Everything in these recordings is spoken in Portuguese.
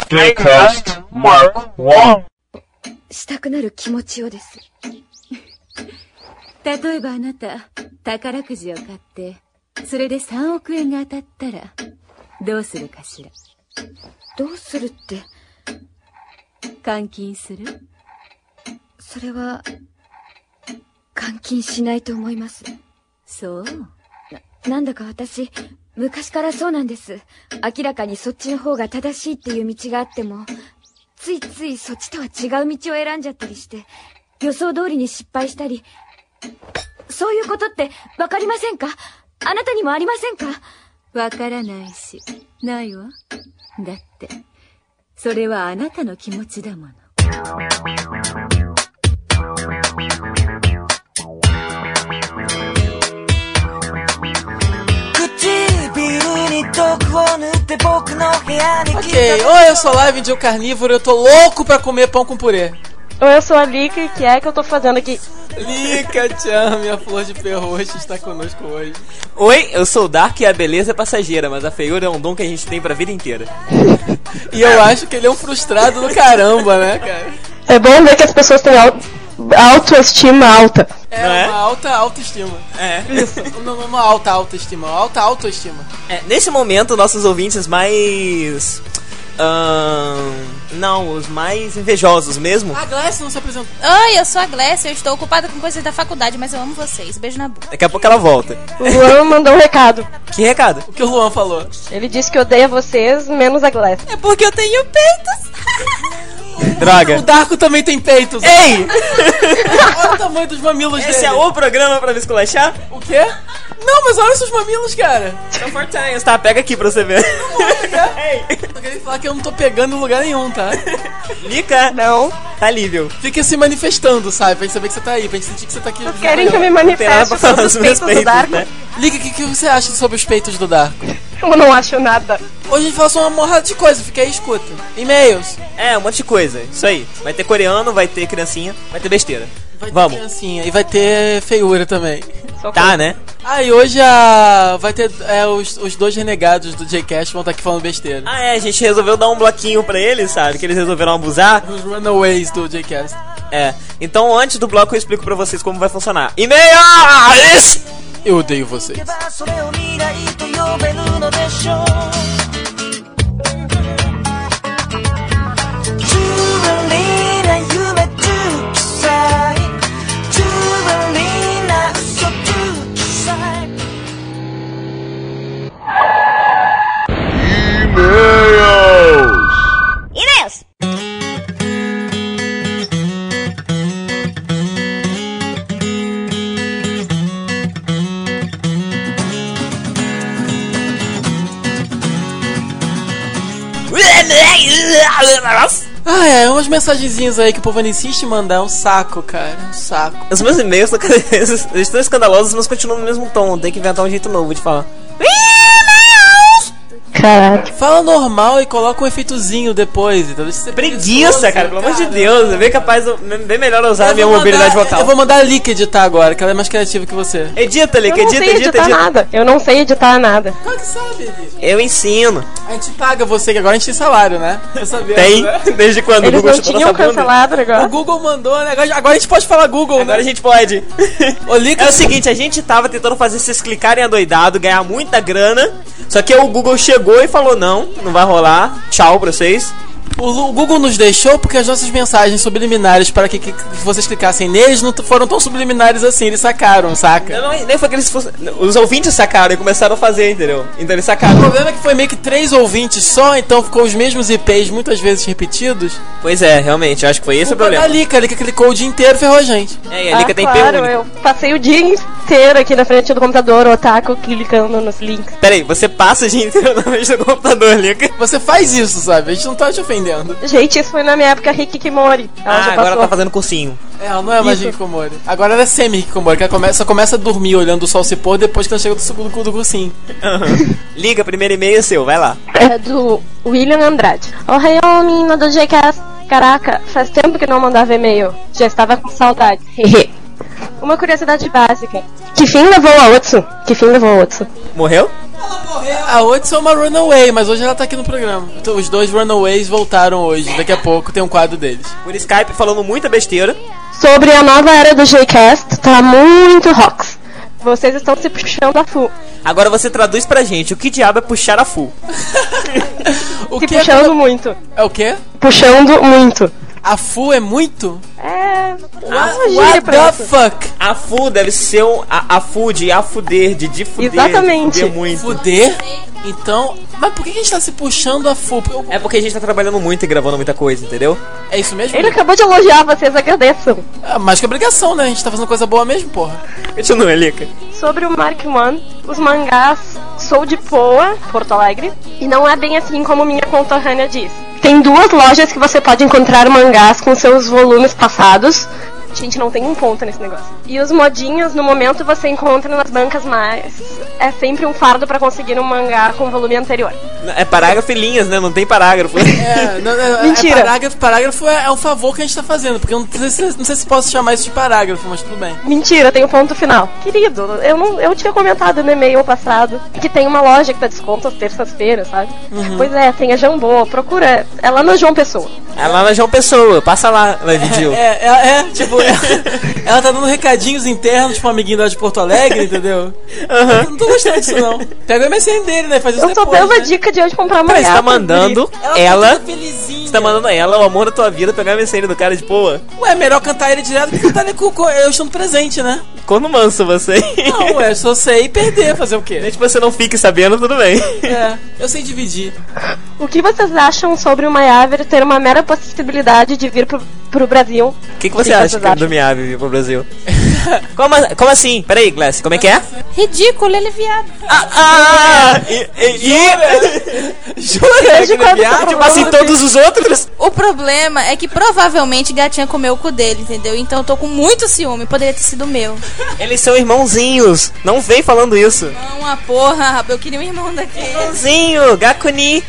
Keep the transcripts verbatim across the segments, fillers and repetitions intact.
Jcast Mark one。 したくなる気持ちをです。例えばあなた、宝くじを買って、それでさんおくえんが当たったら、どうするかしら。どうするって、監禁する？それは、監禁しないと思います。そう。な、なんだか私、昔からそうなんです。明らかにそっちの方が正しいっていう道があっても、ついついそっちとは違う道を選んじゃったりして、予想通りに失敗したり、そういうことってわかりませんか？あなたにもありませんか？わからないし、ないわ。だって、それはあなたの気持ちだもの。 Ok, oi, eu sou Live de O Carnívoro, eu tô louco pra comer pão com purê. Oi, eu sou a Lika e o que é que eu tô fazendo aqui? Lika, tchan, minha flor de perroxa está conosco hoje. Oi, eu sou o Dark e a beleza é passageira, mas a feiura é um dom que a gente tem pra vida inteira. E eu acho que ele é um frustrado do caramba, né, cara? É bom ver que as pessoas têm auto, autoestima alta. É, não é? Uma alta autoestima. É. Isso. Não, não alta autoestima, alta autoestima. É, nesse momento, nossos ouvintes mais... Hum, não, os mais invejosos mesmo. A Glécia não se apresentou. Oi, eu sou a Glécia, eu estou ocupada com coisas da faculdade, mas eu amo vocês. Beijo na boca. Daqui a pouco ela volta. O Luan mandou um recado. Que recado? O que o Luan falou? Ele disse que odeia vocês, menos a Glécia. É porque eu tenho peitos. Droga. O Darko também tem peitos. Ei! Olha o tamanho dos mamilos Esse dele. é o programa pra me esculachar? O quê? Não, mas olha seus mamilos, cara. São fortinhos, tá? Pega aqui pra você ver. Ei. Eu queria falar que eu não tô pegando em lugar nenhum, tá? Lica? Não. Tá livre. Fica se manifestando, sabe? Pra gente saber que você tá aí, pra gente sentir que você tá aqui. Querem que eu me manifeste sobre os peitos do Darko? Né? Liga, o que, que você acha sobre os peitos do Darko? Eu não acho nada. Hoje a gente fala sobre uma morrada de coisa, fica aí e escuta. E-mails. É, um monte de coisa, isso aí. Vai ter coreano, vai ter criancinha, vai ter besteira. Vai ter Vamos. criancinha e vai ter feiura também. Tá, né? Ah, e hoje a... vai ter é, os, os dois renegados do Jcast vão estar aqui falando besteira. Ah, é, a gente resolveu dar um bloquinho pra eles, sabe? Que eles resolveram abusar. Os runaways do Jcast. É, então antes do bloco eu explico pra vocês como vai funcionar. E-mails! Eu odeio vocês. E-mails! Ah, é, umas mensagenzinhas aí que o povo insiste em mandar, é um saco, cara, um saco. Os meus e-mails são eles estão escandalosos, mas continuam no mesmo tom. Tem que inventar um jeito novo de falar. Caraca. Fala normal e coloca um efeitozinho depois, então deixa você Preguiça, cara, pelo amor de Deus. É bem capaz, bem melhor usar a minha mandar, mobilidade vocal. Eu vou mandar a Lika editar agora, que ela é mais criativa que você. Edita, Lika, Eu não edita, sei edita, editar edita. nada. Eu não sei editar nada. Claro que sabe, Lika. Eu ensino. A gente paga você, que agora a gente tem salário, né? Tô sabendo, Tem, né? desde quando Eles o Google não chutou tinham nossa bunda. cancelado o O negócio. Google mandou, né? Agora, agora a gente pode falar Google, Agora né? a gente pode. Ô, Lika, É o seguinte, a gente tava tentando fazer vocês clicarem adoidado, ganhar muita grana. Só que o Google chegou e falou: não, não vai rolar. Tchau pra vocês. O, o Google nos deixou porque as nossas mensagens subliminares para que, que, que vocês clicassem neles não t- foram tão subliminares assim, eles sacaram, saca? Não, não, nem foi que eles fossem. Os ouvintes sacaram e começaram a fazer, entendeu? Então eles O sacaram. problema é que foi meio que três ouvintes só, então ficou os mesmos I Ps muitas vezes repetidos. Pois é, realmente, eu acho que foi esse o problema. A Lika, a Lika clicou o dia inteiro e ferrou a gente. É, e a Lika Ah, tem claro, P um. eu passei o dia inteiro aqui na frente do computador, o otaku, clicando nos links. Peraí, você passa o dia inteiro na frente do computador, Lika? Você faz isso, sabe? A gente não tá te ofendendo. Gente, isso foi na minha época Hikikomori. Ela Ah, já agora passou. tá fazendo cursinho. É, ela não é mais Isso. Hikikomori. Agora ela é semi-Hikikomori, que ela começa, só começa a dormir olhando o sol se pôr depois que ela chega do segundo cu do cursinho. Liga, primeiro e-mail é seu, vai lá. É do William Andrade. Ohayou, menina do Jcast. Caraca, faz tempo que não mandava e-mail. Já estava com saudade. Uma curiosidade básica. Que fim levou a Otsu? Que fim levou a Otsu? Morreu? Ela morreu A Otis é uma runaway, mas hoje ela tá aqui no programa. Então, os dois runaways voltaram hoje. Daqui a pouco tem um quadro deles. Por Skype falando muita besteira. Sobre a nova era do J-Cast, tá muito rocks. Vocês estão se puxando a full. Agora você traduz pra gente, o que diabo é puxar a full? O Se que puxando é... muito. é o quê? Puxando muito. A full é muito? É... What, gíria what pra the isso. fuck? A full deve ser um, a, a full de a fuder, de de fuder. Exatamente. De fuder muito. Fuder? Então... Mas por que a gente tá se puxando a full? Eu- É porque a gente tá trabalhando muito e gravando muita coisa, entendeu? É isso mesmo? Ele acabou de elogiar, vocês agradeçam. É mais que obrigação, né? A gente tá fazendo coisa boa mesmo, porra. Continua, Lica. Sobre o Mark One, os mangás, sou de Poa, Porto Alegre, e não é bem assim como minha conterrânea diz. Tem duas lojas que você pode encontrar mangás com seus volumes passados. Gente, não tem um ponto nesse negócio. E os modinhos, no momento, você encontra nas bancas, mas é sempre um fardo pra conseguir um mangá com volume anterior. É parágrafo e linhas, né? Não tem parágrafo. É, não, é, Mentira. É parágrafo, parágrafo é, é um favor que a gente tá fazendo, porque eu não sei, se, não sei se posso chamar isso de parágrafo, mas tudo bem. Mentira, tem o ponto final. Querido, eu não, eu tinha comentado no e-mail passado que tem uma loja que dá desconto às terças-feiras, sabe? Pois é, tem a Jambô, procura. É lá na João Pessoa. É lá na João Pessoa, passa lá, Leve Gil. É, é, é, tipo, ela, ela tá dando recadinhos internos pra um amiguinho dela de Porto Alegre, entendeu? Eu não tô gostando disso, não. Pega o M S N dele, né? Faz isso Eu tô depois, dando a né? dica de onde comprar Peraí, mangá. você tá pro mandando guri. Ela, ela. tá toda felizinha. Você tá mandando ela, o amor da tua vida, pegar a M S N do cara de boa. Ué, melhor cantar ele direto que cantar ele com, com eu estando presente, né? Corno manso você. Não, ué, só sei perder, fazer o quê? Desde que você não fique sabendo, tudo bem. É, eu sei dividir. O que vocês acham sobre o Maiaver ter uma mera possibilidade de vir pro, pro Brasil? O que, que você que acha vocês que do Miave vir pro Brasil? como, a- como assim? Peraí, Glass, como é que é? Ridículo, ele é viado. Ah, ah, e, e, e, Jura Desde que ele é quando viado? tá tipo assim, todos os outros? O problema é que provavelmente gatinha comeu o cu dele, entendeu? Então eu tô com muito ciúme, poderia ter sido meu. Eles são irmãozinhos. Não vem falando isso. Não, a porra, rapaz, eu queria um irmão daquele. Irmãozinho, Gakuni.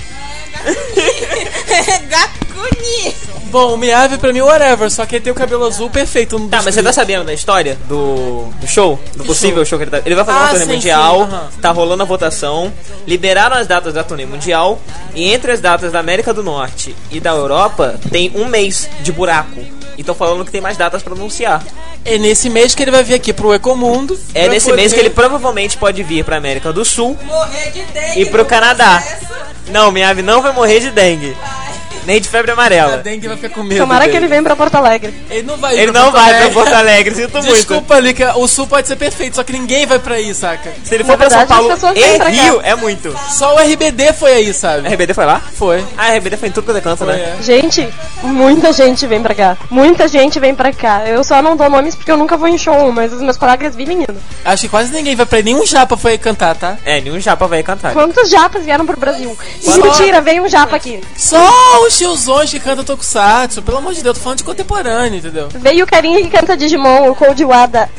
Gakuni. Bom, o Miave pra mim, whatever, só que ele tem o cabelo azul perfeito. No Tá, mas você tá sabendo da história do, do show? Do possível show? que ele tá... Ele vai fazer Ah, uma turnê sim, mundial, sim, aham. tá rolando a votação, liberaram as datas da turnê mundial, e entre as datas da América do Norte e da Europa, tem um mês de buraco. E tão falando que tem mais datas pra anunciar. É nesse mês que ele vai vir aqui pro Ecomundo. É pra nesse poder- mês que ele provavelmente pode vir pra América do Sul Morrer de dengue. e pro Canadá. Não, minha ave não vai morrer de dengue. Nem de febre A amarela. dengue vai ficar com medo. Tomara que dele. ele venha pra Porto Alegre. Ele não vai ir Ele pra não Porto vai pra Alegre. Porto Alegre, sinto muito. Desculpa ali, que o Sul pode ser perfeito, só que ninguém vai pra aí, saca? Se ele Na for pra São verdade, Paulo as pessoas vêm e pra cá. Rio, é muito. Só o R B D foi aí, sabe? A R B D foi lá? Foi. Ah, a R B D foi em tudo quanto é canto, Foi, né? é. Gente, muita gente vem pra cá. Muita gente vem pra cá. Eu só não dou nomes porque eu nunca vou em show, mas os meus colegas vivem indo. Acho que quase ninguém vai pra aí. Nenhum japa foi aí cantar, tá? É, nenhum japa vai cantar. Quantos japas vieram pro Brasil? Só- Mentira, veio um japa aqui. Só os tiozões que cantam Tokusatsu. Pelo amor de Deus, tô falando de contemporâneo, entendeu? Veio o carinha que canta Digimon, o Cold Wada.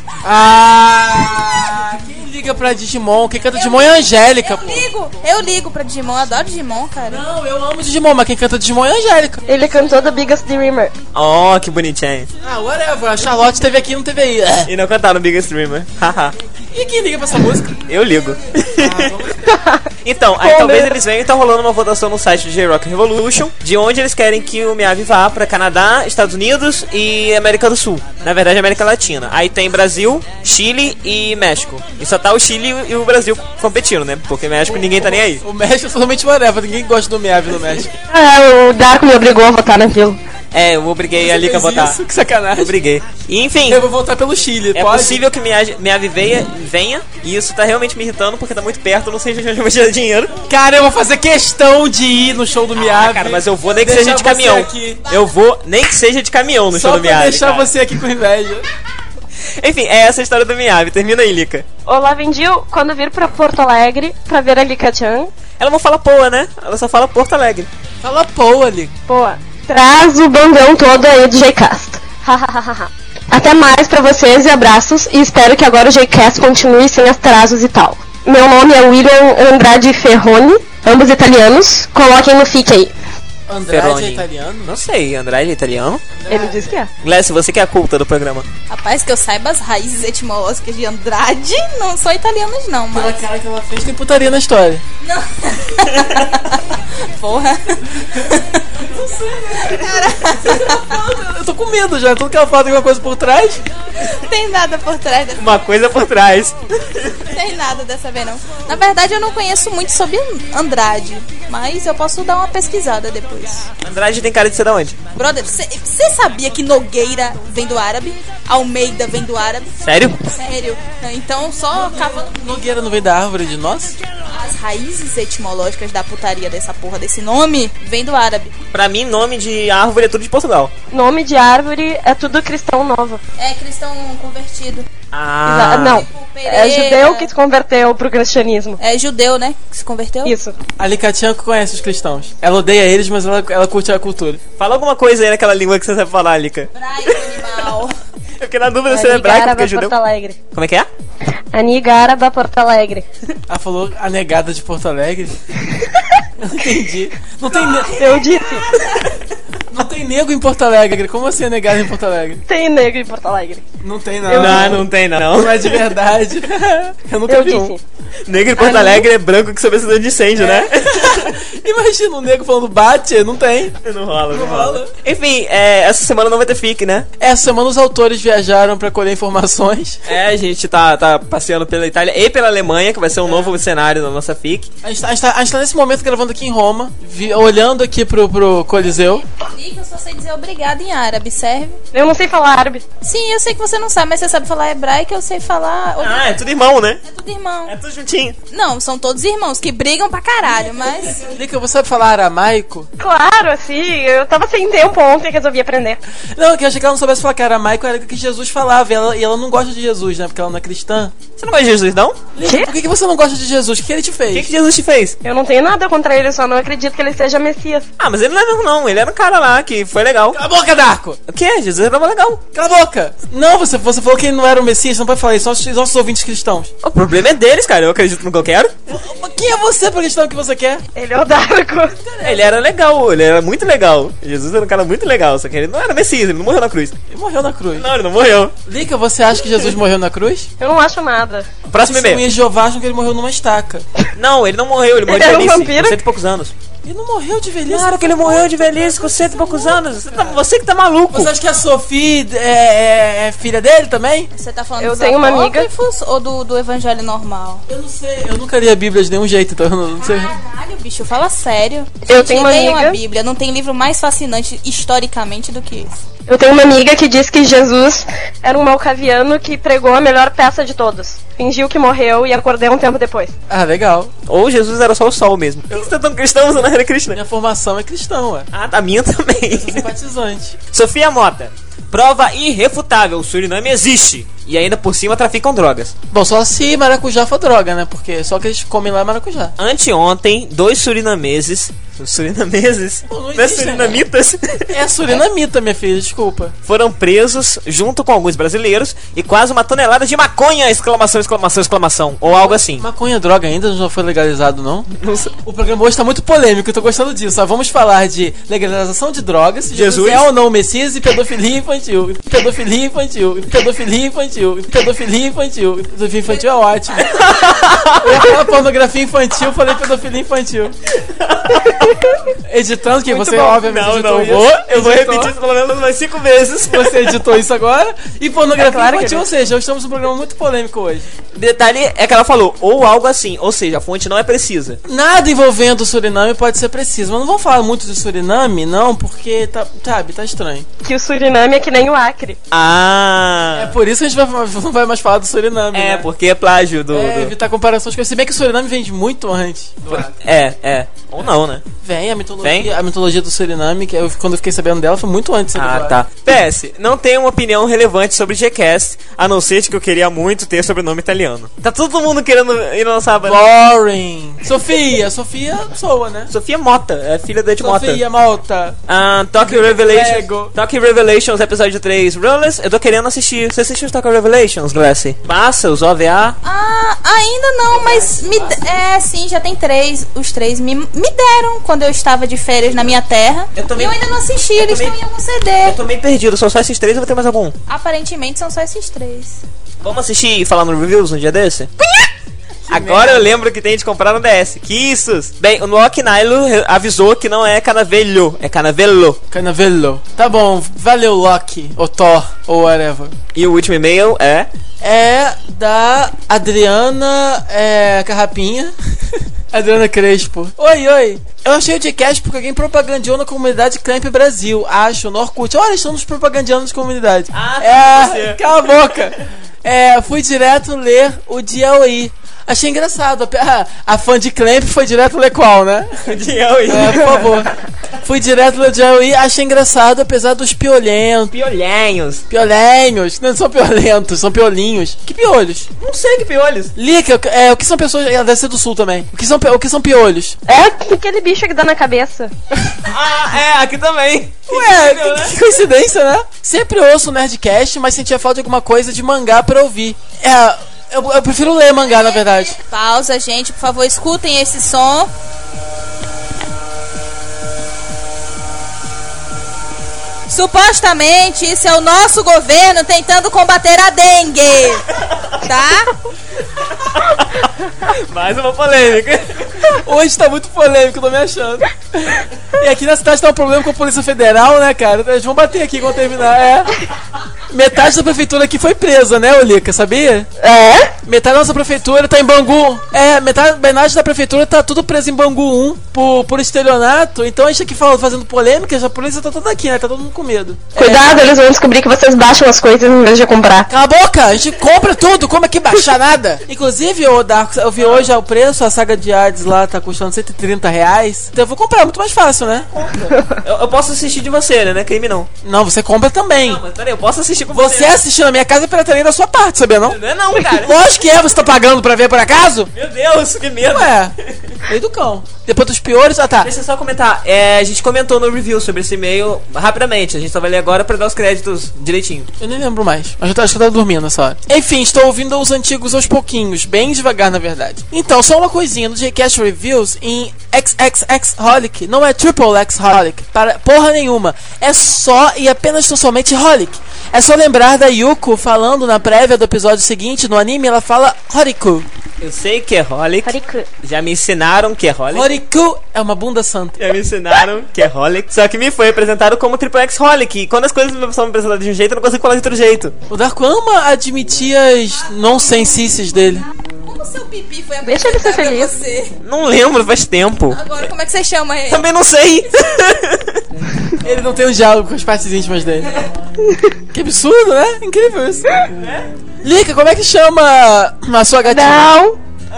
Ah! Quem liga pra Digimon? Quem canta Digimon é a Angélica, Eu pô. ligo, eu ligo pra Digimon, eu adoro Digimon, cara. Não, eu amo Digimon, mas quem canta Digimon é a Angélica. Ele cantou The Biggest Dreamer. Oh, que bonitinho. Ah, whatever. A Charlotte teve aqui e não teve aí. É. E não cantaram Big Streamer. Haha. E quem liga pra essa música? Eu ligo. Ah, Então, aí Com talvez medo. eles venham e tá rolando uma votação no site do J-Rock Revolution, de onde eles querem que o Miyavi vá pra Canadá, Estados Unidos e América do Sul. Na verdade, América Latina. Aí tem Brasil, Chile e México. E só tá o Chile e o Brasil competindo, né? Porque México ninguém tá nem aí. O México é totalmente whatever. Ninguém gosta do Miave no México. É, o Darko me obrigou a votar naquilo. É, eu obriguei a Lika a Fez votar. Isso, que sacanagem. Obriguei. E, enfim, Eu vou voltar pelo Chile, é pode? possível que Miyavi Miyavi venha, venha, e isso tá realmente me irritando porque tá muito perto, eu não sei de onde eu vou tirar dinheiro. Cara, eu vou fazer questão de ir no show do Miave. Ah, cara, mas eu vou nem que Deixar seja de você caminhão. aqui. Eu vou nem que seja de caminhão no Só show do pra Miyavi. deixar cara. você aqui com inveja. Enfim, é essa a história do Miyavi. Termina aí, Lika. Olá, Vendil, quando vir pra Porto Alegre pra ver a Lika-chan, Ela não fala Poa, né? Ela só fala Porto Alegre. Fala pô ali. pô, traz o bandão todo aí do J-Cast. Hahaha. Até mais pra vocês e abraços, e espero que agora o J-Cast continue sem atrasos e tal. Meu nome é William Andrade Ferroni, ambos italianos. Coloquem no fique aí. Andrade Ferroni. é italiano? Não sei, Andrade é italiano? Ele disse que é. Glécio, você que é a culta do programa. Rapaz, que eu saiba as raízes etimológicas de Andrade, não são italianas não, Pela mas... cara que ela fez, tem putaria na história. Não. Porra. Eu tô com medo já, tudo que ela fala tem alguma coisa por trás. Não tem nada por trás dessa... Uma coisa por trás. Não tem nada dessa vez, não. Na verdade, eu não conheço muito sobre Andrade, mas eu posso dar uma pesquisada depois. Andrade tem cara de ser da onde? Brother, você sabia que Nogueira vem do árabe? Almeida vem do árabe? Sério? Sério. Então, só cavando Nogueira não vem da árvore de nós? as raízes etimológicas da putaria dessa porra desse nome, vem do árabe. Pra mim, nome de árvore é tudo de Portugal. Nome de árvore é tudo cristão novo. É cristão convertido. Ah. Exa- Não, Tipo é Pereira. judeu que se converteu pro cristianismo. É judeu, né? Que se converteu? Isso. A Licatianco conhece os cristãos. Ela odeia eles, mas ela, ela curte a cultura. Fala alguma coisa aí naquela língua que você sabe falar, Lica. Hebraico, animal. Eu fiquei na dúvida se é hebraico porque é judeu. Porto Alegre. Como é que é? Aniga Araba, Porto Alegre. Ela falou a negada de Porto Alegre. Eu não entendi. Não tem, ne- Eu disse, não tem nego em Porto Alegre. Como assim é negada em Porto Alegre? tem negro em Porto Alegre. Não tem não. Eu- Não, não tem não. Não é de verdade. Eu nunca Eu vi um. disse. Negro em Porto Ah, Alegre é branco que sob acidente de incêndio, né? Imagina um nego falando bate, não tem. Não rola, não, Não rola. rola. Enfim, é, essa semana não vai ter fic, né? Essa semana os autores viajaram pra colher informações. É, a gente tá, tá passeando pela Itália e pela Alemanha, que vai ser um novo cenário da nossa fic. A gente, tá, a, gente tá, a gente tá nesse momento gravando aqui em Roma, vi- olhando aqui pro, pro Coliseu. Diga, eu só sei dizer obrigado em árabe, serve? Eu não sei falar árabe. Sim, eu sei que você não sabe, mas você sabe falar hebraico, eu sei falar... Ah, é tudo irmão, né? É tudo irmão. É tudo juntinho. Não, são todos irmãos que brigam pra caralho, mas... Lica, você sabe falar aramaico? Claro, assim, eu tava sem tempo ontem e resolvi aprender. Não, que eu achei que ela não soubesse falar que aramaico era o que Jesus falava. E ela, e ela não gosta de Jesus, né? Porque ela não é cristã. Você não gosta de Jesus, não? O Lica, por que, que você não gosta de Jesus? O que, que ele te fez? que, que Jesus te fez? Eu não tenho nada contra ele, só não acredito que ele seja Messias. Ah, mas ele não é mesmo, não. Ele era um cara lá que foi legal. Cala a boca, Darko! O que? Jesus era legal. Cala a boca! Não, você, você falou que ele não era o Messias, você não pode falar isso. São os nossos ouvintes cristãos. O problema é deles, cara. Eu acredito no que eu quero. Quem é você pra acreditar no que você quer? Ele é o Darko. Ele era legal, ele era muito legal. Jesus era um cara muito legal, só que ele não era Messias, ele não morreu na cruz. Ele morreu na cruz. Não, ele não morreu. Lica, você acha que Jesus morreu na cruz? Eu não acho nada. Próximo Os e-mail. testemunhas de Jeová acham que ele morreu numa estaca. Não, ele não morreu, ele morreu Ele de era um velhice, vampiro? com cento e poucos anos. Ele não morreu de velhice. Claro que ele morreu de velhice, com cento e poucos anos. Você, tá- você que tá maluco. Você acha que a Sophie é, é- é filha dele também? Você tá falando Eu dos tenho uma amiga- apócrifos ou do, do evangelho normal? Eu não sei. Eu nunca li a Bíblia de nenhum jeito, então eu não, não sei. Caralho, bicho, fala sério. Eu Gente, tenho uma leiam amiga- a Bíblia, não tem livro mais fascinante historicamente do que esse. Eu tenho uma amiga que diz que Jesus era um malcaviano que pregou a melhor peça de todos. Fingiu que morreu e acordou um tempo depois. Ah, legal. Ou Jesus era só o sol mesmo. Por que você tá tão cristão usando a Hare Krishna? Minha formação é cristã, ué. Ah, a minha também. Sou simpatizante. Sofia Mota. Prova irrefutável, o Suriname existe. E ainda por cima traficam drogas. Bom, só se maracujá for droga, né? Porque só que eles comem lá é maracujá. Anteontem, dois surinameses... Surinameses? Pô, não Não é existe, surinamitas? É surinamita, minha filha, desculpa. Foram presos junto com alguns brasileiros e quase uma tonelada de maconha! Exclamação, exclamação, exclamação. Ou algo assim. Maconha é droga ainda não foi legalizado, não? Não sei. O programa hoje tá muito polêmico, eu tô gostando disso. Só vamos falar de legalização de drogas, se Jesus, Jesus é ou não o Messias e pedofilia infantil. Pedofilia infantil. Pedofilia infantil. Pedofilia infantil. Pedofilia infantil é ótimo. Eu ia falar pornografia infantil, falei pedofilia infantil. Editando, que Muito você bom. obviamente Não, editou não isso. vou. Eu vou Editou. repetir isso pelo menos umas cinco vezes. Você editou isso agora. E pornografia É claro que infantil, não. ou seja, hoje estamos num programa muito polêmico hoje. Detalhe é que ela falou, ou algo assim. Ou seja, a fonte não é precisa. Nada envolvendo o Suriname pode ser preciso. Mas não vamos falar muito de Suriname, não, porque tá, sabe, tá estranho. Que o Suriname é que nem o Acre. É Ah. por isso que a gente vai, não vai mais falar do Suriname. É, né? porque é plágio do... É, do- evitar comparações com. Se bem que o Suriname vem de muito antes. do Acre. É, é. Ou não, né? Vem a mitologia, Vem? a mitologia do Suriname, que eu, quando eu fiquei sabendo dela, foi muito antes. Ah, do tá. P S, não tenho uma opinião relevante sobre G-Cast, a não ser de que eu queria muito ter sobrenome italiano. Tá todo mundo querendo ir lançar... Boring. Sofia, Sofia soa, né? Sofia Mota, é filha da Ed Mota. Sofia Malta. Ah, Tokyo Revelations. Lego. Tokyo Revelations, episódio três. Rullers, eu tô querendo assistir. Você assistiu Tokyo Revelations, Glassy? Passa, os O V A. Ah, ainda não, mas me, d- é sim, já tem três. Os três me, me deram quando eu estava de férias na minha terra. Eu também- E eu ainda não assisti, eu eles também- estão em algum C D. Eu tô meio perdido, são só esses três ou vai ter mais algum? Aparentemente são só esses três. Vamos assistir e falar no reviews um dia desse? Agora eu lembro que tem de comprar no D S. Que isso? Bem, o Noak Nailo re- avisou que não é canavelho, é canavello. Canavello. Tá bom, valeu Loki, ou Thor, ou whatever. E o último e-mail é... É da Adriana é, Carrapinha. Adriana Crespo. Oi, oi. Eu achei o Dcast porque alguém propagandeou na comunidade Clamp Brasil. Acho, no Orkut. Olha, estamos propagandeando na comunidade. Ah, é, você. cala a boca. É, fui direto ler o D L I. Achei engraçado. A, a fã de Clamp foi direto ler qual, né? É, por favor. Fui direto ler o D L I. Achei engraçado, apesar dos piolentos. Piolhenhos. Piolenhos. Não são piolentos, são piolinhos. Que piolhos? Não sei que piolhos. Lica, é, o que são pessoas. Ela deve ser do sul também. O que são, o que são piolhos? É aquele bicho que dá na cabeça. Ah, é, aqui também. Ué, Incrível, que, né? que coincidência, né? Sempre ouço o Nerdcast, mas sentia falta de alguma coisa de mangá pra ouvir. É, eu, eu prefiro ler mangá, na verdade. Pausa, gente, por favor, escutem esse som. Supostamente isso é o nosso governo tentando combater a dengue, tá? Mais uma polêmica. Hoje tá muito polêmico, tô me achando. E aqui na cidade tá um problema com a Polícia Federal, né, cara? Eles vão bater aqui quando terminar, é. Metade da prefeitura aqui foi presa, né, Olica, sabia? É? Metade da nossa prefeitura tá em Bangu. É, metade, metade da prefeitura tá tudo preso em Bangu um por, por estelionato. Então a gente aqui falando, fazendo polêmicas, a polícia tá toda aqui, né? Tá todo mundo com medo. Cuidado, eles vão descobrir que vocês baixam as coisas em vez de comprar. Cala a boca! A gente compra tudo, como é que baixar nada? Inclusive, ô Dark, eu vi hoje o preço, a saga de Hades lá tá custando cento e trinta reais. Então eu vou comprar, muito mais fácil, né? Eu, eu posso assistir de você, né? Não é crime não. Não, você compra também. Não, mas peraí, eu posso assistir com Você você. assistindo na minha casa é pirataria da sua parte, sabia não? Não é não, cara. Lógico que é, você tá pagando pra ver por acaso? Meu Deus, que medo. Ué, lei do cão. Depois dos piores, ah tá. Deixa eu só comentar. É, a gente comentou no review sobre esse e-mail rapidamente. A gente só vai ler agora pra dar os créditos direitinho. Eu nem lembro mais, mas eu tô- acho que eu tava dormindo nessa hora. Enfim, estou ouvindo os antigos aos pouquinhos, bem devagar na verdade. Então, só uma coisinha, no Jcast Reviews, em XXX-Holic, não é Triple X-Holic, para porra nenhuma. É só e apenas tão somente Holic. É só lembrar da Yuko falando na prévia do episódio seguinte, no anime, ela fala Horiku. Eu sei que é Holic. Horiku. Já me ensinaram que é Holic. Horiku é uma bunda santa. Já me ensinaram que é Holic. Só que me foi apresentado como Triple X Holic. E quando as coisas são me apresentadas de um jeito, eu não consigo falar de outro jeito. O Darko ama admitir as nonsensices dele. Como seu pipi foi Deixa ele ser apresentar pra feliz. você? Não lembro, faz tempo. Agora, como é que você chama ele? Também não sei. Ele não tem um diálogo com as partes íntimas dele. Que absurdo, né? Incrível isso. Lica, como é que chama a sua gatinha? Não.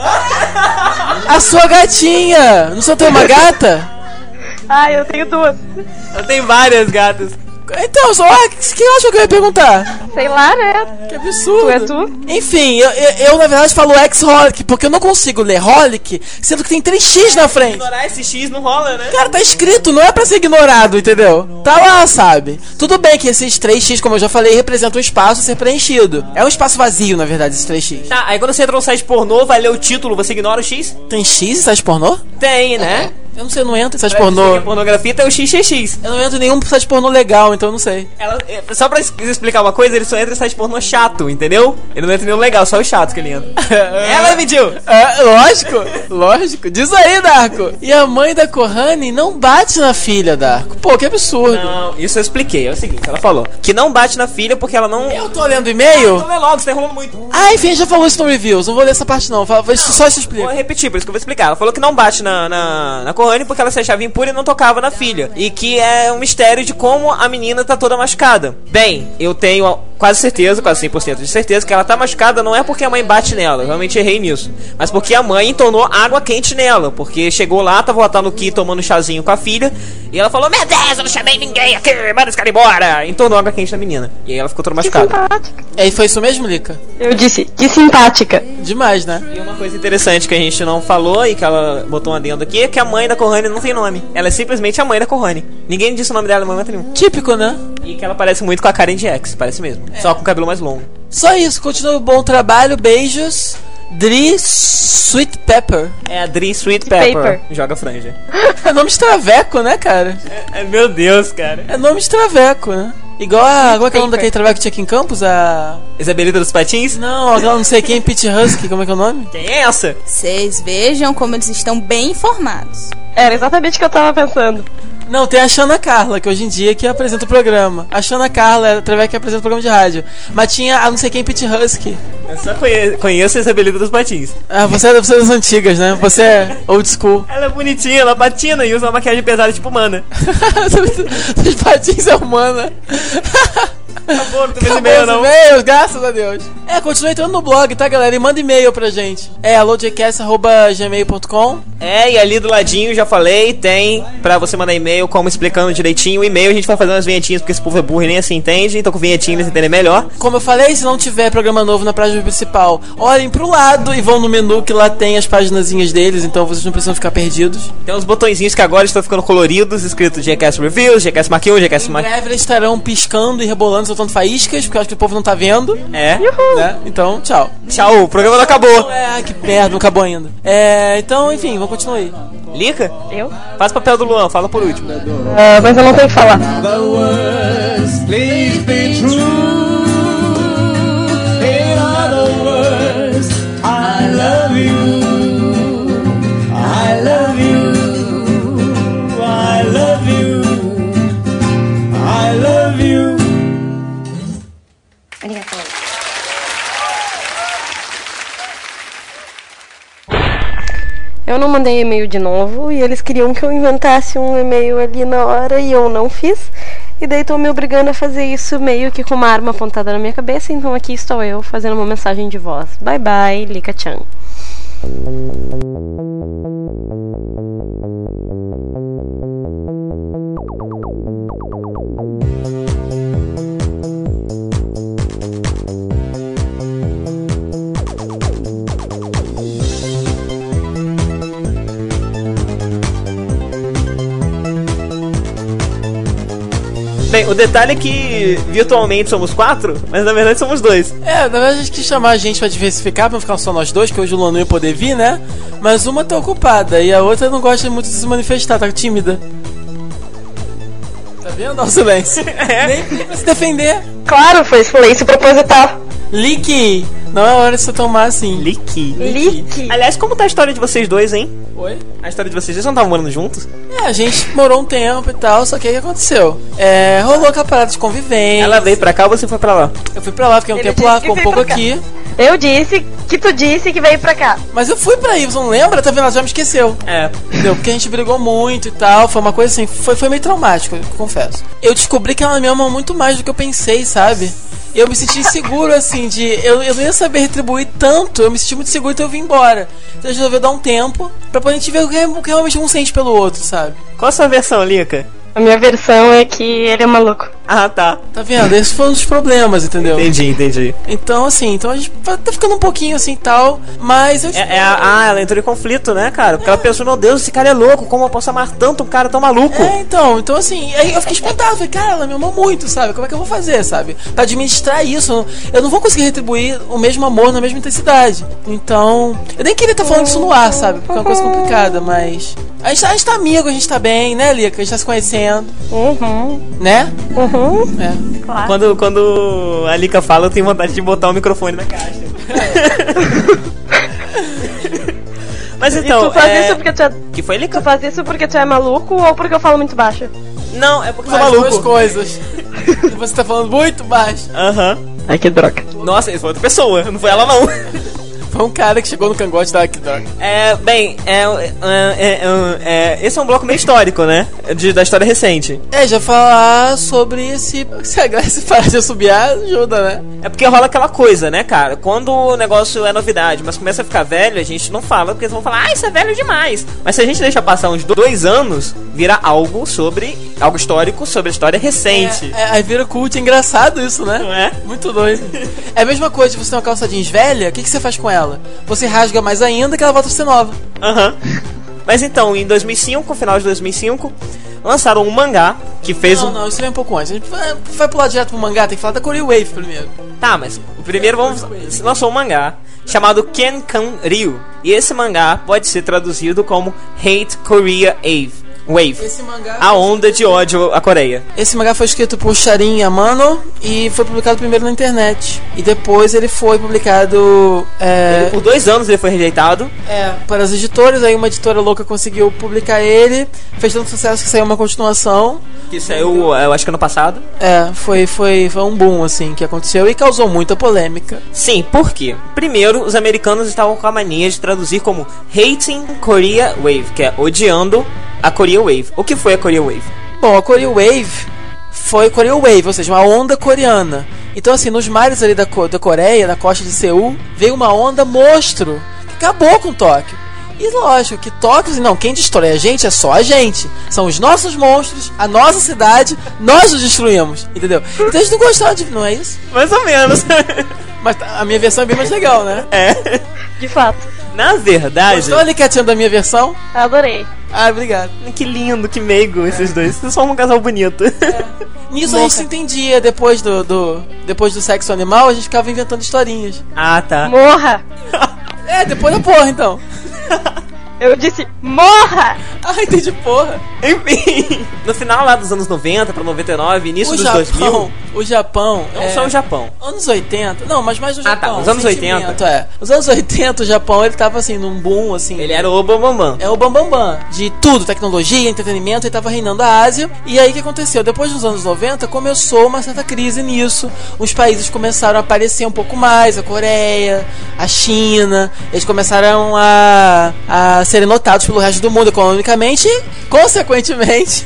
A sua gatinha! Não só tem uma gata? Ah, eu tenho duas. Eu tenho várias gatas. Então, só ah, quem achou que eu ia perguntar? Sei lá, né? Que absurdo. Tu é tu? Enfim, eu, eu, eu, na verdade falo X-Holic, porque eu não consigo ler Holic, sendo que tem três X na frente. Ignorar esse X não rola, né? Cara, tá escrito, não é pra ser ignorado, entendeu? Tá lá, sabe? Tudo bem que esses três X, como eu já falei, representam um espaço a ser preenchido. É um espaço vazio, na verdade, esses três X. Tá, aí quando você entra no site pornô, vai ler o título, você ignora o X? Tem X em site pornô? Tem, né? Eu não sei, eu não entro em site Pra dizer que pornô. é pornografia tem o X X X. Eu não entro em nenhum site pornô legal, então eu não sei. Ela, é, só pra es- explicar uma coisa, ele só entra em site pornô chato, entendeu? Ele não entra em nenhum legal, só os chatos que ele entra. Ela mediu! É, lógico, lógico. Diz aí, Darko. E a mãe da Kohane não bate na filha, Darko. Pô, que absurdo. Não, isso eu expliquei. É o seguinte, ela falou que não bate na filha porque ela não... Eu tô lendo e-mail? Então lê logo, você tá enrolando muito. Ah, enfim, já falou isso no reviews. Não vou ler essa parte, não. Fala- Só isso Vou explica. repetir, por isso que eu vou explicar. Ela falou que não bate na, na, na Kohane porque ela se achava impura e não tocava na filha. E que é um mistério de como a menina tá toda machucada. Bem, eu tenho quase certeza, quase cem por cento de certeza, que ela tá machucada não é porque a mãe bate nela. Eu realmente errei nisso. Mas porque a mãe entornou água quente nela. Porque chegou lá, tava lá no Ki tomando chazinho com a filha. E ela falou, meu Deus, eu não chamei ninguém aqui, manda esse cara embora. Entornou água quente na menina. E aí ela ficou toda Que machucada. simpática. É, foi isso mesmo, Lica? Eu disse, que simpática. Demais, né? E uma coisa interessante que a gente não falou e que ela botou um adendo aqui é que a mãe da Kohane não tem nome. Ela é simplesmente a mãe da Kohane. Ninguém disse o nome dela em momento nenhum. Típico, né? E que ela parece muito com a Karen de X, parece mesmo. Só com o cabelo mais longo. Só isso. Continua o bom trabalho. Beijos. Dri Sweet Pepper. É a Dri Sweet Pepper. Paper. Joga franja. É nome de traveco, né, cara? É, é, meu Deus, cara. É nome de traveco, né? Igual a... Qual é que é o nome daquele traveco que tinha aqui em Campos? A... Isabelita dos Patins? Não, aquela não sei quem, Pete Husky, como é que é o nome? Quem é essa? Vocês vejam como eles estão bem informados. Era exatamente o que eu tava pensando. Não, tem a Xana Carla, que hoje em dia que apresenta o programa. A Xana Carla é a traveca que apresenta o programa de rádio. Mas tinha a não sei quem, Pete Husky. Eu só conhe- conheço a Isabelita dos Patins. Ah, você é você é das antigas, né? Você é old school. Ela é bonitinha, ela patina e usa uma maquiagem pesada tipo humana. Os patins é humana. Acabou, não tem mais Acabou e-mail os não. e-mails, graças a Deus. É, continua entrando no blog, tá, galera? E manda e-mail pra gente. É alô j c s arroba gmail ponto com. É, e ali do ladinho, já falei, tem pra você mandar e-mail, como explicando direitinho o e-mail. A gente vai fazer umas vinhetinhas, porque esse povo é burro e nem assim entende. Então com vinhetinha eles entendem melhor. Como eu falei, se não tiver programa novo na página principal, olhem pro lado e vão no menu que lá tem as paginazinhas deles, então vocês não precisam ficar perdidos. Tem uns botõezinhos que agora estão ficando coloridos, escrito G K S Reviews, G K S Mark um, G K S Em Mark... breve eles estarão piscando e rebolando, soltando faíscas, porque eu acho que o povo não tá vendo, É. né? Então, tchau. Tchau, o programa não acabou. É, ai, que merda, não acabou ainda. É, então, enfim, vamos continuar aí. Lica? Eu? Faz o papel do Luan, fala por último. Ah, mas eu não tenho que falar. The words, please be true. In other words, I love you. I love you. I love you. I love you. Eu não mandei e-mail de novo e eles queriam que eu inventasse um e-mail ali na hora e eu não fiz. E daí estão me obrigando a fazer isso meio que com uma arma apontada na minha cabeça. Então aqui estou eu fazendo uma mensagem de voz. Bye bye, Lika-chan. Bem, o detalhe é que virtualmente somos quatro, mas na verdade somos dois. É, na verdade a gente quis chamar a gente pra diversificar, pra não ficar só nós dois, que hoje o Luan não ia poder vir, né? Mas uma tá ocupada e a outra não gosta muito de se manifestar, tá tímida. Tá vendo? Olha o silêncio. É. Nem, nem pra se defender. Claro, foi silêncio proposital. Lick! Não é hora de você tomar assim. Lick. Lick. Aliás, como tá a história de vocês dois, hein? Oi? A história de vocês dois não estavam morando juntos? É, a gente morou um tempo e tal, só que aí o que aconteceu? É, rolou aquela parada de convivência. Ela veio pra cá ou você foi pra lá? Eu fui pra lá, fiquei um Ele tempo disse lá, que ficou um veio pouco pra cá. aqui. Eu disse que tu disse que veio pra cá. Mas eu fui pra aí, você não lembra? Tá vendo? Ela já me esqueceu. É. Entendeu? Porque a gente brigou muito e tal. Foi uma coisa assim, foi, foi meio traumático, eu confesso. Eu descobri que ela me ama muito mais do que eu pensei, sabe? E eu me senti inseguro, assim, de... Eu, eu não ia saber retribuir tanto, eu me senti muito seguro, então eu vim embora. Então a gente resolveu dar um tempo pra poder a gente ver o que, o que realmente um sente pelo outro, sabe? Qual a sua versão, Lica? A minha versão é que ele é maluco. Ah, tá. Tá vendo? Esse foi um dos problemas, entendeu? Entendi, entendi. Então, assim, então a gente tá ficando um pouquinho assim e tal, mas eu É, é a- ah, ela entrou em conflito, né, cara? Porque ela pensou, meu Deus, esse cara é louco, como eu posso amar tanto um cara tão maluco? É, então, então assim, aí eu fiquei espantado, falei, cara, ela me amou muito, sabe? Como é que eu vou fazer, sabe? Pra administrar isso, eu não, eu não vou conseguir retribuir o mesmo amor na mesma intensidade. Então, eu nem queria estar falando isso no ar, sabe? Porque é uma coisa complicada, mas... A gente, a gente tá amigo, a gente tá bem, né, Lica? A gente tá se conhecendo, Uhum. né? Uhum. É. Claro. Quando, quando a Lica fala, eu tenho vontade de botar o microfone na caixa. Mas então, e tu faz é... isso porque tu é... que foi, Lica? Tu faz isso porque tu é maluco ou porque eu falo muito baixo? Não, é porque eu sou As duas maluco. coisas. E você tá falando muito baixo. Aham. Ai, que droga. Nossa, isso foi outra pessoa, não foi ela não. Foi um cara que chegou no cangote da Akidog. É, bem, é, é, é, é, esse é um bloco meio histórico, né? De, da história recente. É, já falar sobre esse... Se a Grace parar de assobiar, ajuda, né? É porque rola aquela coisa, né, cara? Quando o negócio é novidade, mas começa a ficar velho, a gente não fala, porque eles vão falar, ah, isso é velho demais. Mas se a gente deixa passar uns dois anos, vira algo sobre... algo histórico sobre a história recente. É, é, aí vira cult, é engraçado isso, né? Não é? Muito doido. É a mesma coisa de você ter uma calça jeans velha, o que, que você faz com ela? Você rasga mais ainda que ela volta a ser nova. Aham. Mas então, em dois mil e cinco, final de dois mil e cinco, lançaram um mangá que fez Não, um... não, isso vem um pouco antes. A gente vai, vai pular direto pro mangá, tem que falar da Korea Wave primeiro. Tá, mas o primeiro vamos... lançou um mangá chamado Kenkan Ryu. E esse mangá pode ser traduzido como Hate Korea Wave. Wave. Esse mangá... A onda de ódio à Coreia. Esse mangá foi escrito por Sharin Yamano e foi publicado primeiro na internet. E depois ele foi publicado... É, Por dois anos ele foi rejeitado. é, para as editoras. Aí uma editora louca conseguiu publicar ele. Fez tanto sucesso que saiu uma continuação. Que saiu, eu acho que ano passado. É, foi, foi, foi um boom, assim, que aconteceu e causou muita polêmica. Sim, por quê? Primeiro, os americanos estavam com a mania de traduzir como Hating Korea Wave, que é odiando a Korea Wave. O que foi a Korea Wave? Bom, a Korea Wave foi Korea Wave, ou seja, uma onda coreana. Então, assim, nos mares ali da, da Coreia, na costa de Seul, veio uma onda monstro que acabou com Tóquio. E lógico que Tóquio, assim, não, quem destrói a gente é só a gente. São os nossos monstros, a nossa cidade, nós os destruímos, entendeu? Então a gente não gostava de... Não é isso? Mais ou menos. Mas a minha versão é bem mais legal, né? É. De fato. Na verdade... Gostou, Alicatinha, da minha versão? Adorei. Ah, obrigado. Que lindo, que meigo esses dois. Vocês são um casal bonito. Nisso a gente se entendia, depois do, do, depois do sexo animal, a gente ficava inventando historinhas. Ah, tá. Morra! É, depois da porra, então. Eu disse morra! Ah, entendi, porra. Enfim, no final lá dos anos noventa pra noventa e nove, início O dos Japão, dois mil... o Japão... Não é, só o Japão. Anos oitenta, não, mas mais o Ah, tá, Japão. os anos sentimento, oitenta. É. Os anos oitenta, o Japão, ele tava assim, num boom, assim... Ele era o Bambambam. É o bambambam bam, bam, de tudo, tecnologia, entretenimento, ele tava reinando a Ásia. E aí o que aconteceu? Depois dos anos noventa, começou uma certa crise nisso. Os países começaram a aparecer um pouco mais, a Coreia, a China. Eles começaram a, a serem notados pelo resto do mundo economicamente e, consequentemente,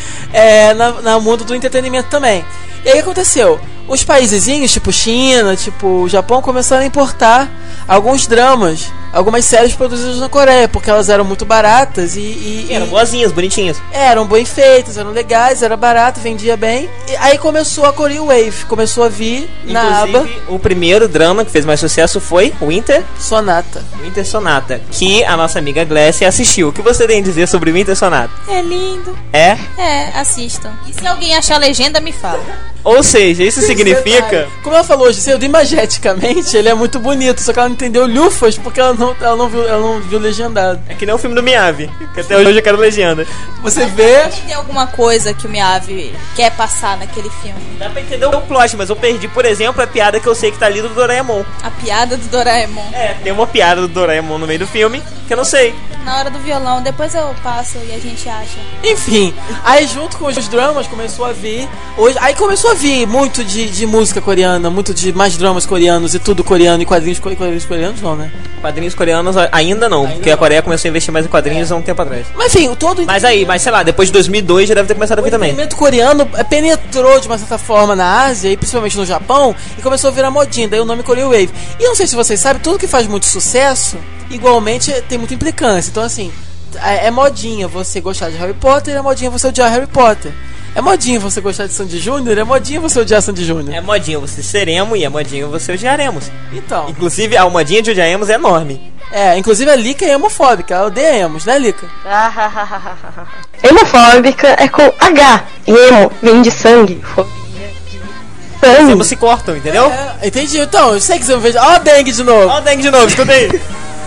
é, na, no mundo do entretenimento também. E aí o que aconteceu? Os paísezinhos, tipo China, tipo Japão, começaram a importar alguns dramas, algumas séries produzidas na Coreia, porque elas eram muito baratas e... e, Eram e boazinhas, bonitinhas. eram bem feitas, eram legais, era barato, vendia bem. E aí começou a Korea Wave, começou a vir na aba Inclusive, o primeiro drama que fez mais sucesso foi Winter, Sonata. Winter Sonata, que a nossa amiga Glécia assistiu. O que você tem a dizer sobre Winter Sonata? É lindo. É? É, assistam. E se alguém achar a legenda, me fala. Ou seja, isso significa... Como ela falou hoje, cedo, imageticamente ele é muito bonito, só que ela não entendeu lufas porque ela não, ela não, viu, ela não viu legendado. É que nem o filme do Miyavi, que até hoje eu quero legenda. Você vê... Tem alguma coisa que o Miyavi quer passar naquele filme? Dá pra entender o plot, mas eu perdi, por exemplo, a piada que eu sei que tá ali do Doraemon. A piada do Doraemon. É, tem uma piada do Doraemon no meio do filme que eu não sei. Na hora do violão, depois eu passo e a gente acha. Enfim, aí junto com os dramas começou a vir... Hoje, aí começou a vir muito de, de música coreana, muito de mais dramas coreanos e tudo coreano e quadrinhos, quadrinhos coreanos não, né? Quadrinhos coreanos ainda não, Ainda porque não. a Coreia começou a investir mais em quadrinhos há um tempo atrás. Mas enfim, o todo... Mas aí, mas sei lá, depois de dois mil e dois já deve ter começado a O vir também. entretenimento coreano penetrou de uma certa forma na Ásia e principalmente no Japão e começou a virar modinha, daí o nome Korea Wave. E eu não sei se vocês sabem, tudo que faz muito sucesso, igualmente tem muita implicância. Então assim, é, é modinha você gostar de Harry Potter, é modinha você odiar Harry Potter. É modinha você gostar de Sandy Júnior, é modinha você odiar Sandy Júnior. É modinha você seremos e é modinha você odiaremos. Então, Inclusive, a modinha de odiaremos é enorme. é, inclusive a Lika é homofóbica, ela odeia emos, né, Lika? Hemofóbica é com H. E emo vem de sangue. Fobia de sangue. Ambos se cortam, entendeu? É, entendi, então, eu sei que você não vejo. Ó, a dengue de novo! Ó o dengue de novo, escuta aí.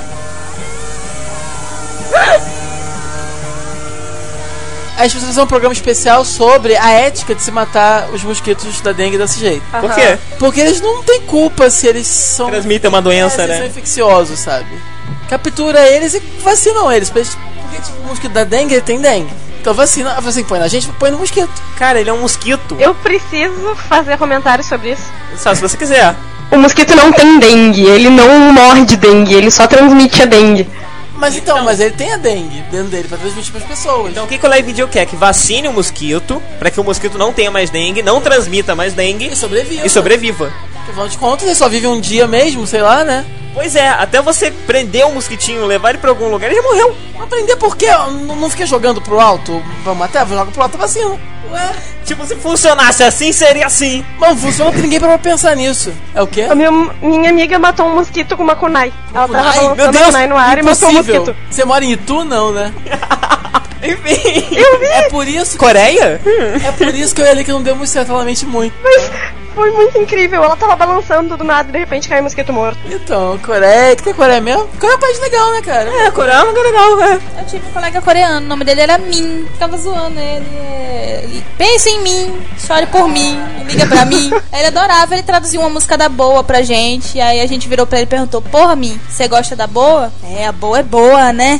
A gente precisa fazer um programa especial sobre a ética de se matar os mosquitos da dengue desse jeito. Por quê? Porque eles não têm culpa se eles são. Transmitem uma doença, é, se eles né? são infecciosos, sabe? Captura eles e vacinam eles. Porque, tipo, o mosquito da dengue, ele tem dengue. Então vacina, assim, põe na gente, põe no mosquito. Cara, ele é um mosquito. Eu preciso fazer comentários sobre isso. Só se você quiser. O mosquito não tem dengue, ele não morre de dengue, ele só transmite a dengue. Mas então, mas ele tem a dengue dentro dele pra transmitir pras pessoas. Então o que, que o Live Video quer? Que vacine o mosquito, pra que o mosquito não tenha mais dengue, não transmita mais dengue E sobreviva. e sobreviva. Afinal de contas, ele só vive um dia mesmo, sei lá, né? Pois é, até você prender um mosquitinho, levar ele pra algum lugar, ele já morreu. Aprender por quê? Não, não fica jogando pro alto pra matar, joga pro alto a vacina. Ué? Tipo, se funcionasse assim, seria assim. Não funciona porque ninguém parou pra pensar nisso. É o quê? A minha, minha amiga matou um mosquito com uma kunai. Ela tava Kunai? balançando Meu a Deus, kunai no ar e matou um impossível. mosquito. Você mora em Itu, não, né? Enfim. Eu vi! É por isso, Coreia? é por isso que eu li que não deu muito certo, ela mente muito. Mas foi muito incrível. Ela tava balançando do nada e de repente caiu um mosquito morto. Então, Coreia, que tem Coreia mesmo? Coreia é um país legal, né, cara? É, Coreia é um lugar legal, né? Eu tive um colega coreano, o nome dele era Min. Ficava zoando ele. é, ele Pense em mim, chore por mim, liga pra mim. Aí ele adorava, ele traduzia uma música da Boa pra gente. E aí a gente virou pra ele e perguntou: Porra, Min, você gosta da Boa? É, a Boa é boa, né?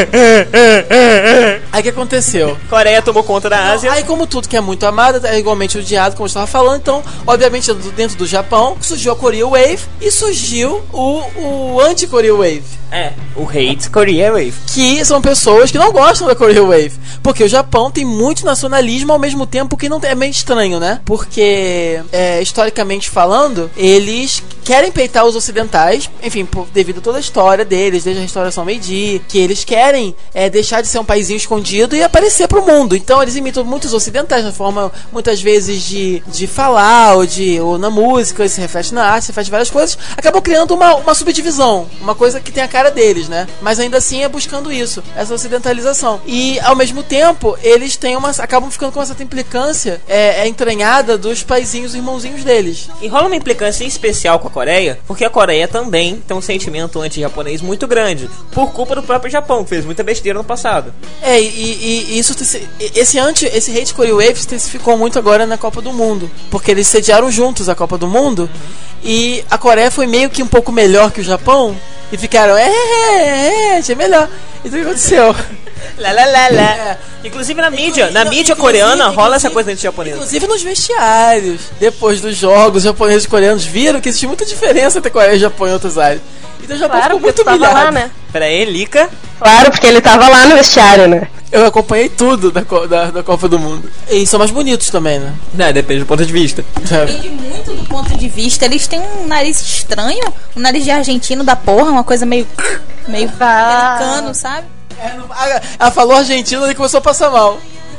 Aí o que aconteceu? Coreia tomou conta da Ásia. Aí, como tudo que é muito amado, é igualmente odiado, como eu estava falando, então, obviamente, dentro do Japão, surgiu a Korea Wave e surgiu o, o anti-Korea Wave. É, o hate Korea Wave. Que são pessoas que não gostam da Korea Wave. Porque o Japão tem muito nacionalismo ao mesmo tempo que não é meio estranho, né? Porque, é, historicamente falando, eles querem peitar os ocidentais, enfim, por, devido a toda a história deles, desde a restauração Meiji, que eles querem é, deixar de ser um paizinho escondido e aparecer pro mundo. Então eles imitam muitos ocidentais na forma, muitas vezes, de, de falar ou, de, ou na música, se reflete na arte, se reflete várias coisas. Acabam criando uma, uma subdivisão, uma coisa que tem a cara deles, né? Mas ainda assim é buscando isso, essa ocidentalização. E ao mesmo tempo, eles têm uma, acabam ficando com uma certa implicância é, é entranhada dos paizinhos e irmãozinhos deles. E rola uma implicância especial com a Coreia, porque a Coreia também tem um sentimento anti-japonês muito grande, por culpa do próprio Japão, que fez muita besteira no passado. É, e, e, e isso esse anti, esse hate Korea Wave se intensificou muito agora na Copa do Mundo, porque eles sediaram juntos a Copa do Mundo e a Coreia foi meio que um pouco melhor que o Japão e ficaram, é, é, é, é melhor. Então o que aconteceu? Lá, lá, lá, lá. É. Inclusive na mídia, Inclu- na não, mídia inclusive- coreana rola essa inclusive- coisa anti-japonesa. Inclusive nos vestiários, depois dos jogos, os japoneses e coreanos viram que existia muita diferença entre Coreia e Japão em outras áreas. Então o Japão Claro, ficou porque muito tu tava humilhado. lá, né? Pera aí, Lica. Claro, porque ele tava lá no vestiário, né? Eu acompanhei tudo da, co- da, da Copa do Mundo. E são mais bonitos também, né? Não, depende do ponto de vista. Depende muito do ponto de vista. Eles têm um nariz estranho, um nariz de argentino da porra, uma coisa meio. meio Ah. americano, sabe? É, não- ah, ela falou argentino e começou a passar mal.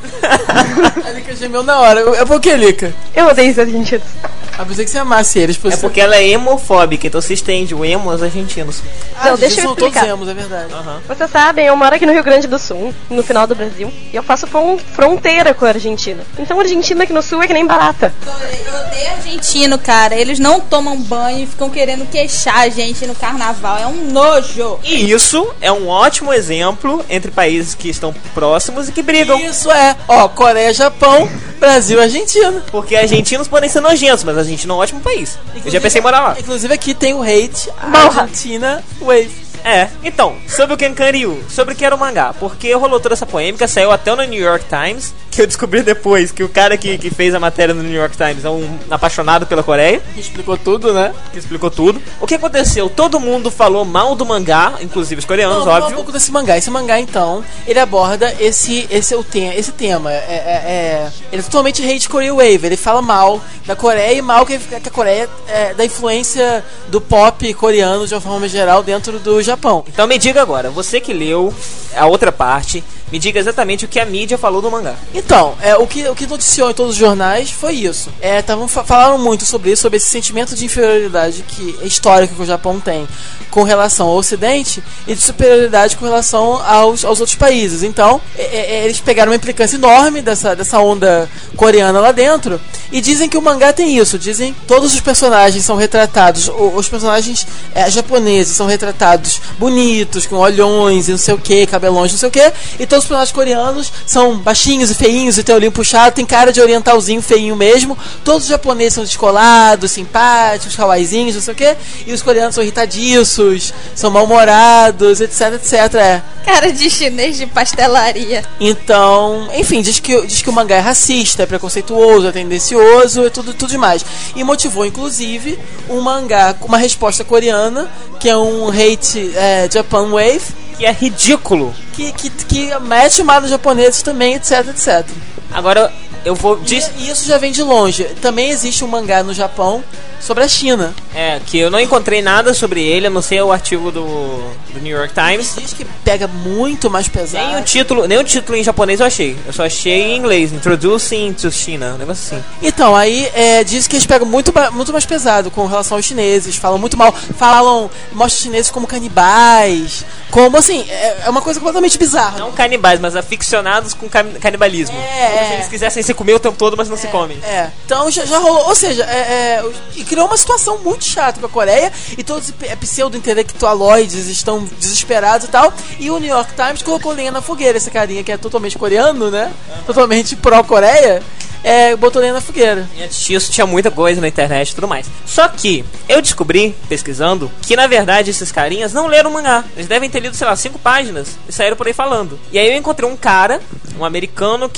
A Lica gemeu na hora. É por que, Lica? Eu odeio os argentinos. Ah, pensei que você amasse eles. É porque ela é hemofóbica, então se estende o emo aos argentinos. Ah, Não, deixa eu são explicar. todos emos, é verdade. Vocês sabem, eu moro aqui no Rio Grande do Sul, no final do Brasil, e eu faço fron- fronteira com a Argentina. Então a Argentina aqui no Sul é que nem barata. Eu odeio argentino, cara. Eles não tomam banho e ficam querendo queixar a gente no carnaval. É um nojo. E isso é um ótimo exemplo entre países que estão próximos e que brigam. Isso é, ó, Coreia, Japão, Brasil, Argentina. Porque argentinos podem ser nojentos, mas a Argentina é um ótimo país. Eu já pensei em morar lá. Inclusive aqui tem o hate Borra. Argentina Wave. É, então, sobre o Kenkan Ryu, sobre o que era o mangá, porque rolou toda essa polêmica, saiu até no New York Times, que eu descobri depois que o cara que, que fez a matéria no New York Times é um apaixonado pela Coreia, Explicou tudo, né? que explicou tudo. O que aconteceu? Todo mundo falou mal do mangá, inclusive os coreanos, Vamos falar um óbvio. pouco desse mangá. Esse mangá, então, ele aborda esse, esse, é o te esse tema. É, é, é- ele é totalmente hate Korea Wave. Ele fala mal da Coreia e mal que, que a Coreia é da influência do pop coreano de uma forma geral dentro do Japão. Então me diga agora, você que leu a outra parte, me diga exatamente o que a mídia falou do mangá. Então, é, o, que, o que noticiou em todos os jornais foi isso. É, tavam, fa- falaram muito sobre isso, sobre esse sentimento de inferioridade que, histórica que o Japão tem com relação ao Ocidente e de superioridade com relação aos, aos outros países. Então, é, é, eles pegaram uma implicância enorme dessa, dessa onda coreana lá dentro e dizem que o mangá tem isso. Dizem que todos os personagens são retratados, o- os personagens é, japoneses são retratados bonitos, com olhões e não sei o que, cabelões, não sei o que, e todos os personagens coreanos são baixinhos e feinhos e tem o olhinho puxado, tem cara de orientalzinho feinho mesmo. Todos os japoneses são descolados, simpáticos, kawaiizinhos, não sei o que, e os coreanos são irritadiços, são mal-humorados, etc, etc. É. Cara de chinês de pastelaria. Então, enfim, diz que, diz que o mangá é racista, é preconceituoso, é tendencioso, é tudo, tudo demais. E motivou, inclusive, um mangá com uma resposta coreana, que é um hate é, Japan Wave, Que é ridículo. que, que, que mete o mal nos japoneses também, etc, etc. Agora eu vou... Diz... E, e isso já vem de longe. Também existe um mangá no Japão sobre a China. É, que eu não encontrei nada sobre ele, a não ser o artigo do, do New York Times. Diz que pega muito mais pesado. Nem o título, nem o título em japonês eu achei. Eu só achei em inglês, Introducing to China, um negócio assim. Então, aí é, diz que eles pegam muito, muito mais pesado com relação aos chineses. Falam muito mal. Falam, mostram os chineses como canibais. Como assim, é, é uma coisa completamente bizarra. Não canibais, mas aficionados com can- canibalismo. É, como é. se eles quisessem se comer o tempo todo, mas não se comem. É, então já, já rolou, ou seja, é, é, e criou uma situação muito chata com a Coreia, e todos os pseudo-intelectualoides estão desesperados e tal, e o New York Times colocou lenha na fogueira, esse carinha que é totalmente coreano, né, totalmente pró-Coreia, é, botou lenha na fogueira. E antes disso tinha muita coisa na internet e tudo mais. Só que eu descobri, pesquisando, que na verdade esses carinhas não leram o mangá. Eles devem ter lido, sei lá, cinco páginas e saíram por aí falando. E aí eu encontrei um cara, um americano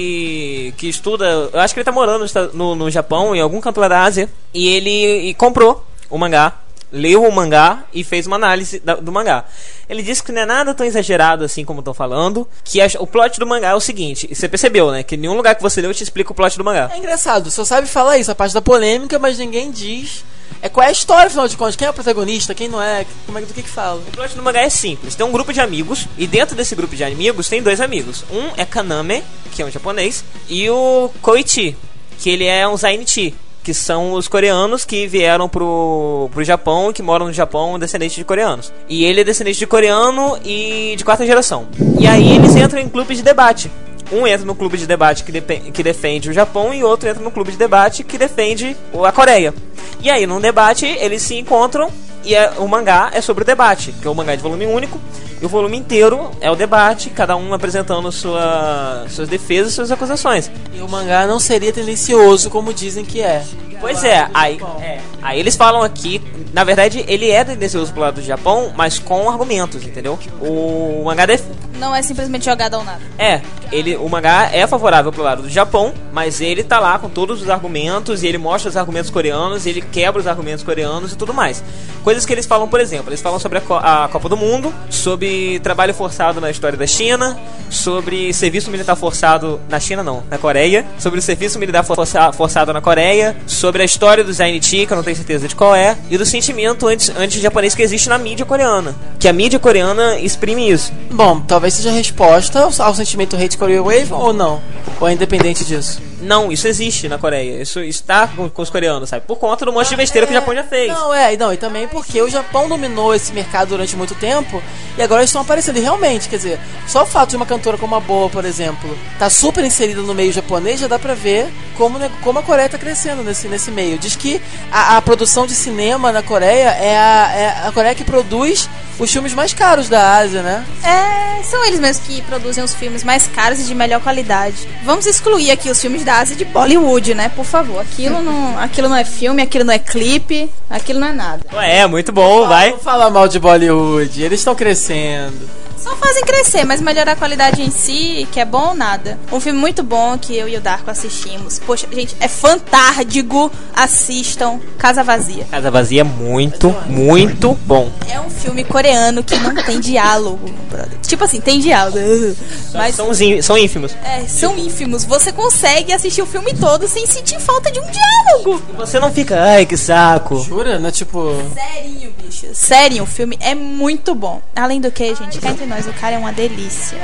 que que estuda, eu acho que ele tá morando no, no Japão, em algum canto lá da Ásia, e ele e comprou o mangá, leu o mangá e fez uma análise da, do mangá. Ele disse que não é nada tão exagerado assim como estão falando, que a, o plot do mangá é o seguinte, você percebeu, né, que em nenhum lugar que você leu te explica o plot do mangá. É engraçado, só sabe falar isso, a parte da polêmica, mas ninguém diz é qual é a história, afinal de contas, quem é o protagonista, quem não é, como é do que que fala. O plot do mangá é simples, tem um grupo de amigos, e dentro desse grupo de amigos tem dois amigos. Um é Kaname, que é um japonês, e o Koichi, que ele é um Zainichi, que são os coreanos que vieram pro, pro Japão, que moram no Japão, descendentes de coreanos. E ele é descendente de coreano e de quarta geração. E aí eles entram em clubes de debate. Um entra no clube de debate que, de, que defende o Japão, e outro entra no clube de debate que defende a Coreia. E aí, num debate, eles se encontram, e é, o mangá é sobre o debate, que é o mangá de volume único, e o volume inteiro é o debate, cada um apresentando sua, suas defesas e suas acusações. E o mangá não seria tendencioso como dizem que é. Pois é, aí, é, aí eles falam aqui, na verdade ele é tendencioso pro lado do Japão, mas com argumentos, entendeu? O mangá def... Não é simplesmente jogado ao nada. É, ele, o mangá é favorável pro lado do Japão, mas ele tá lá com todos os argumentos, e ele mostra os argumentos coreanos, e ele quebra os argumentos coreanos e tudo mais. Coisas que eles falam, por exemplo, eles falam sobre a, Co- a Copa do Mundo, sobre trabalho forçado na história da China, sobre serviço militar forçado na China não, na Coreia, sobre o serviço militar força, forçado na Coreia, sobre a história do Zainichi, que eu não tenho certeza de qual é, e do sentimento anti- anti-japonês que existe na mídia coreana, que a mídia coreana exprime isso. Bom, talvez seja a resposta ao, ao sentimento hate Korea Wave ou não? Ou é independente disso? Não, isso existe na Coreia. Isso está com, com os coreanos, sabe? Por conta do monte de besteira que o Japão já fez. Não, é, não, e também porque o Japão dominou esse mercado durante muito tempo, e agora eles estão aparecendo. E realmente, quer dizer, só o fato de uma cantora como a Boa, por exemplo, tá super inserida no meio japonês, já dá pra ver como, né, como a Coreia tá crescendo nesse, nesse meio. Diz que a, a produção de cinema na Coreia é a, é a Coreia que produz os filmes mais caros da Ásia, né? É, são eles mesmos que produzem os filmes mais caros e de melhor qualidade. Vamos excluir aqui os filmes da Ásia de Bollywood, né? Por favor. Aquilo não, aquilo não é filme, aquilo não é clipe, aquilo não é nada. É, muito bom, vai. Não fala mal de Bollywood, eles estão crescendo. Só fazem crescer, mas melhorar a qualidade em si, que é bom ou nada. Um filme muito bom que eu e o Darko assistimos. Poxa, gente, é fantástico. Assistam Casa Vazia. Casa Vazia é muito, muito bom. É um filme coreano que não tem diálogo, brother. Tipo assim, tem diálogo. Mas São, zin- são ínfimos. é, são ínfimos. Você consegue assistir o filme todo sem sentir falta de um diálogo. E você não fica, ai que saco. Jura? Né? Tipo... Sério, bicho. Sério, o filme é muito bom. Além do que, gente, cá entre nós, o cara é uma delícia.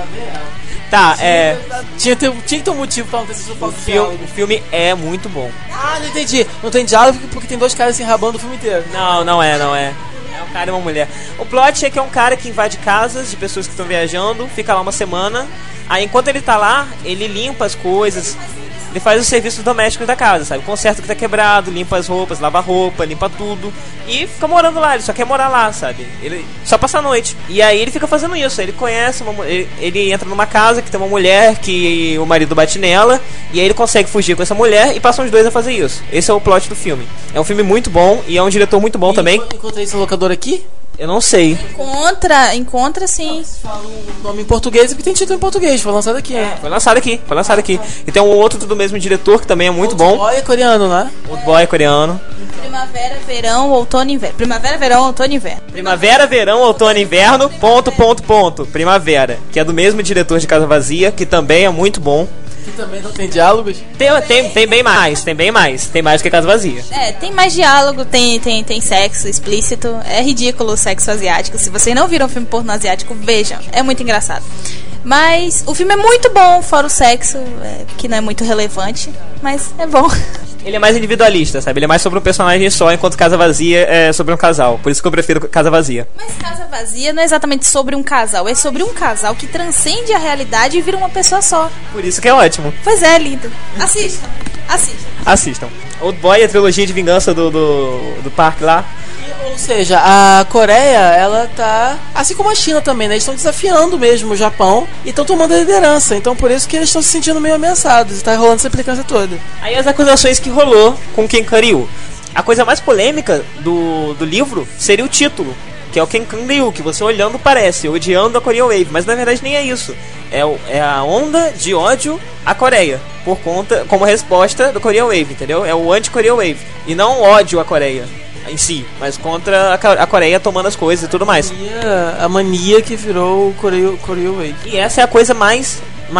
Tá, é. Tinha, ter, tinha que ter um motivo pra não ter sido falta de Filme, diálogo. o filme é muito bom. Ah, não entendi. Não tem diálogo porque tem dois caras se enrabando o filme inteiro. Não, não é, não é. É um cara e uma mulher. O plot é que é um cara que invade casas de pessoas que estão viajando, fica lá uma semana. Aí enquanto ele tá lá, ele limpa as coisas. Ele faz os serviços domésticos da casa, sabe? Conserta o que tá quebrado, limpa as roupas, lava a roupa, limpa tudo. E fica morando lá, ele só quer morar lá, sabe? Ele só passa a noite. E aí ele fica fazendo isso, ele conhece uma ele, ele entra numa casa que tem uma mulher que o marido bate nela. E aí ele consegue fugir com essa mulher e passam os dois a fazer isso. Esse é o plot do filme. É um filme muito bom e é um diretor muito bom também. Encontrei esse locador aqui. Eu não sei. Encontra, encontra sim. Fala o nome em português porque tem título em português. Foi lançado aqui, né? Foi lançado aqui, foi lançado aqui. E tem um outro do mesmo diretor que também é muito bom. Boy é coreano, né? Old Boy é coreano. Primavera, verão, outono, inverno. Primavera, verão, outono, inverno. Primavera, verão, outono, inverno, ponto, ponto, ponto. Primavera, que é do mesmo diretor de Casa Vazia, que também é muito bom. Que também não tem diálogos? Tem, tem, tem bem mais, tem bem mais. Tem mais que Casa Vazia. É, tem mais diálogo, tem, tem, tem sexo explícito. É ridículo o sexo asiático. Se vocês não viram filme pornô asiático, vejam. É muito engraçado. Mas o filme é muito bom, fora o sexo, é, que não é muito relevante, mas é bom. Ele é mais individualista, sabe? Ele é mais sobre um personagem só, enquanto Casa Vazia é sobre um casal. Por isso que eu prefiro Casa Vazia. Mas Casa Vazia não é exatamente sobre um casal, é sobre um casal que transcende a realidade e vira uma pessoa só. Por isso que é ótimo. Pois é, lindo. Assistam, assistam. Assistam. Old Boy, a trilogia de vingança do, do, do parque lá. Ou seja, a Coreia, ela tá... Assim como a China também, né? Eles estão desafiando mesmo o Japão e estão tomando a liderança. Então por isso que eles estão se sentindo meio ameaçados. E tá rolando essa implicância toda. Aí as acusações que rolou com Ken Ryu. A coisa mais polêmica do, do livro seria o título, que é o Ken Ryu, que você olhando parece, odiando a Korean Wave. Mas na verdade nem é isso. É, o, é a onda de ódio à Coreia, por conta, como resposta do Korean Wave, entendeu? É o anti-Korean Wave. E não ódio à Coreia em si, mas contra a Coreia tomando as coisas e tudo mais. A mania, a mania que virou o Korean, Korean Wave. E essa é a coisa mais,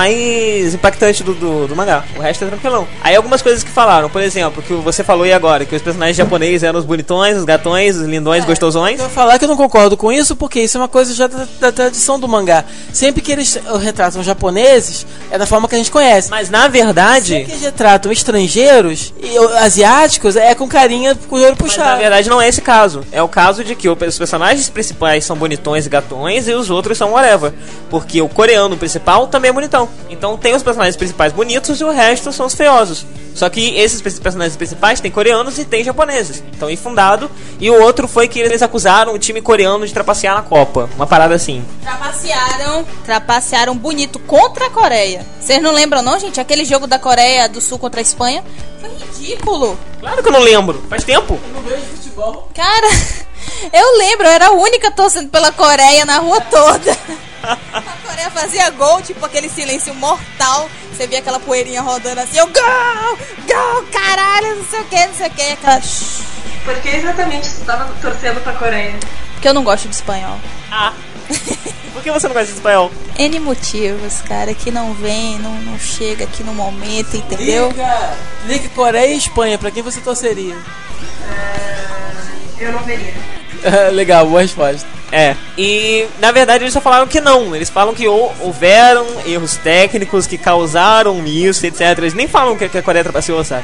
mais impactante do, do, do mangá. O resto é tranquilão. Aí algumas coisas que falaram, por exemplo, que você falou aí agora, que os personagens japoneses eram os bonitões, os gatões, os lindões, é, gostosões. Eu vou falar que eu não concordo com isso, porque isso é uma coisa já da, da tradição do mangá. Sempre que eles retratam japoneses, é da forma que a gente conhece. Mas na verdade... Sempre que eles retratam estrangeiros e asiáticos, é com carinha, com o olho puxado. Mas na verdade não é esse caso. É o caso de que os personagens principais são bonitões e gatões e os outros são whatever. Porque o coreano principal também é bonitão. Então tem os personagens principais bonitos e o resto são os feiosos. Só que esses personagens principais tem coreanos e tem japoneses. Então infundado. E o outro foi que eles acusaram o time coreano de trapacear na Copa. Uma parada assim. Trapacearam, trapacearam bonito contra a Coreia. Vocês não lembram não, gente? Aquele jogo da Coreia do Sul contra a Espanha foi ridículo. Claro que eu não lembro. Faz tempo. Eu não vejo futebol. Cara, eu lembro, eu era a única torcendo pela Coreia na rua toda. A Coreia fazia gol, tipo aquele silêncio mortal. Você via aquela poeirinha rodando assim, eu gol, gol, caralho, não sei o que, não sei o que. Aquela... Por que exatamente você tava torcendo pra Coreia? Porque eu não gosto de espanhol. Ah. Por que você não gosta de espanhol? N motivos, cara, que não vem, não, não chega aqui no momento, entendeu? Liga, liga Coreia e Espanha, pra quem você torceria? Eu não veria. Legal, boa resposta. É, e na verdade eles só falaram que não. Eles falam que houveram erros técnicos que causaram isso, etcétera. Eles nem falam que a Coreia trapaceou, saca?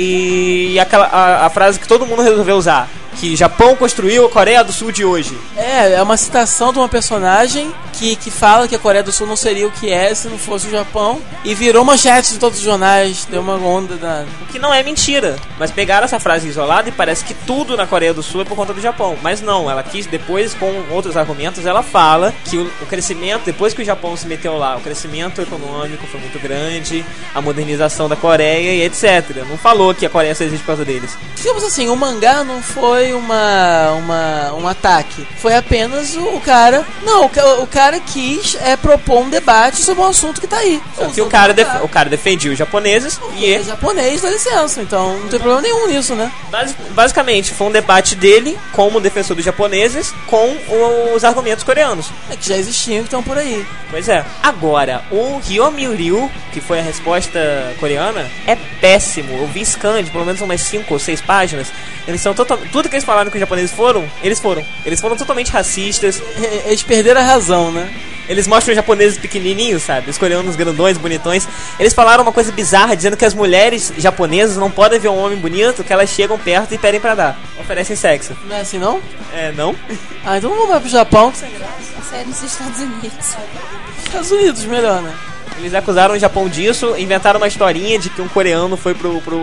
E aquela, a, a frase que todo mundo resolveu usar, que Japão construiu a Coreia do Sul de hoje. É, é uma citação de uma personagem que, que fala que a Coreia do Sul não seria o que é se não fosse o Japão. E virou manchete de todos os jornais, deu uma onda da... O que não é mentira, mas pegaram essa frase isolada e parece que tudo na Coreia do Sul é por conta do Japão. Mas não, ela quis depois, com outros argumentos, ela fala que o, o crescimento, depois que o Japão se meteu lá, o crescimento econômico foi muito grande, a modernização da Coreia e etcétera. Não falou que a Coreia só existe por causa deles. Digamos assim, o mangá não foi uma, uma, um ataque. Foi apenas o, o cara... Não, o, o cara quis é, propor um debate sobre um assunto que tá aí. Só que o cara, def, o cara defendia os japoneses e... É japonês, dá licença. Então não tem problema nenhum nisso, né? Bas, basicamente, foi um debate dele como defensor dos japoneses com os argumentos coreanos. É que já existiam, que estão por aí. Pois é. Agora, o Ryomiryu, que foi a resposta coreana, é péssimo. Eu vi scan de pelo menos umas cinco ou seis páginas. Eles são totalmente... Tudo que eles falaram que os japoneses foram, eles foram. Eles foram totalmente racistas. Eles perderam a razão, né? Eles mostram os japoneses pequenininhos, sabe? Os coreanos grandões, bonitões. Eles falaram uma coisa bizarra, dizendo que as mulheres japonesas não podem ver um homem bonito, que elas chegam perto e pedem pra dar. Oferecem sexo. Não é assim, não? É, não? Ah, então vamos lá pro Japão, que sem graça. Isso é nos Estados Unidos. Estados Unidos, melhor, né? Eles acusaram o Japão disso, inventaram uma historinha de que um coreano foi pro... pro...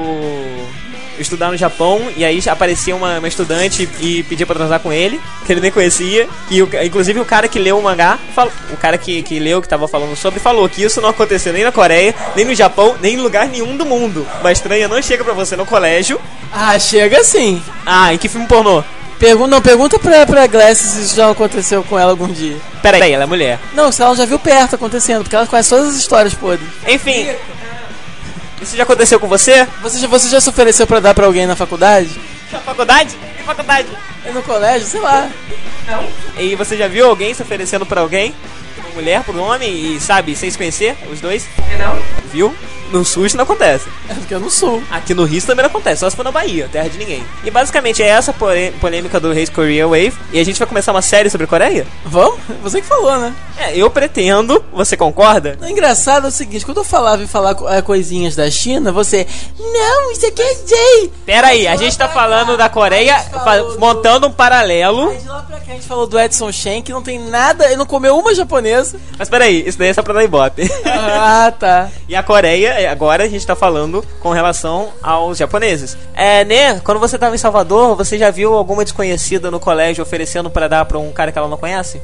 estudar no Japão, e aí aparecia uma, uma estudante e pedia pra transar com ele, que ele nem conhecia, e o, inclusive o cara que leu o mangá, fal, o cara que, que leu, que tava falando sobre, falou que isso não aconteceu nem na Coreia, nem no Japão, nem em lugar nenhum do mundo. Uma estranha não chega pra você no colégio. Ah, chega sim. Ah, em que filme pornô? Pergunta, não, pergunta pra, pra Glasses se isso já aconteceu com ela algum dia. Pera aí, ela é mulher. Não, se ela já viu perto acontecendo, porque ela conhece todas as histórias podres. Enfim... Isso já aconteceu com você? Você já, você já se ofereceu pra dar pra alguém na faculdade? Na faculdade? Que faculdade? E no colégio? Sei lá. Não. E você já viu alguém se oferecendo pra alguém? Uma mulher, por um homem, e sabe, sem se conhecer, os dois? Eu não. viu? No sul isso não acontece. É porque é no sul. Aqui no Rio isso também não acontece, só se for na Bahia, terra de ninguém. E basicamente é essa polê- polêmica do Race Korea Wave. E a gente vai começar uma série sobre Coreia? Vamos? Você que falou, né? É, eu pretendo, você concorda? O engraçado é o seguinte, quando eu falava em falar co- é, coisinhas da China, você... Não, isso aqui é gay! Pera aí, a gente tá falando da Coreia, fa- montando um paralelo. Aí de lá pra cá a gente falou do Edson Shen, que não tem nada, ele não comeu uma japonesa. Mas pera aí, isso daí é só pra dar ibope. Ah, tá. E a Coreia, agora a gente tá falando com relação aos japoneses. É, né, quando você tava em Salvador, você já viu alguma desconhecida no colégio oferecendo pra dar pra um cara que ela não conhece?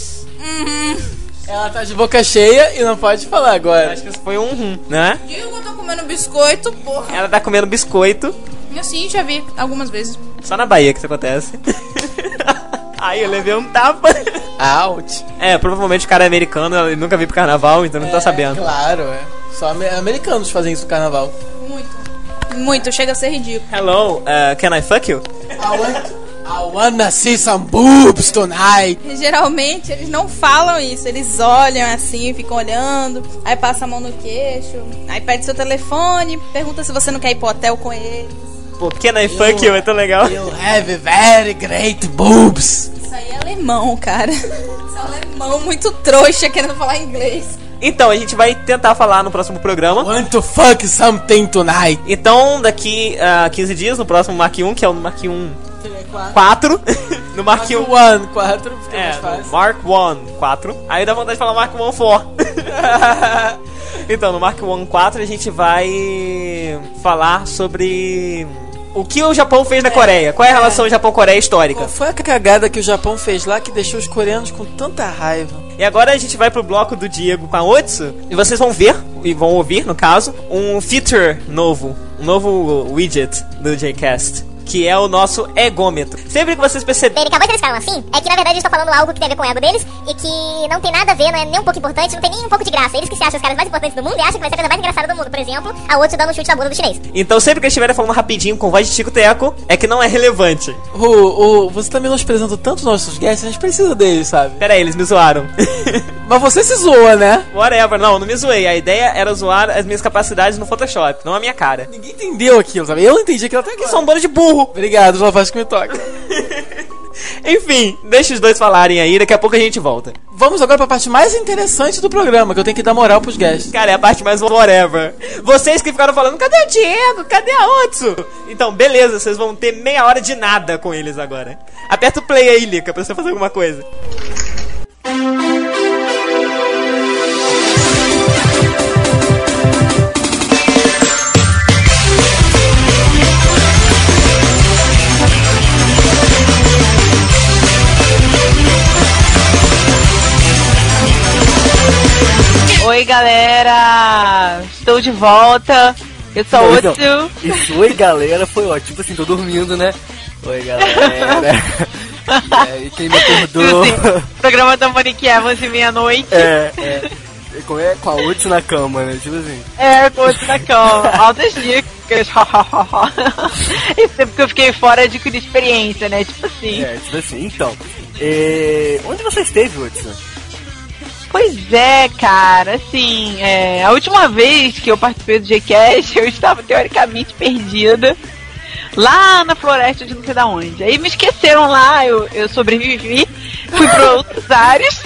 Ela tá de boca cheia e não pode falar agora. Acho que isso foi um rum, né? Digo que eu tô comendo biscoito, porra. Ela tá comendo biscoito. Assim, já vi algumas vezes. Só na Bahia que isso acontece. Aí eu levei um tapa. Out. É, provavelmente o cara é americano, ele nunca veio pro carnaval, então não tá sabendo. Claro, é. Só ame- americanos fazem isso no carnaval. Muito. Muito, chega a ser ridículo. Hello, uh, can I fuck you? I, want, I wanna see some boobs tonight. E, geralmente eles não falam isso, eles olham assim, ficam olhando, aí passa a mão no queixo, aí pede seu telefone, pergunta se você não quer ir pro hotel com eles. Pô, can I fuck you? É tão legal. You have very great boobs. Isso aí é alemão, cara. Isso é alemão muito trouxa querendo falar inglês. Então, a gente vai tentar falar no próximo programa. Want to fuck something tonight. Então, daqui a quinze dias, no próximo Mark um, que é o Mark um quatro. No Mark um... One, quatro, fica É, mais no fácil. Mark um quatro. Aí dá vontade de falar Mark um quatro. Então, no Mark um quatro a gente vai falar sobre o que o Japão fez na Coreia. Qual é a relação Japão-Coreia histórica? Qual foi a cagada que o Japão fez lá que deixou os coreanos com tanta raiva? E agora a gente vai pro bloco do Diego com a Otsu. E vocês vão ver, e vão ouvir, no caso, um feature novo. Um novo widget do J-Cast. Que é o nosso egômetro. Sempre que vocês perceberem Acabou que eles ficaram assim, é que na verdade eles estão falando algo que tem a ver com o ego deles e que não tem nada a ver, não é nem um pouco importante, não tem nem um pouco de graça. Eles que se acham os caras mais importantes do mundo e acham que vai ser a coisa mais engraçada do mundo. Por exemplo, a Otsu dando um chute na bunda do chinês. Então sempre que eles estiverem falando rapidinho com voz de Tico Teco, é que não é relevante. O, o, você tá menosprezando tanto os nossos guests, a gente precisa deles, sabe? Pera aí, eles me zoaram. Mas você se zoa, né? Whatever, não, não me zoei. A ideia era zoar as minhas capacidades no Photoshop, não a minha cara. Ninguém entendeu aquilo, sabe? Eu não entendi aquilo até agora. Que são um bando de burro. Obrigado, Lavaz que me toca. Enfim, deixa os dois falarem aí, daqui a pouco a gente volta. Vamos agora pra parte mais interessante do programa, que eu tenho que dar moral pros guests. Cara, é a parte mais whatever. Vocês que ficaram falando, cadê o Diego? Cadê a Otsu? Então, beleza, vocês vão ter meia hora de nada com eles agora. Aperta o play aí, Lica, pra você fazer alguma coisa. Oi, galera! Estou de volta. Eu sou a Não, então, Otsu. Isso, oi, galera, foi ótimo. Tipo assim, tô dormindo, né? Oi, galera. É, e quem me acordou? Tipo assim, o programa da Monique Evans de meia-noite. É, é. Com, é, com a Otsu na cama, né? Tipo assim. É, com a Otsu na cama. Altas dicas. Isso é porque eu fiquei fora de experiência, né? Tipo assim. É, tipo assim, então. É, onde você esteve, Otsu? Pois é, cara, assim, é, a última vez que eu participei do J-Cast, eu estava teoricamente perdida lá na floresta de não sei da onde. Aí me esqueceram lá, eu, eu sobrevivi, fui pra outros ares,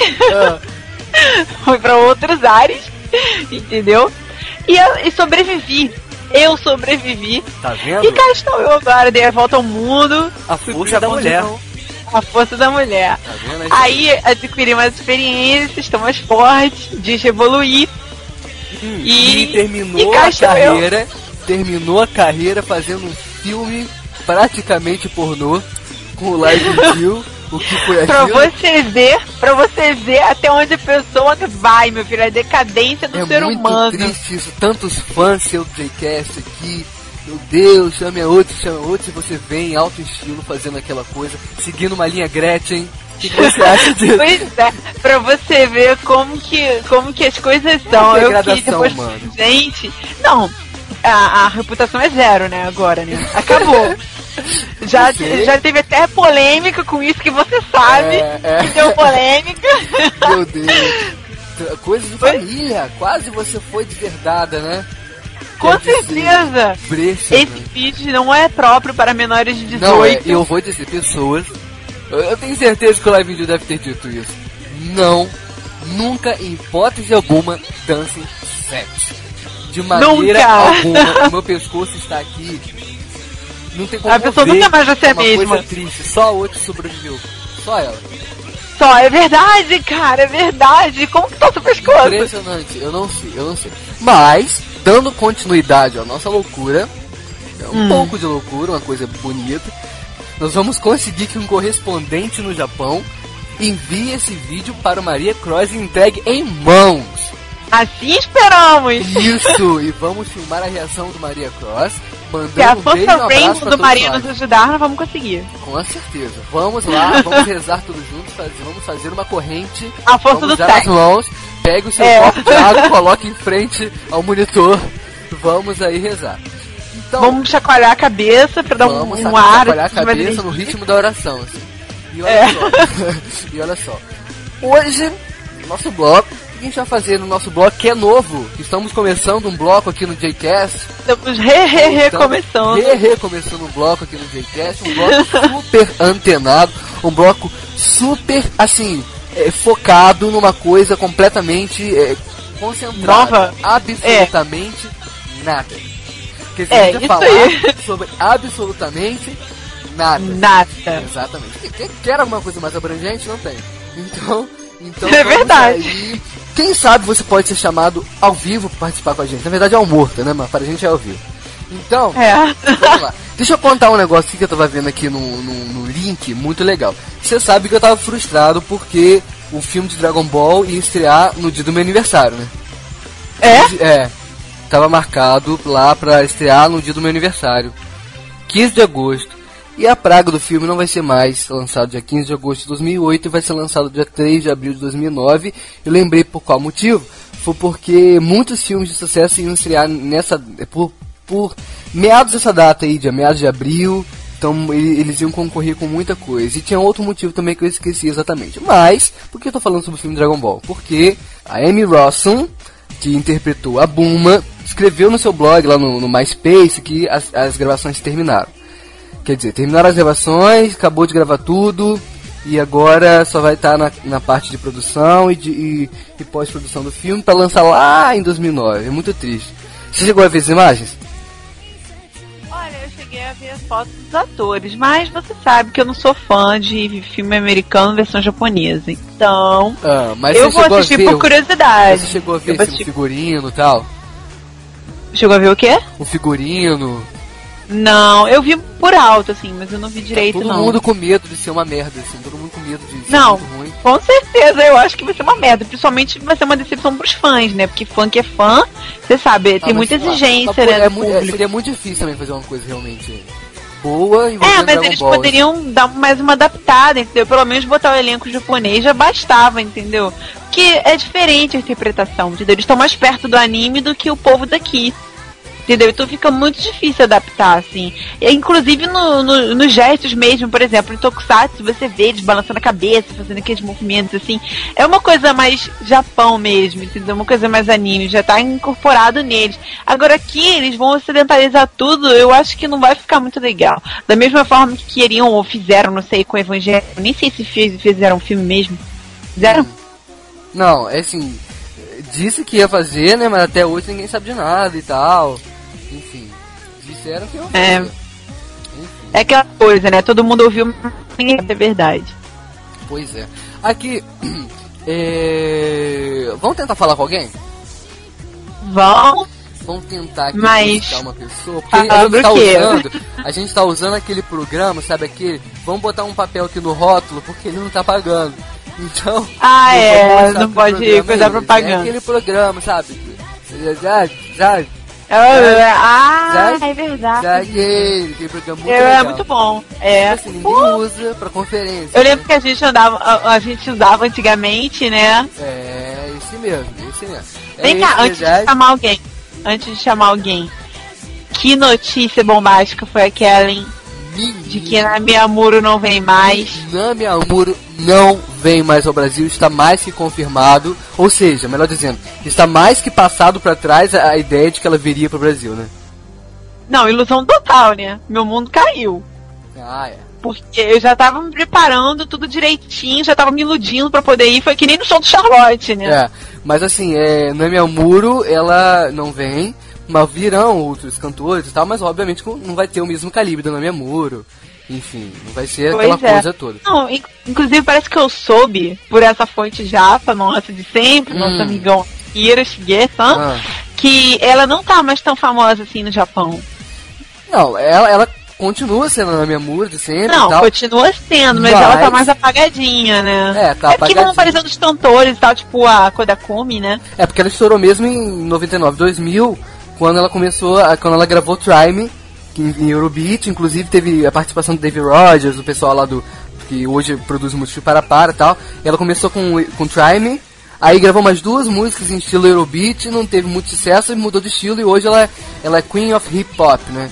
fui pra outros ares, entendeu? E, eu, e sobrevivi, eu sobrevivi. Tá vendo? E cá estou eu agora, dei a volta ao mundo. A força da mulher. A força da mulher. Tá vendo? Aí adquiri mais experiência, estou mais forte, deixa evoluir. Hum, e, e terminou e cá a estou carreira. eu. Terminou a carreira fazendo um filme praticamente pornô com o Live Kill. O que foi Pra aquilo? você ver, pra você ver até onde a pessoa vai, meu filho, a decadência do É ser muito humano. triste isso, tantos fãs seu J-Cast aqui. Meu Deus, chame a outra, chame a outra, e você vem em alto estilo fazendo aquela coisa, seguindo uma linha Gretchen. O que, que você acha disso? Pois é, pra você ver como que, como que as coisas são. Eu que degradação, depois, mano. gente, não, a, a reputação é zero, né, agora, né? Acabou. Já, sei. já teve até polêmica com isso que você sabe, É, é. que deu polêmica. Meu Deus. Tra- Coisa de família. Quase você foi de verdade, né? Com Quer dizer, certeza. brecha, Esse né? vídeo não é próprio para menores de dezoito. Não, é, eu vou dizer, pessoas. Eu, eu tenho certeza que o Live Video deve ter dito isso. Não, nunca, em hipótese alguma, dancem sexo. De maneira Nunca. alguma. O meu pescoço está aqui. Não tem como A pessoa ver nunca mais vai ser a uma mesma. coisa triste. Só a outra sobreviveu. Só ela. Só, é verdade, cara, é verdade. Como que tá o seu pescoço? Impressionante, eu não sei, eu não sei. Mas, dando continuidade à nossa loucura, um Hum. pouco de loucura, uma coisa bonita, nós vamos conseguir que um correspondente no Japão envie esse vídeo para o Maria Cross e entregue em mãos. Assim esperamos. Isso, e vamos filmar a reação do Maria Cross, Se a mandando um beijo e um Força abraço Rainbow para do todos Maria nós. nos ajudar, nós vamos conseguir. Com certeza. Vamos lá, vamos rezar todos juntos, fazer, vamos fazer uma corrente. A força vamos do usar as sexo. mãos, pegue o seu É. copo de água, coloque em frente ao monitor. Vamos aí rezar. Então, Vamos chacoalhar a cabeça pra dar um, vamos um sa- ar. chacoalhar a assim, mais cabeça energia. no ritmo da oração. Assim. E olha É. só. E olha só. Hoje, nosso bloco, o que a gente vai fazer no nosso bloco que é novo? Estamos começando um bloco aqui no J-Cast. Estamos re, re, recomeçando. Re, recomeçando um bloco aqui no J-Cast, um bloco super antenado, um bloco super, assim, é, focado numa coisa completamente é, concentrada. Nova? Absolutamente nada. Quer dizer, É, a gente vai isso falar aí. sobre absolutamente nada. Nada. Exatamente. Quer, quer alguma coisa mais abrangente? Não tem. Então, então É vamos verdade. aí. Quem sabe você pode ser chamado ao vivo para participar com a gente. Na verdade é ao morto, né? Mas para a gente é ao vivo. Então, É. vamos lá. Deixa eu contar um negócio que eu tava vendo aqui no, no, no link, muito legal. Você sabe que eu tava frustrado porque o filme de Dragon Ball ia estrear no dia do meu aniversário, né? É? É. Tava marcado lá pra estrear no dia do meu aniversário. quinze de agosto. E a praga do filme não vai ser mais lançado dia quinze de agosto de dois mil e oito e vai ser lançado dia três de abril de dois mil e nove. Eu lembrei por qual motivo. Foi porque muitos filmes de sucesso iam estrear nessa... Por, por meados dessa data aí, dia meados de abril. Então ele- eles iam concorrer com muita coisa. E tinha outro motivo também que eu esqueci exatamente. Mas, por que eu tô falando sobre o filme Dragon Ball? Porque a Amy Rossum, que interpretou a Bulma, escreveu no seu blog lá no, no MySpace que as, as gravações terminaram. Quer dizer, terminaram as gravações, acabou de gravar tudo e agora só vai estar na, na parte de produção e, de, e, e pós-produção do filme para lançar lá em dois mil e nove. É muito triste. Você chegou a ver as imagens? Olha, eu cheguei a ver as fotos dos atores, mas você sabe que eu não sou fã de filme americano versão japonesa. Então, Ah, mas eu você vou chegou a assistir ver por o- curiosidade. Você chegou a Eu ver vou assim, um assistir- figurino e tal? Chegou a ver o quê? Um figurino. Não, eu vi por alto, assim, mas eu não vi direito, Todo não. mundo com medo de ser uma merda, assim. Todo mundo com medo de ser Não, muito ruim. com certeza eu acho que vai ser uma merda. Principalmente vai ser uma decepção pros fãs, né? Porque fã que é fã, você sabe, tem Ah, muita mas, ah, exigência, ah, né? é do muito- é, público. seria muito difícil também fazer uma coisa realmente boa e É, mas Dragon eles Ball, poderiam dar mais uma adaptada, entendeu? Pelo menos botar o elenco japonês já bastava, entendeu? Porque é diferente a interpretação, entendeu? Eles estão mais perto do anime do que o povo daqui. Entendeu? Então fica muito difícil adaptar, assim. E, inclusive no, no, nos gestos mesmo, por exemplo, em Tokusatsu, você vê eles balançando a cabeça, fazendo aqueles movimentos, assim. É uma coisa mais Japão mesmo, entendeu? Uma coisa mais anime, já tá incorporado neles. Agora aqui, eles vão ocidentalizar tudo, eu acho que não vai ficar muito legal. Da mesma forma que queriam ou fizeram, não sei, com o Evangelho. Nem sei se fiz- fizeram um filme mesmo. Fizeram? Não, é assim, disse que ia fazer, né, mas até hoje ninguém sabe de nada e tal. Enfim, disseram que iam É. fazer. É aquela coisa, né? Todo mundo ouviu, mas ninguém sabe a verdade. Pois é. Aqui, é... vamos tentar falar com alguém? Vamos. Vamos tentar aqui Mas- buscar uma pessoa, porque Ah, a gente do tá quê? usando, a gente tá usando aquele programa, sabe aquele? Vamos botar um papel aqui no rótulo, porque ele não tá pagando. Então, Ah, eu vou é, mostrar não que o pode programa coisar é esse. É propaganda. aquele programa, sabe? Já, já, Ah, Já- é verdade. já aquele, aquele programa muito É, legal. é muito bom. É. Tipo assim, ninguém usa pra conferência. Eu lembro que a gente andava, a, a gente usava antigamente, né? É, esse mesmo, esse mesmo. É Vem cá, esse, antes já- de chamar alguém. Antes de chamar alguém. Que notícia bombástica foi aquela, hein? de que Nami Amuro não vem mais. Nami Amuro não vem mais ao Brasil, está mais que confirmado. Ou seja, melhor dizendo, está mais que passado pra trás a, a ideia de que ela viria pro Brasil, né? Não, ilusão total, né? Meu mundo caiu. Ah, é. Porque eu já tava me preparando tudo direitinho, já tava me iludindo pra poder ir. Foi que nem no show do Charlotte, né? É, mas assim, é, Nami Amuro, ela não vem, mas virão outros cantores e tal, mas obviamente não vai ter o mesmo calibre da Nami Amuro. Enfim, não vai ser pois aquela é. coisa toda. Não, inc- inclusive parece que eu soube, por essa fonte japa, nossa de sempre, Hum. nosso amigão Kira Shigesan, Ah. que ela não tá mais tão famosa assim no Japão. Não, ela, ela continua sendo a Nami Amuro de sempre Não, e tal. continua sendo, mas, Mas- ela tá mais apagadinha, né? É, tá é porque vão apagadinha. aparecendo os cantores e tal, tipo a Kodakumi, né? É porque ela estourou mesmo em noventa e nove, dois mil, quando ela começou, a, quando ela gravou Try Me, que em, em Eurobeat, inclusive teve a participação do Dave Rogers, o pessoal lá do, que hoje produz música para para e tal. E ela começou com, com Try Me, aí gravou mais duas músicas em estilo Eurobeat, não teve muito sucesso e mudou de estilo, e hoje ela, é- ela é Queen of Hip Hop, né?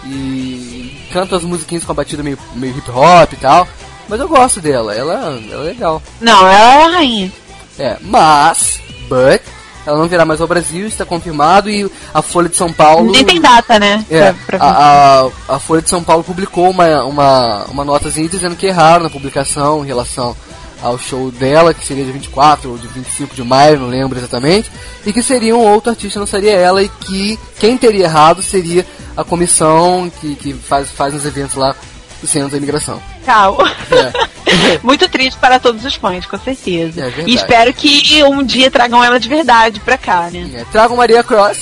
E canta as musiquinhas com a batida meio, meio hip hop e tal. Mas eu gosto dela, ela, ela é legal. Não, ela é a rainha. É, mas, but, ela não virá mais ao Brasil, está confirmado, e a Folha de São Paulo... Nem tem data, né? É, pra- pra- a, a, a Folha de São Paulo publicou uma, uma, uma notazinha dizendo que erraram na publicação em relação ao show dela, que seria de vinte e quatro ou de vinte e cinco de maio, não lembro exatamente, e que seria um outro artista, não seria ela, e que quem teria errado seria a comissão que, que faz, faz os eventos lá do Centro da Imigração. Tchau. É. Muito triste para todos os fãs, com certeza. É verdade. E espero que um dia tragam ela de verdade pra cá, né? É, tragam Maria Cross.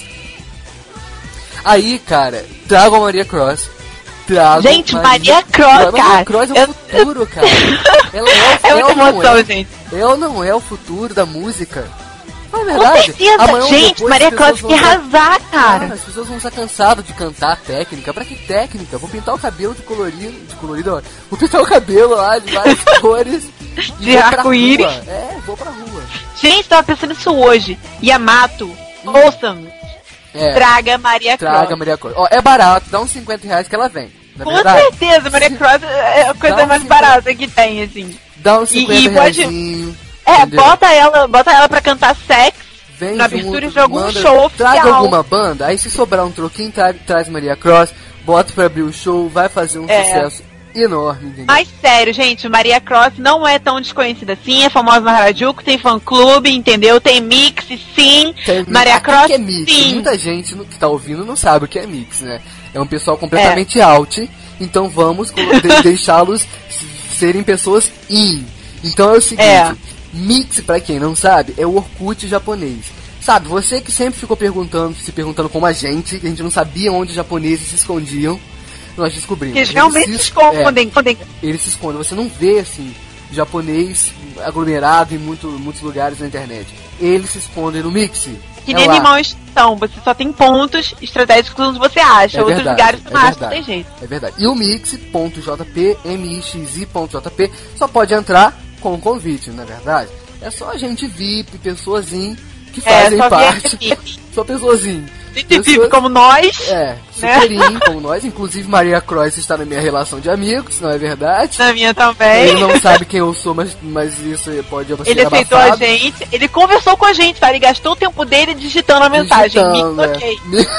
Aí, cara, tragam Maria Cross. Tragam Gente, Maria Cross, Maria cara. Cross é o Eu- futuro, cara. Ela é, o, É ela muita não emoção, é. gente. Ela não é o futuro da música. Não é Com verdade? certeza, Amanhã ou gente, depois Maria as pessoas Cross vão quer estar- arrasar, cara. Ah, as pessoas vão estar cansadas de cantar técnica. Pra que técnica? Vou pintar o cabelo de colorido. De colorido, ó. Vou pintar o cabelo lá de várias cores. e De vou pra arco-íris. rua. É, vou pra rua. Gente, tava pensando isso hoje. Yamato, ouçam, É, traga Maria Cross. traga Maria Cross. Ó, é barato, dá uns cinquenta reais que ela vem. Na Com verdade, certeza, Maria Cross é a coisa Dá um mais cinquenta. barata que tem, assim. dá uns E- cinquenta e pode- reaisinho, É, entendeu? bota ela, bota ela pra cantar sex Vem na junto, abertura de algum manda- show Traga oficial. alguma banda, aí se sobrar um troquinho, tra traz Maria Cross, bota pra abrir o show, vai fazer um É. sucesso enorme, entendeu? Mas sério, gente, Maria Cross não é tão desconhecida assim, é famosa na Harajuku, tem fã-clube, entendeu? Tem mix, sim. Tem- Maria aqui Cross, que é mix. sim. Muita gente no- que tá ouvindo não sabe o que é mix, né? É um pessoal completamente out, então vamos colo- de- deixá-los s- serem pessoas in. Então é o seguinte, É. mix, pra quem não sabe, é o Orkut japonês. Sabe, você que sempre ficou perguntando, se perguntando como a gente, que a gente não sabia onde os japoneses se escondiam, nós descobrimos. Eles Eles realmente se escondem. escondem. é, eles se escondem. Você não vê, assim, japonês aglomerado em muito, muitos lugares na internet. Eles se escondem no Mix. Que É nem lá. animal em extinção, você só tem pontos estratégicos onde você acha, É outros verdade, lugares você é não acha, não verdade. tem jeito. É verdade. E o mix.jp, mixi.jp, só pode entrar com convite, não é verdade? É só gente V I P, pessoazinho que É, fazem só parte. V I P. Só pessoazinho. Gente vive Pessoas- como nós, É, né? superinho como nós. Inclusive Maria Cross está na minha relação de amigos, não é verdade? na minha também. Ele não sabe quem eu sou, mas, mas isso pode ser Ele aceitou a abafado. gente, ele conversou com a gente, tá? Ele gastou o tempo dele digitando a mensagem. Digitando, Mix, é. ok.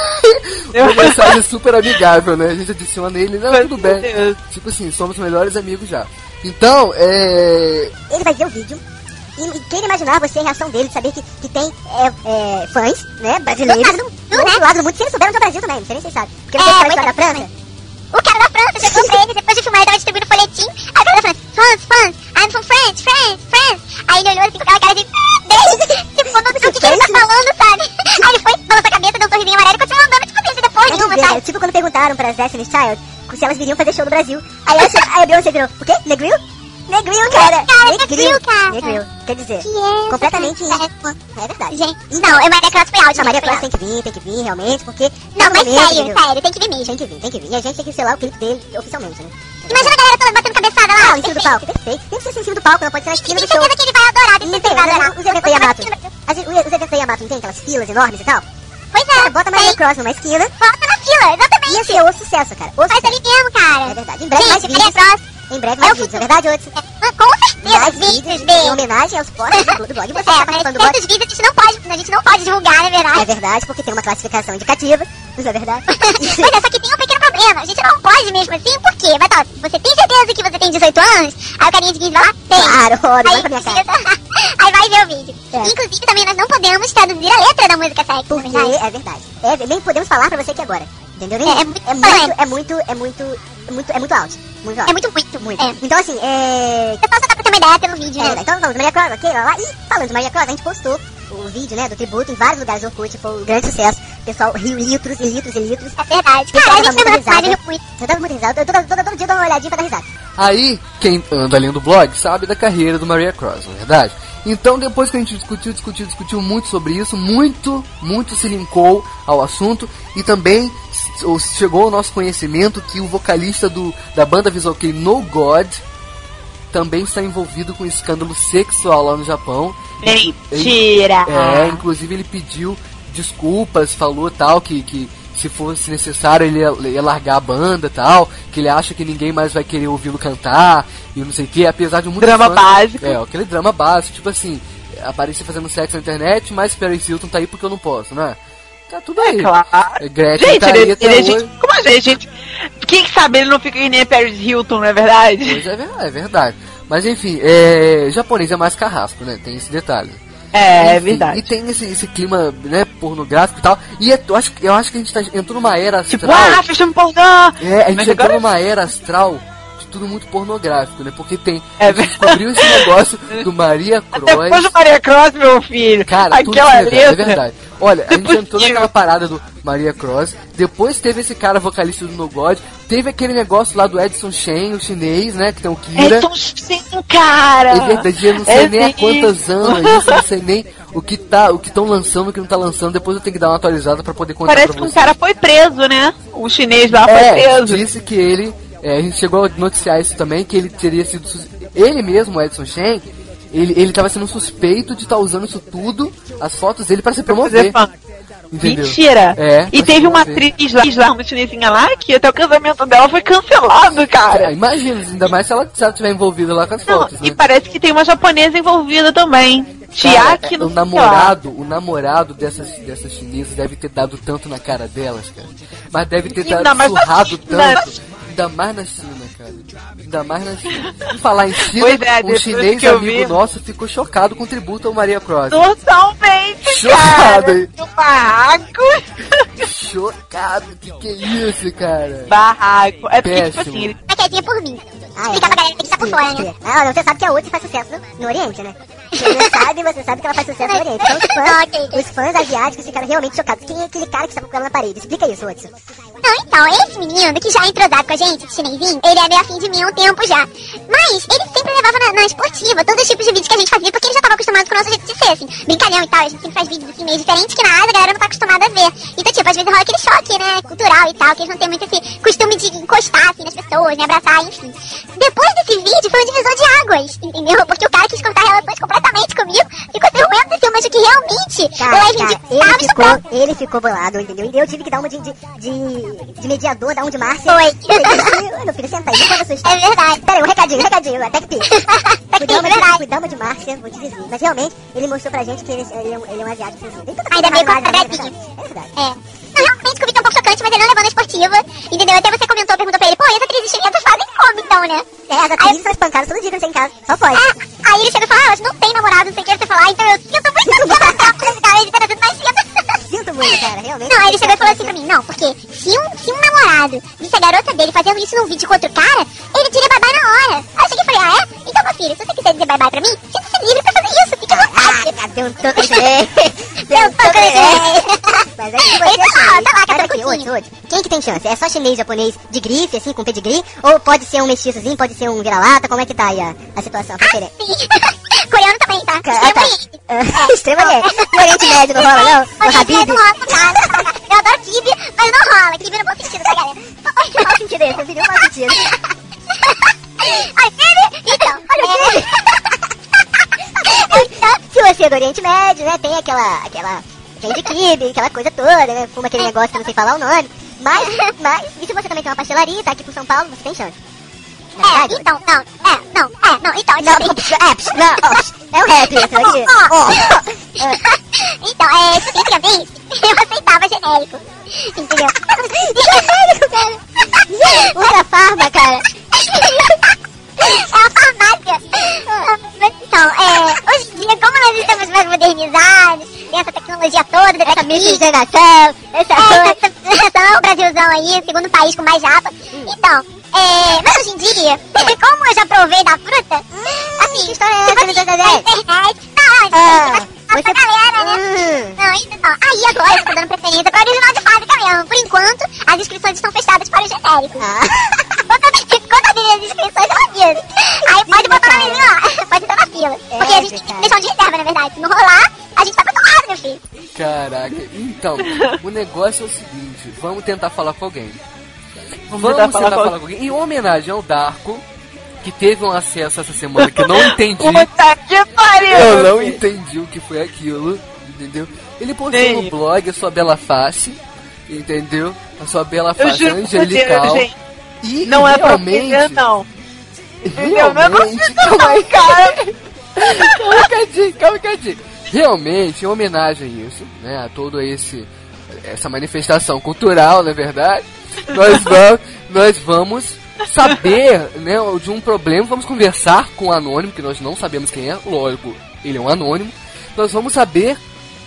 Uma mensagem super amigável, né? A gente adiciona ele, não, tudo bem. Deus. Tipo assim, somos melhores amigos já. Então, é... Ele vai ver o vídeo e, e queira imaginar você a reação dele, de saber que, que tem é, é, fãs, né, brasileiros. Do outro lado do mundo, né? Do lado do mundo, se eles souberam do Brasil também, não sei nem se vocês sabem. Porque não É, foi pois lá é. da França. O cara da França chegou pra ele, depois de filmar, ele tava distribuindo folhetim. Aí o cara da França, fãs, fãs, I'm from France, France, France. Aí ele olhou assim com aquela cara de... dele, tipo, não sei o que, que ele tá falando, sabe? Aí ele foi, balançou a cabeça, deu um sorrisinho amarelo e continuou andando, tipo, assim, depois de uma, sabe? Tipo quando perguntaram pras Destiny's Child se elas viriam fazer show no Brasil. Aí, ela, aí a Beyoncé virou, o quê? Negril? Negril, cara. Cara, Negril, cara. Negril. Quer dizer, Que é completamente... essa- É verdade. Gente, não, é Maria Cross foi áudio. A Maria Cross tem que vir, tem que vir, realmente, porque... Não, mas realmente, sério, entendeu? sério, tem que vir mesmo. Tem que vir, tem que vir. E a gente tem que selar o clipe dele oficialmente, né? Imagina a galera toda batendo cabeçada lá. Ah, em cima do palco. Perfeito. Tem que ser em cima do palco, não pode ser na esquina Tenho do show. certeza que ele vai adorar, tenho Não certeza tem, que ele vai adorar. os eventos da Yamato. As- Os eventos da Yamato não tem aquelas filas enormes e tal? Pois é. Bota Maria Cross numa esquina. Bota na fila, exatamente. Ia ser o sucesso, cara. O Faz ali mesmo, cara. É verdade. Em breve mais vídeos. Cross. Em breve mais vídeos, é verdade, Otsu? Com certeza. Mais vídeos de... em homenagem aos posts do, do blog. Você é, tá participando do blog. Esses vídeos a gente não pode, a gente não pode divulgar, não é verdade? É verdade, porque tem uma classificação indicativa. Não é verdade? Pois é, só que tem um pequeno problema. A gente não pode mesmo assim, por quê? Mas ó, você tem certeza que você tem dezoito anos? Aí o carinha de quinze vai lá? Tem. Claro, óbvio, vai pra minha cara. Aí vai ver o vídeo. É. Inclusive, também nós não podemos traduzir a letra da música sexy. Porque é verdade. É, nem podemos falar pra você aqui agora. Entendeu? Nem, é, é, muito, é, muito, é muito, é muito, é muito, é muito alto. Muito alto. É muito, muito, muito. É. Então assim, é... Você só dá pra ter uma ideia pelo vídeo, é, né? Então vamos, Maria Cross, ok, lá, lá. E falando de Maria Cross, a gente postou o vídeo, né, do tributo em vários lugares do Orkut, foi um grande sucesso. O pessoal riu litros e litros e litros. É verdade. Cara, a gente tava muito risada. Eu tava muito risada. Eu todo, todo, todo dia dou uma olhadinha pra dar risada. Aí, quem anda lendo o blog sabe da carreira do Maria Cross, não é verdade? Então, depois que a gente discutiu, discutiu, discutiu muito sobre isso, muito, muito se linkou ao assunto e também chegou ao nosso conhecimento que o vocalista do, da banda visual kei No God também está envolvido com um escândalo sexual lá no Japão. Mentira! É, inclusive ele pediu desculpas, falou tal, que, que se fosse necessário ele ia, ia largar a banda tal, que ele acha que ninguém mais vai querer ouvi-lo cantar, e não sei o que, apesar de muito drama fã, básico. É, aquele drama básico, tipo assim, apareci fazendo sexo na internet, mas Paris Hilton tá aí porque eu não posso, né? Tá tudo aí. É claro. Gretchen gente, tá aí ele, até ele, hoje. gente, como assim, gente? Quem sabe ele não fica que nem a Paris Hilton, não é verdade? Pois é, é verdade. Mas enfim, é, japonês é mais carrasco, né? Tem esse detalhe. É, enfim, é verdade. E tem esse, esse clima, né, pornográfico e tal. E é, eu, acho, eu acho que a gente tá, entrou numa era astral. Tipo, ah, fechando pornô! É, a gente Mas entrou agora... numa era astral de tudo muito pornográfico, né? Porque tem. É a gente descobriu esse negócio do Maria Cross. Depois do Maria Cross, meu filho. Cara, tudo aquela isso é, letra. é verdade. Olha, a gente Depois entrou eu... naquela parada do Maria Cross. Depois teve esse cara vocalista do No God. Teve aquele negócio lá do Edson Shen, o chinês, né? Que tem o Kira. Edson Shen, cara! É verdade, eu não sei é nem há mesmo. quantos anos isso, eu não sei nem o que tá, o que estão lançando, o que não tá lançando. Depois eu tenho que dar uma atualizada pra poder contar Parece pra que vocês. um cara foi preso, né? O chinês lá é, foi preso. Disse que ele, é, a gente chegou a noticiar isso também, que ele teria sido, ele mesmo, o Edson Shen, ele, ele tava sendo suspeito de estar tá usando isso tudo, as fotos dele pra se promover. Entendeu? Mentira! É, e teve uma atriz lá, lá, uma chinesinha lá, que até o casamento dela foi cancelado, cara. É, imagina, ainda mais se ela, se ela tiver envolvida lá com as Não, fotos, né? E parece que tem uma japonesa envolvida também. Tiaki, é, não o namorado, o namorado dessas, dessas chinesas deve ter dado tanto na cara delas, cara. Mas deve ter dado surrado tanto. Ainda mais na China, cara. Ainda mais na China. Em falar em China, é, um chinês que eu amigo vi... nosso ficou chocado com o tributo ao Maria Cross. Totalmente, chocado, cara. No barraco. Chocado, que que é isso, cara? Barraco. É porque, péssimo. tipo assim, ele... Tá quietinha por mim. Ah, explicar pra galera que tá por fora, né? Não, você sabe que a Otsu faz sucesso no, no Oriente, né? Você sabe, você sabe que ela faz sucesso no Oriente. Então os fãs, okay. os fãs asiáticos ficaram realmente chocados. Quem é aquele cara que estava com ela na parede? Explica isso, Otsu. Não, então, esse menino que já é entrosado com a gente, chinesinho, ele é meio afim de mim há um tempo já. Mas ele sempre levava na, na esportiva todos os tipos de vídeos que a gente fazia, porque ele já estava acostumado com o nosso jeito de ser, assim, brincalhão e tal. A gente sempre faz vídeos assim meio diferentes que na Ásia a galera não tá acostumada a ver. Então, tipo, às vezes rola aquele choque, né, cultural e tal, que eles não têm muito esse costume de encostar, assim, nas pessoas, né, abraçar, enfim. Depois desse vídeo foi um divisor de águas, entendeu? Porque o cara quis cortar relações completamente comigo, ficou ciumento, assim, mas o que realmente Cara, eu cara, ele, ficou, ele ficou bolado, entendeu? E eu tive que dar uma de, de, de, de mediador, dar um de Márcia. Foi. Oi, meu filho, senta aí, não pode assustar. É verdade. Pera aí, um recadinho, um recadinho, até que tem. Fui dar uma de, fui dar uma de Márcia, vou te dizer. Mas realmente, ele mostrou pra gente que ele, ele, é, um, ele é um asiático. Ainda meio quadradinho. É verdade. É. Não, realmente, o vídeo é um pouco chocante, mas ele não levou na esportiva. Entendeu? Até você comentou, perguntou pra ele, pô, e as atrizes chinesas fazem como então, né? É, as atrizes são espancadas todo dia quando você em casa. Só pode. Ah, aí ele chega e fala, ah, elas não têm namorado, não sei o que você falar, então eu sinto muito que ela tá com esse cara, ele tá dando mais cedo. Sinto muito, cara, realmente. Não, aí ele chegou e falou assim pra mim, não, porque se um, se um namorado visse a garota dele fazendo isso num vídeo com outro cara, ele diria bye-bye na hora. Aí eu cheguei e falei, ah, é? Então, meu filho, se você quiser dizer bye-bye pra mim, sinta-se livre pra fazer isso, fica à vontade. Ah, deu um toco de lei. Deu um toco de lei. Mas aí você tá lá, tá lá, Mas aqui, outro, outro. Quem que tem chance? É só chinês, japonês de grife, assim, com pedigree? Ou pode ser um mestiçozinho, pode ser um vira-lata? Como é que tá aí a, a situação? Ah, sim. Coreano também, tá? Ah, tá. Uh, Extremo Oriente. No Oriente Médio não rola, não? No Habib? Não rola, cara. Eu adoro kibe, mas não rola. Kibe no bom sentido, tá, galera? Olha o mau sentido esse, eu pedi o mau sentido. Olha, kibe! Então, olha o kibe. Se você é do Oriente Médio, né, tem aquela, aquela, vende quibe, aquela coisa toda, né? Fuma aquele negócio que eu não sei falar o nome. Mas, mas, e se você também tem uma pastelaria, tá aqui pro São Paulo, você tem chance. É, então, não, é, não, é, não, então, Não, é, não, ó, é o rap, isso aqui. Ó, então, é, antigamente, eu aceitava genérico, entendeu? Genérico, cara. Usa farma, cara. É uma farmácia. Então, é, hoje em dia, como nós estamos mais modernizados, tem essa tecnologia toda, Essa miscigenação, essa é, essa, essa, o Brasilzão aí, segundo país com mais japa. Então, é, mas hoje em dia, como eu já provei da fruta, assim, que história é essa, tipo assim, na na internet, não, Ah, gente, você- essa galera, né? Hum. Não, então, aí agora eu tô dando preferência para original de fábrica mesmo. Por enquanto, as inscrições estão fechadas para o genérico. Ah. Quando abrir as inscrições, eu aviso. Aí pode botar o nomezinho lá, pode estar na fila. Porque a gente tem que deixar um de reserva, na verdade. Se não rolar, a gente tá pro lado, meu filho. Caraca, então, o negócio é o seguinte, vamos tentar falar com alguém. Vamos Vamos tentar tentar falar falar, com- com alguém. Em homenagem ao Darko, que teve um acesso essa semana que eu não entendi. Puta que pariu! Eu não entendi o que foi aquilo, entendeu? Ele postou Sim. no blog a sua bela face, entendeu? A sua bela Eu face juro por Deus, angelical. gente. E Não é pra realmente, ofender, não. realmente, calma aí, cara. Calma um bocadinho, calma um bocadinho. Realmente, em homenagem a isso, né, a todo esse essa manifestação cultural, na verdade, nós vamos, nós vamos saber, né, de um problema, vamos conversar com o anônimo, que nós não sabemos quem é, lógico, ele é um anônimo. Nós vamos saber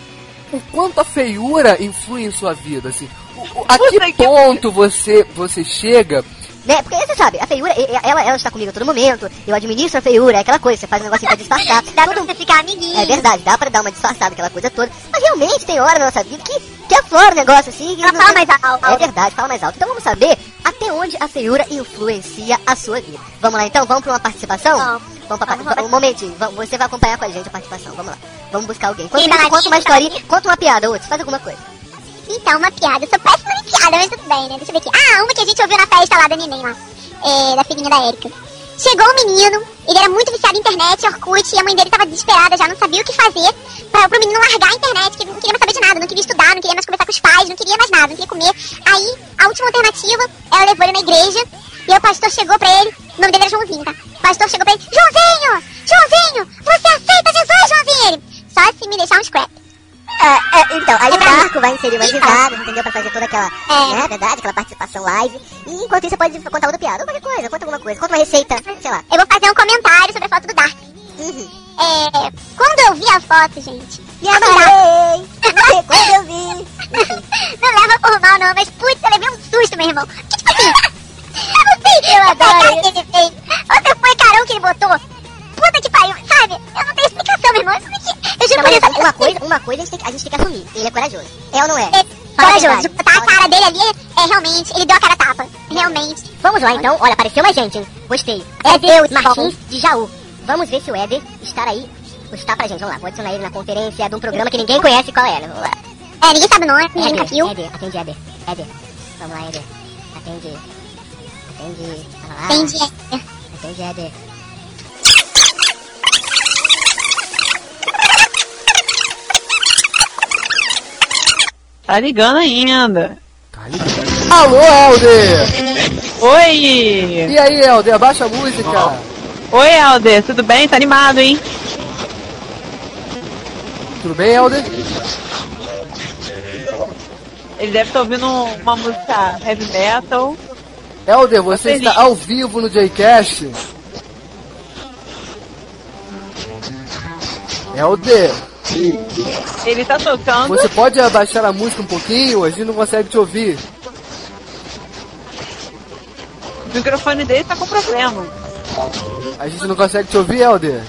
o quanto a feiura influi em sua vida, assim. O- o- a que ponto você você chega. Né? Porque você sabe, a feiura, e- e- ela, ela está comigo a todo momento, eu administro a feiura, é aquela coisa, você faz um negocinho pra disfarçar. Dá pra você ficar amiguinho. É verdade, dá pra dar uma disfarçada, aquela coisa toda. Mas realmente tem hora na nossa vida que, que aflora o negócio assim. que Ela não fala tem- mais alto. É verdade, fala mais alto. Então vamos saber até onde a feiura influencia a sua vida. Vamos lá então, vamos pra uma participação? Vamos. Vamos pra Vamos, participação. Um vamos. momentinho, vamos- você vai acompanhar com a gente a participação, vamos lá. Vamos buscar alguém. Enquanto Quem vai isso, lá? conta uma historinha, conta uma piada, outro, faz alguma coisa. Então, uma piada. Eu sou péssima em piada, mas tudo bem, né? Deixa eu ver aqui. Ah, uma que a gente ouviu na festa lá da neném lá. É, da filhinha da Erika. Chegou um menino, ele era muito viciado em internet, Orkut, e a mãe dele tava desesperada, já não sabia o que fazer pra, pro menino largar a internet, que ele não queria mais saber de nada, não queria estudar, não queria mais conversar com os pais, não queria mais nada, não queria comer. Aí, a última alternativa, ela levou ele na igreja, e aí o pastor chegou pra ele, o nome dele era Joãozinho, tá? O pastor chegou pra ele, Joãozinho! Joãozinho! Você aceita Jesus, Joãozinho? Ele, só se me deixar um scrap. É, é, então, aí o Marco vai inserir umas Então. risadas, entendeu? Pra fazer toda aquela, É. né, verdade, aquela participação live. E enquanto isso você pode contar outra piada, ou qualquer coisa, conta alguma coisa, conta uma receita, sei lá. Eu vou fazer um comentário sobre a foto do Dark. Uhum. É, quando eu vi a foto, gente, Me assim, amarrei, não quando eu vi. não leva por mal não, mas putz, eu levei um susto, meu irmão. Que tipo assim, eu não sei Eu a adoro cara que ele fez. Outra foi carão que ele botou. Puta que pariu, sabe? Eu não tenho explicação, meu irmão. Isso daqui, eu juro Não, por mas Deus, uma coisa, uma coisa a gente, tem, que- a gente tem que assumir, ele é corajoso. É ou não é? É Fala a corajoso. verdade. Botar a cara dele ali, é realmente, ele deu a cara a tapa. Realmente. Vamos lá então, olha, apareceu mais gente, hein? Gostei. É Deus, Martins de Jaú. Vamos ver se o Éder estará aí. Está pra gente, vamos lá, vou adicionar ele na conferência de um programa que ninguém conhece qual era. Vamos lá. É, ninguém sabe o nome, ninguém nunca Éder, viu. Éder, atende Éder. Éder, vamos lá, Éder. Atende. Atende. Fala lá. Entendi. Atende, Éder. Tá ligando ainda. Tá ligado? Alô, Helder! Oi! E aí, Helder, abaixa a música. Oi, Helder, tudo bem? Tá animado, hein? Tudo bem, Helder? Ele deve estar ouvindo uma música heavy metal. Helder, você feliz. está ao vivo no J-Cast. Helder, Ele tá tocando. você pode abaixar a música um pouquinho? A gente não consegue te ouvir. O microfone dele tá com problema. A gente não consegue te ouvir, Helder.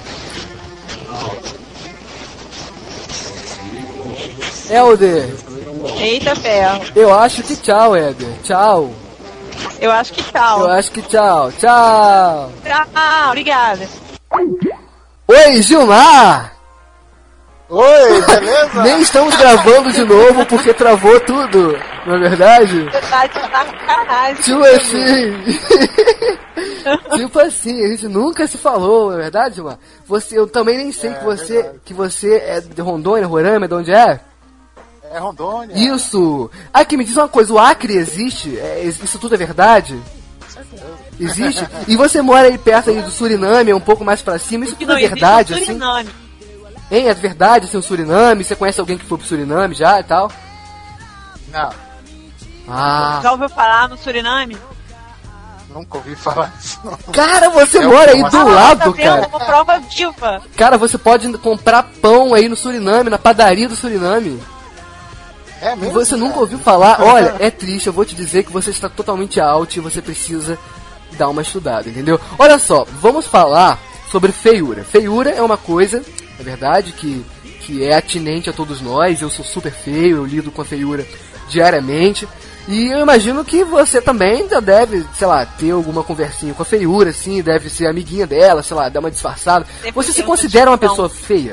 Helder, Eita ferro. eu acho que tchau, Helder. Tchau. Eu acho que tchau. Eu acho que tchau. Tchau. Tchau, obrigada. Oi, Gilmar! Oi, beleza? Nem estamos gravando de novo porque travou tudo, não é verdade? Tá de sacanagem. Tipo assim. Tipo assim, a gente nunca se falou, não é verdade, Gilmar? Você, eu também nem sei É, que você verdade. que você é de Rondônia, Roraima, de onde é? É Rondônia. Isso! Aqui, me diz uma coisa, o Acre existe? É, isso tudo é verdade? Existe? E você mora aí perto aí do Suriname, um pouco mais pra cima, isso tudo é verdade, assim? Suriname. Hein, é verdade, assim, o Suriname? Você conhece alguém que foi pro Suriname já e tal? Não. Ah. Já ouviu falar no Suriname? Nunca ouvi falar disso. Não. Cara, você Eu mora aí posso. do Ah, lado, tá vendo? cara. Uma prova viva. Cara, você pode comprar pão aí no Suriname, na padaria do Suriname. É E mesmo? você nunca cara? ouviu falar? Olha, é triste, eu vou te dizer que você está totalmente out e você precisa dar uma estudada, entendeu? Olha só, vamos falar sobre feiura. Feiura é uma coisa, é verdade, que, que é atinente a todos nós. Eu sou super feio, eu lido com a feiura diariamente. E eu imagino que você também já deve, sei lá, ter alguma conversinha com a feiura, assim, deve ser amiguinha dela, sei lá, dar uma disfarçada. Você se considera uma pessoa feia?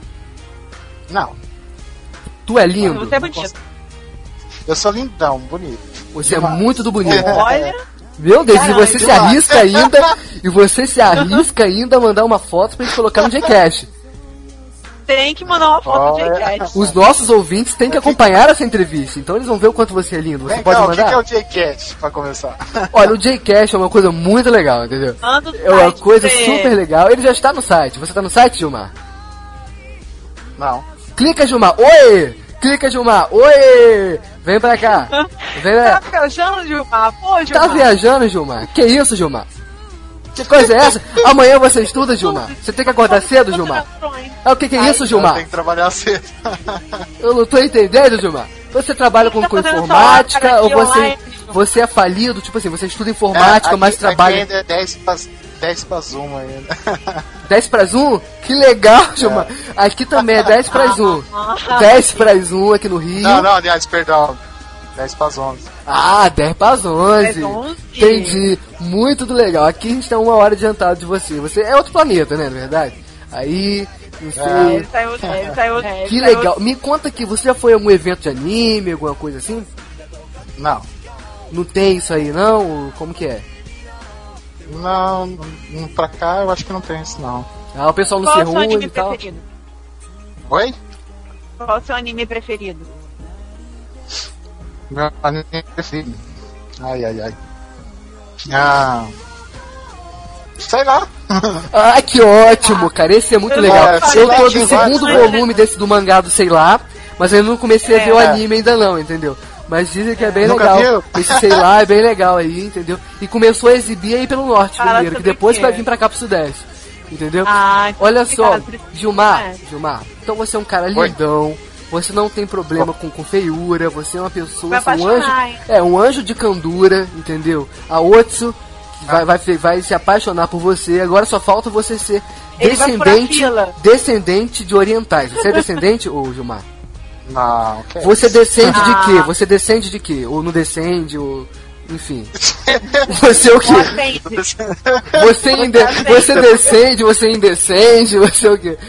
Não. Tu é lindo? Você é bonito. Eu sou lindão, bonito. Você é muito do bonito. Olha. Meu Deus, Caralho, e você se arrisca ainda, e você se arrisca ainda a mandar uma foto pra gente colocar no Gcast. Tem que mandar uma foto do J-Cat. Os nossos ouvintes têm que acompanhar essa entrevista, então eles vão ver o quanto você é lindo. Você Vem pode cá, mandar? o que, que é o J-Cat, pra começar? Olha, o Jcast é uma coisa muito legal, entendeu? Manda o É uma site coisa pra super ele. legal. Ele já está no site. Você está no site, Gilmar? Não. Clica, Gilmar. Oi! Clica, Gilmar. Oi! Vem pra cá. Vem Tá pra... viajando, Gilmar? Pô, Gilmar. Tá viajando, Gilmar? Que isso, Gilmar? Que coisa é essa? Amanhã você estuda, Gilmar? Você tem que acordar cedo, Gilmar? Ah, o que, que é isso, Gilmar? Tem que trabalhar cedo. Eu não tô entendendo, Gilmar. Você trabalha com, Tá com fazendo informática essa hora ou aqui você, online, você é falido? Tipo assim, você estuda informática, aqui, mas trabalha... Aqui ainda é dez pra zoom ainda. dez para um? Que legal, Gilmar. Aqui também é dez para um. dez para um aqui no Rio. Não, não, aliás, perdão. dez para onze. Ah, dez para onze. dez para onze. Entendi. Muito do legal. Aqui a gente tá uma hora adiantado de você. Você é outro planeta, né, na verdade? Aí, não sei. É, ele saiu, ele saiu, ele Que saiu- legal. Me conta aqui, você já foi a algum evento de anime, alguma coisa assim? Não. Não tem isso aí, não? Como que é? Não, não, pra cá eu acho que não tem isso, não. Ah, o pessoal não Qual se é o seu reúne anime e tal. preferido? Oi? Qual é o seu anime preferido? Meu anime preferido. Ai, ai, ai. Ah. Sei lá. Ah, que ótimo, cara. Esse é muito Eu legal. não sei Eu lá, tô tinha no segundo vários, volume desse do mangá do Sei Lá, mas eu não comecei a ver o É. anime ainda não, entendeu? Mas dizem que é bem Nunca legal. viu? Esse Sei Lá é bem legal aí, entendeu? E começou a exibir aí pelo norte Fala primeiro, que sobre depois o quê? vai vir pra cá pro sudeste. Entendeu? Ah, então Olha fica só, ligado, precisa- Gilmar, é. Gilmar, então você é um cara Oi. lindão, você não tem problema com, com feiura, você é uma pessoa, Vai assim, um anjo, apaixonar, hein? é um anjo de candura, entendeu? A Otsu vai, vai, vai se apaixonar por você, agora só falta você ser Ele vai furar descendente, fila. descendente de orientais. Você é descendente, ô Gilmar? Não, que é Você isso? descende de Ah. quê? Você descende de quê? Ou não descende, ou... Enfim. Você é o quê? Atende. Você, inde... você descende, você indescende, você é o quê?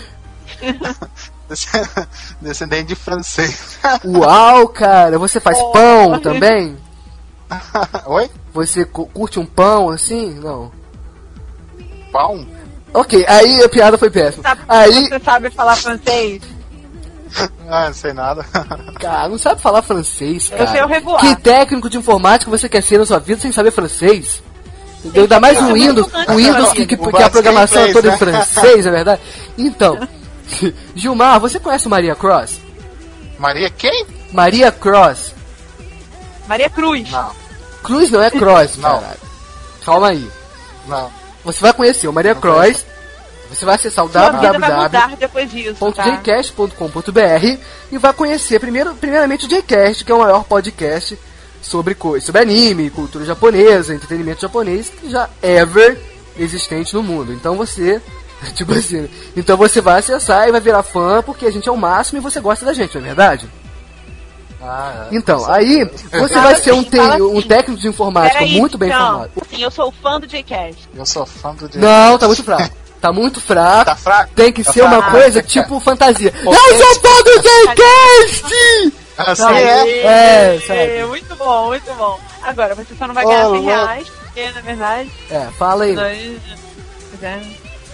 Descendente de francês. Uau, cara, você faz Oh. pão também? Oi? Você cu- curte um pão assim? Não. Pão? Ok, aí a piada foi péssima. Sabe- Aí, Você sabe falar francês? Ah, não sei nada. cara, não sabe falar francês, Eu sei cara. o revoar. Que técnico de informática você quer ser na sua vida sem saber francês? Entendeu? Ainda mais o Windows, o Windows que, que, O que a programação é básico toda é em inglês, francês, é verdade? Então, Gilmar, você conhece o Maria Cross? Maria quem? Maria Cross. Maria Cruz. Não, Cruz não é Cross, Não. caralho. Calma aí. não. Você vai conhecer o Maria Não Cross. Você vai acessar o Sua vida vai www mudar depois disso, ponto tá? jcast ponto com ponto br e vai conhecer primeiro, primeiramente o Jcast, que é o maior podcast sobre coisas, sobre anime, cultura japonesa, entretenimento japonês que já ever existente no mundo. Então você, tipo assim, então você vai acessar e vai virar fã porque a gente é o máximo e você gosta da gente, não é verdade? Ah, é. Então, aí você Fala vai ser um, assim, te- fala um assim. técnico de informática Peraí, muito bem então, informado. Sim, eu sou fã do J-Cast. Eu sou fã do J. Não, tá muito fraco. Tá muito fraco. Tá fraco? Tem que Tá ser uma fraco. coisa tipo fantasia. Eu sou fã do Jcast! Assim Sabe? é? É, sabe? É, muito bom, muito bom. Agora, você só não vai ganhar Ô, cem louco. reais, porque, na verdade, É, fala aí. nós... é,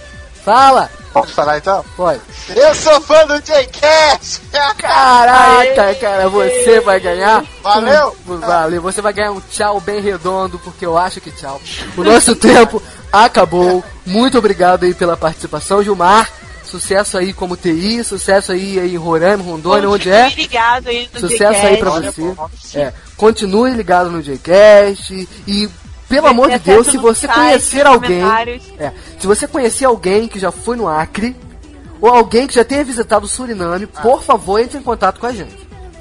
Fala! Pode falar então? Pode. Eu sou fã do J-Cast! Caraca, cara, você vai ganhar. Valeu! Um, valeu, você vai ganhar um tchau bem redondo, porque eu acho que tchau. O nosso tempo acabou. Muito obrigado aí pela participação, Gilmar. Sucesso aí como T I, sucesso aí, aí em Roraima, Rondônia, onde é. Ligado aí no Sucesso J-Cast. aí pra você. É, continue ligado no J-Cast e, pelo amor de Deus, se você conhecer alguém, é, se você conhecer alguém que já foi no Acre, ou alguém que já tenha visitado o Suriname, por favor, entre em contato com a gente.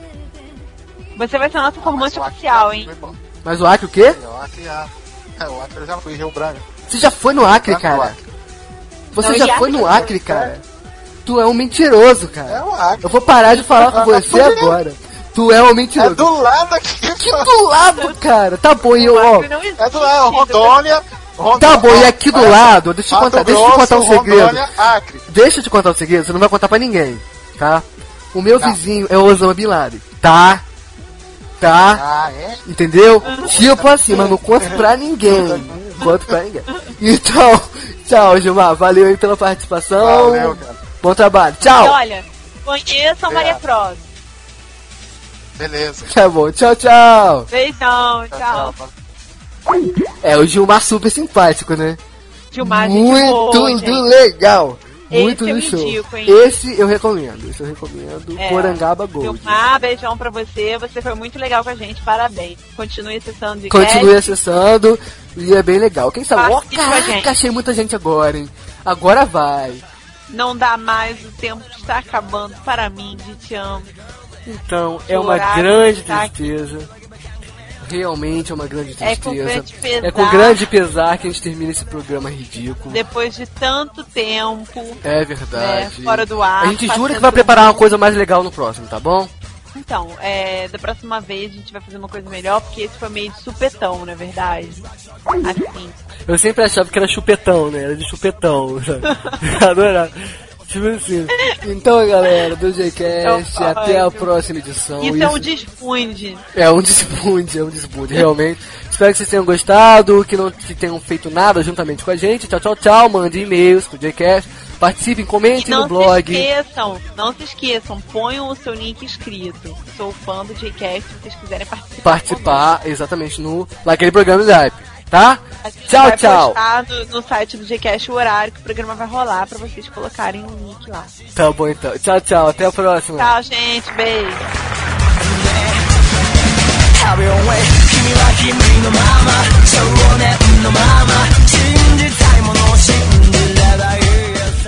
Você vai ser nosso informante oficial, hein? Mas o Acre o quê? O Acre já... É, o Acre eu já fui, Rio Branco. Você já foi no Acre, cara? Você Não, já foi no Acre, cara? Tu é um mentiroso, cara. É o Acre. Eu vou parar de falar com você agora. Tu é um mentiroso. É do lado aqui. Que do lado, cara? Tá bom, e eu, ó. É do lado, Rondônia. Rondônia Tá bom, e aqui do lado, deixa eu te contar, deixa eu te contar um segredo. Rondônia, Acre. Deixa eu te contar um segredo, você não vai contar pra ninguém, tá? O meu Não. vizinho é o Osama Bin Laden, tá? Tá? Ah, é? Entendeu? Tipo assim, mas não conto pra ninguém. Não conto pra ninguém. Então, tchau, Gilmar. Valeu aí pela participação. Valeu, cara. Bom trabalho. Tchau. E olha, conheçam É. Maria Prosa. Beleza. Tá bom, tchau, tchau. Beijão, tchau. É, o Gilmar super simpático, né? Gilmar, gente Muito boa, gente. do legal. Esse Muito eu do show. indico, hein? Esse eu recomendo. Esse eu recomendo. É. Porangaba Gold. Gilmar, beijão pra você. Você foi muito legal com a gente. Parabéns. Continue acessando de Continue acessando e é bem legal. Quem sabe? Ó, Participe com a gente. caraca, achei muita gente agora, hein? Agora vai. Não dá mais, o tempo está acabando para mim, de te amo. Então, Que é uma horário grande tá tristeza. Realmente é uma grande É com tristeza. grande pesar. É com grande pesar que a gente termina esse programa ridículo. Depois de tanto tempo, É verdade. né, fora do ar. A gente jura fazendo que vai preparar uma coisa mais legal no próximo, tá bom? Então, é, da próxima vez a gente vai fazer uma coisa melhor, porque esse foi meio de supetão, na verdade. Assim. Eu sempre achava que era chupetão, né? Era de chupetão. Adorava. Tipo assim. Então, galera, do J-Cast, Eu- até a próxima edição. Isso, é um desfunde. É um desbunde, é um desbunde, realmente. Espero que vocês tenham gostado, que não que tenham feito nada juntamente com a gente. Tchau, tchau, tchau. Mandem e-mails pro J-Cast. Participem, comentem Não no blog. se esqueçam, não se esqueçam, ponham o seu link escrito. Sou fã do J-Cast, se vocês quiserem participar. Participar, exatamente, no naquele programa do Hype, tá? A gente Tchau, vai tchau. postar no, no site do J-Cast o horário que o programa vai rolar pra vocês colocarem o link lá. Tá bom, então. Tchau, tchau. Até a próxima. Tchau, gente. Beijo. 壁を追え君は君のまま少年のまま信じたいものを信じればいいさ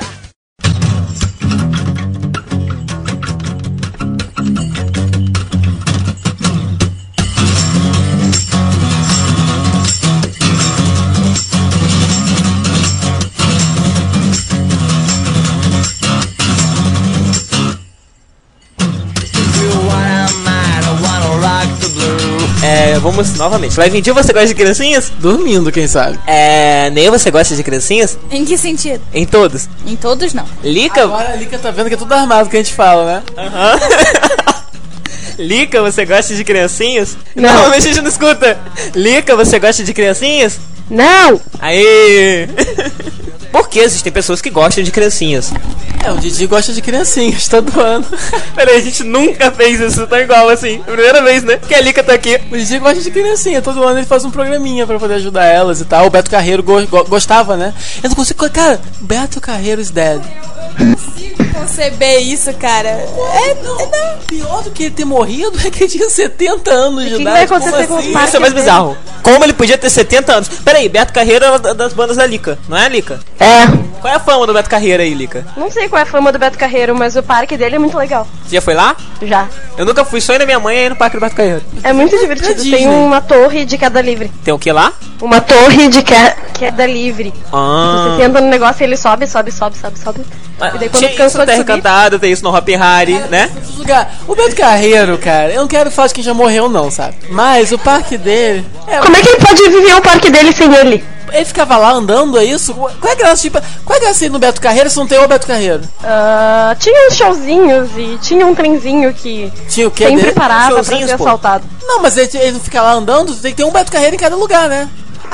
É, vamos novamente. Vai vir, você gosta de criancinhas? Dormindo, quem sabe? É, nem você gosta de criancinhas? Em que sentido? Em todos. Em todos, não. Lica? Agora a Lica tá vendo que é tudo armado que a gente fala, né? Aham. Lica, você gosta de criancinhas? Não. Não, a gente não escuta. Lica, você gosta de criancinhas? Não! Aí. Porque existem pessoas que gostam de criancinhas. É, o Didi gosta de criancinhas todo ano. Peraí, a gente nunca fez isso tão igual assim. Primeira vez, né? Que a Lica tá aqui. O Didi gosta de criancinha, todo ano ele faz um programinha pra poder ajudar elas e tal. O Beto Carreiro go go gostava, né? Eu não consigo. Cara, Beto Carreiro is dead. Consigo conceber isso, cara. É, é não. Pior do que ele ter morrido é que ele tinha setenta anos de que idade. vai acontecer Como com assim? o parque Isso é mais dele? bizarro. Como ele podia ter setenta anos? Peraí, Beto Carreiro é uma das bandas da Lica, não é, Lica? É. Qual é a fama do Beto Carreiro aí, Lica? Não sei qual é a fama do Beto Carreiro, mas o parque dele é muito legal. Você já foi lá? Já. Eu nunca fui, só ir na minha mãe e ir no parque do Beto Carreiro. É muito divertido. Disney. Tem uma torre de queda livre. Tem o que lá? Uma torre de que- queda livre. Ah. Você senta no negócio e ele sobe, sobe, sobe, sobe, sobe. E daí quando Tinha isso cansou no de Terra subir... Encantada, tem isso no Hop Harry, né? Lugar. O Beto Carreiro, cara, eu não quero falar de quem já morreu, não, sabe? Mas o parque dele. É, Como é que ele pode viver o parque dele sem ele? ele ficava lá andando, é isso? Qual é a graça, tipo, qual é a graça de ir no Beto Carreiro se não tem o Beto Carreiro? Ah, tinha uns showzinhos e tinha um trenzinho que Tinha o quê sempre dele? parava pra Showzinhos, ser pô. assaltado. Não, mas ele, ele não fica lá andando, tem que ter um Beto Carreiro em cada lugar, né?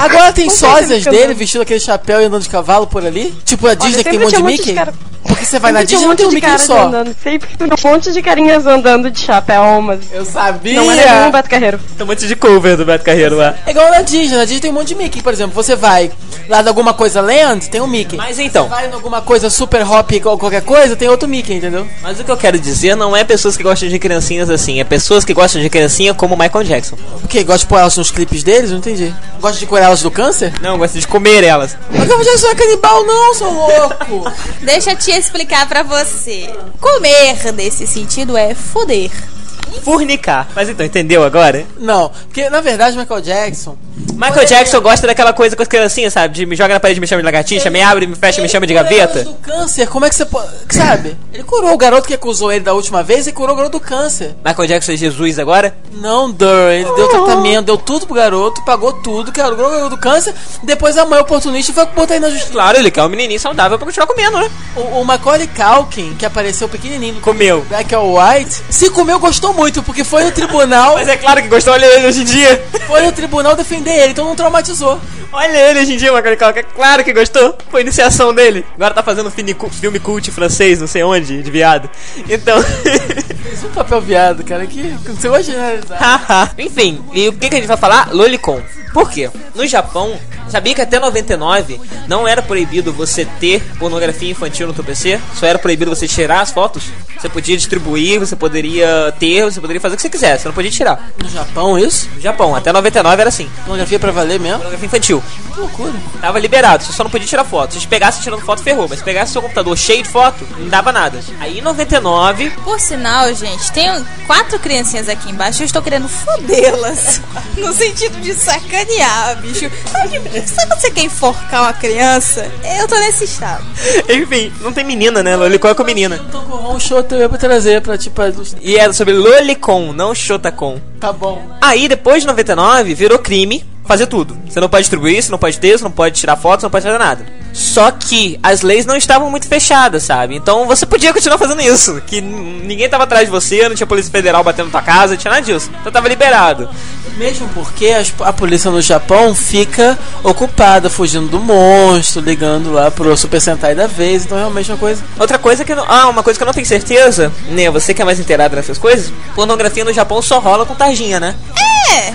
Agora tem Não sei sósias se ele dele cantando. vestindo aquele chapéu e andando de cavalo por ali? Tipo a Disney Olha, que tem um sempre monte de tinha um monte de Mickey? cara- Porque você vai na Sempre tinha Disney não tem um de Mickey caras só. andando. Sempre tem um monte de carinhas andando de chapéu, mas Eu sabia! não era nenhum Beto Carreiro. Tem um monte de cover do Beto Carreiro lá. É igual na Disney, na Disney tem um monte de Mickey, por exemplo, você vai lá de alguma coisa Land, tem um Mickey. Mas então, Você vai em alguma coisa Super Hop ou qualquer coisa, tem outro Mickey, entendeu? mas o que eu quero dizer não é pessoas que gostam de criancinhas assim, é pessoas que gostam de criancinha como o Michael Jackson. O quê? Gosta de pôr elas nos clipes deles? Não entendi. Gosta de curar elas do câncer? Não, gosta de comer elas. Mas Michael Jackson não é canibal não, seu louco! Deixa a tia explicar pra você. Comer, nesse sentido, é foder. Fornicar. Mas então, entendeu agora? Não, porque na verdade Michael Jackson... Michael Jackson gosta daquela coisa com as criancinhas, sabe? De me joga na parede, me chama de lagartixa, me abre, me fecha, me chama de gaveta. Do câncer, como é que você pode... Sabe? Ele curou o garoto que acusou ele da última vez e curou o garoto do câncer. Michael Jackson é Jesus agora? Não, Dur, ele deu tratamento, deu tudo pro garoto, pagou tudo, curou o garoto do câncer, depois a mãe oportunista foi botar ele na justiça. Claro, ele quer um menininho saudável pra continuar comendo, né? O, o Macaulay Culkin, que apareceu pequenininho, Comeu. Black or White, se comeu, gostou muito, porque foi no tribunal, Mas é claro que gostou, olha ele hoje em dia. foi no tribunal defender ele, então não traumatizou. Olha ele hoje em dia, Macaulay Culkin, é claro que gostou. Foi a iniciação dele. Agora tá fazendo filme cu- filme cult francês, não sei onde, de viado. Então... Fez um papel viado, cara, que você vai generalizar. Enfim, e o que, que a gente vai falar? Lolicon. Por quê? No Japão, sabia que até noventa e nove não era proibido você ter pornografia infantil no teu P C? Só era proibido você tirar as fotos? Você podia distribuir, você poderia ter, você poderia fazer o que você quisesse, você não podia tirar. No Japão, isso? No Japão, até noventa e nove era assim. Pornografia pra valer mesmo? Pornografia infantil. Que loucura. Tava liberado, você só não podia tirar foto. Se você pegasse tirando foto, ferrou. Mas se pegasse seu computador cheio de foto, não dava nada. Aí em noventa e nove... Por sinal, gente, tem quatro criancinhas aqui embaixo. Eu estou querendo fodê-las. No sentido de sacanear, bicho. Sabe, sabe quando você quer enforcar uma criança? Eu tô nesse estado. Enfim, não tem menina, né? Lolicon é com menina. Então com um show eu pra trazer pra tipo... E era sobre Lolicon, não Shotacon. Tá bom. Aí depois de noventa e nove virou crime fazer tudo. Você não pode distribuir, você não pode ter, você não pode tirar fotos, você não pode fazer nada. Só que as leis não estavam muito fechadas, sabe? Então você podia continuar fazendo isso. Que n- ninguém tava atrás de você, não tinha polícia federal batendo na tua casa, não tinha nada disso. Então tava liberado. Mesmo porque as- a polícia no Japão fica ocupada, fugindo do monstro, ligando lá pro Super Sentai da vez, então realmente é uma coisa... Outra coisa que eu não... Ah, uma coisa que eu não tenho certeza, né? Você que é mais inteirado nessas coisas, pornografia no Japão só rola com tarjinha, né? É,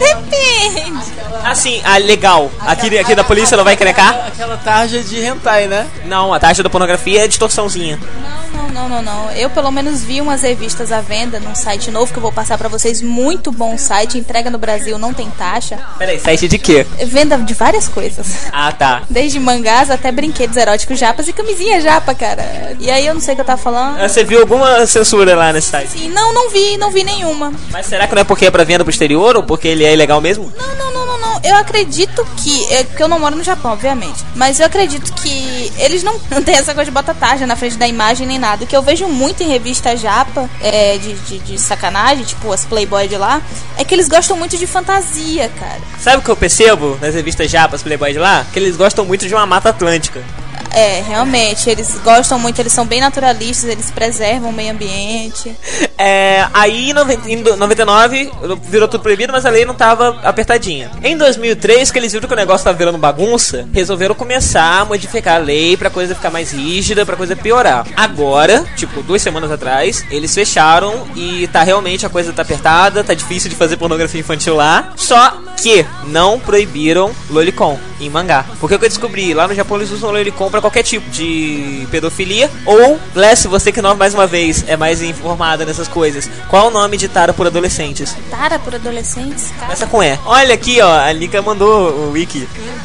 depende. Assim, ah, legal. Aqui, aqui da polícia não vai encrencar? Aquela tarja de hentai, né? Não, a taxa da pornografia é distorçãozinha. Não, não, não, não. Eu pelo menos vi umas revistas à venda num site novo que eu vou passar pra vocês. Muito bom site, entrega no Brasil, não tem taxa. Peraí, site de quê? Venda de várias coisas. Ah, tá. Desde mangás até brinquedos eróticos japas e camisinha japa, cara. E aí eu não sei o que eu tava falando. Ah, você viu alguma censura lá nesse site? Sim, não, não vi, não vi nenhuma. Mas será que não é porque é pra venda pro exterior ou porque ele é ilegal mesmo? Não, não, não, não, não. Eu acredito que... É porque eu não moro no Japão, obviamente. Mas eu acredito que eles não, não tem essa coisa de botar tarja na frente da imagem nem nada. O que eu vejo muito em revista japa, é, de, de, de sacanagem, tipo as Playboy de lá, é que eles gostam muito de fantasia, cara. Sabe o que eu percebo nas revistas japas Playboy de lá? Que eles gostam muito de uma Mata Atlântica. É, realmente, eles gostam muito, eles são bem naturalistas, eles preservam o meio ambiente. É, aí em noventa e nove virou tudo proibido, mas a lei não tava apertadinha. Em dois mil e três, que eles viram que o negócio tava virando bagunça, resolveram começar a modificar a lei pra coisa ficar mais rígida, pra coisa piorar. Agora, tipo, duas semanas atrás, eles fecharam e tá realmente a coisa tá apertada, tá difícil de fazer pornografia infantil lá. Só que não proibiram lolicon em mangá. Porque o que eu descobri, lá no Japão eles usam lolicon pra qualquer tipo de pedofilia. Ou, Glass, você que não, mais uma vez é mais informada nessas coisas, qual o nome de tara por adolescentes? Tara por adolescentes? Cara. Começa com E. Olha aqui, ó, a Lika mandou o wiki.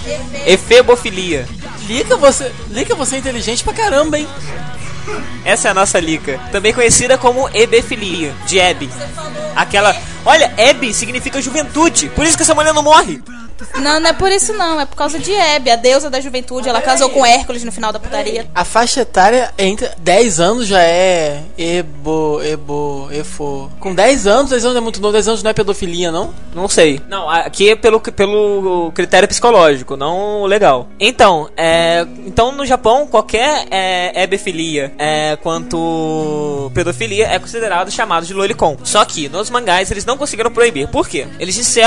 Efebofilia. Lika, você, Lika, você é inteligente pra caramba, hein? Essa é a nossa Lika. Também conhecida como ebefilia, de Ebe. Aquela... Olha, Ebe significa juventude. Por isso que essa mulher não morre. Não, não é por isso não, é por causa de Hebe, a deusa da juventude. Ela casou com Hércules no final da putaria. A faixa etária entre dez anos já é ebo, ebo, efo. Com dez anos, dez anos é muito novo, dez anos não é pedofilia, não? Não sei. Não, aqui é pelo, pelo critério psicológico, não legal. Então, é, então no Japão, qualquer é, ebefilia é, quanto pedofilia é considerado chamado de lolicon. Só que nos mangás eles não conseguiram proibir. Por quê? Eles disseram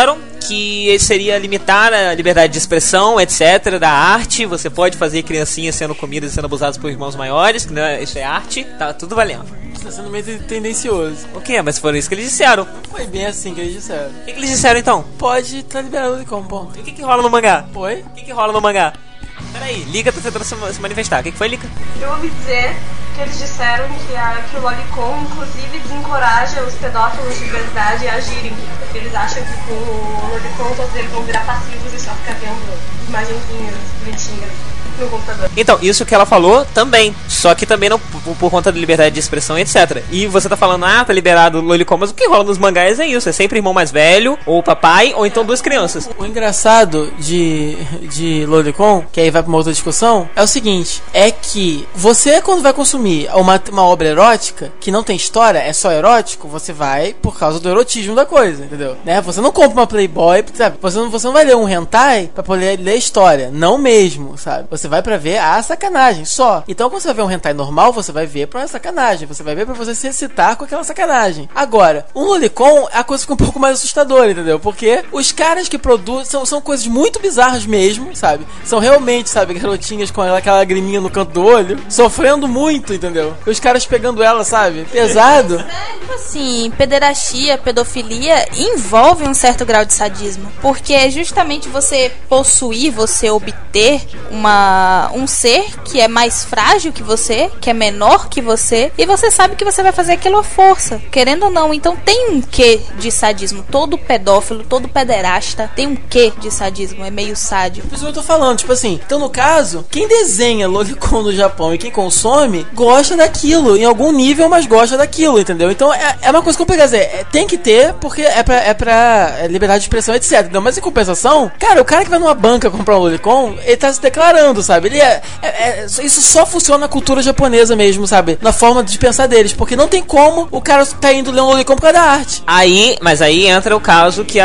que seria limitar a liberdade de expressão, etc, da arte. Você pode fazer criancinhas sendo comidas e sendo abusadas por irmãos maiores, que não é, isso é arte, tá tudo valendo. Tá sendo meio tendencioso. O que? Mas foi isso que eles disseram. Não foi bem assim que eles disseram. O que, que eles disseram então? Pode estar tá liberado de como, ponto. E o que, que rola no mangá? Foi? O que, que rola no mangá? Peraí, Lika tá tentando se, se manifestar. O que, que foi, Lika? Eu ouvi dizer que eles disseram que, a, que o Lolicon, inclusive, desencoraja os pedófilos de verdade a agirem. Porque eles acham que com o Lolicon todos eles vão virar passivos e só ficar vendo imagenzinhas bonitinhas no computador. Então, isso que ela falou também. Só que também não por, por conta da liberdade de expressão, etcétera. E você tá falando, ah, tá liberado o Lolicon, mas o que rola nos mangás é isso. É sempre irmão mais velho, ou papai, ou então duas crianças. O engraçado de, de Lolicon, que aí vai pra uma outra discussão, é o seguinte, é que você, quando vai consumir uma, uma obra erótica, que não tem história, é só erótico, você vai por causa do erotismo da coisa, entendeu? Né? Você não compra uma Playboy, sabe? Você não, você não vai ler um hentai pra poder ler história. Não mesmo, sabe? Você vai pra ver a sacanagem, só. Então, quando você vai ver um hentai normal, você vai ver pra sacanagem. Você vai ver pra você se excitar com aquela sacanagem. Agora, um Lolicon, a coisa fica um pouco mais assustadora, entendeu? Porque os caras que produzem são, são coisas muito bizarras mesmo, sabe? São realmente, sabe, garotinhas com aquela lagriminha no canto do olho, sofrendo muito, entendeu? E os caras pegando ela, sabe? Pesado. Assim, pederastia, pedofilia envolve um certo grau de sadismo. Porque é justamente você possuir, você obter uma, um ser que é mais frágil que você, que é menor que você, e você sabe que você vai fazer aquilo à força, querendo ou não. Então tem um quê de sadismo. Todo pedófilo, todo pederasta tem um quê de sadismo, é meio sádico. Por isso que eu tô falando, tipo assim, então no caso, quem desenha Lolicon no Japão e quem consome, gosta daquilo, em algum nível, mas gosta daquilo, entendeu? Então é, é uma coisa que eu peguei a dizer, é, tem que ter, porque é pra, é pra é liberdade de expressão, etcétera. Entendeu? Mas em compensação, cara, o cara que vai numa banca comprar um Lolicon, ele tá se declarando, sabe? Ele é, é, é isso só funciona na cultura japonesa mesmo, sabe? Na forma de pensar deles, porque não tem como o cara tá indo ler um Lolicon por causa da arte. Aí, mas aí entra o caso que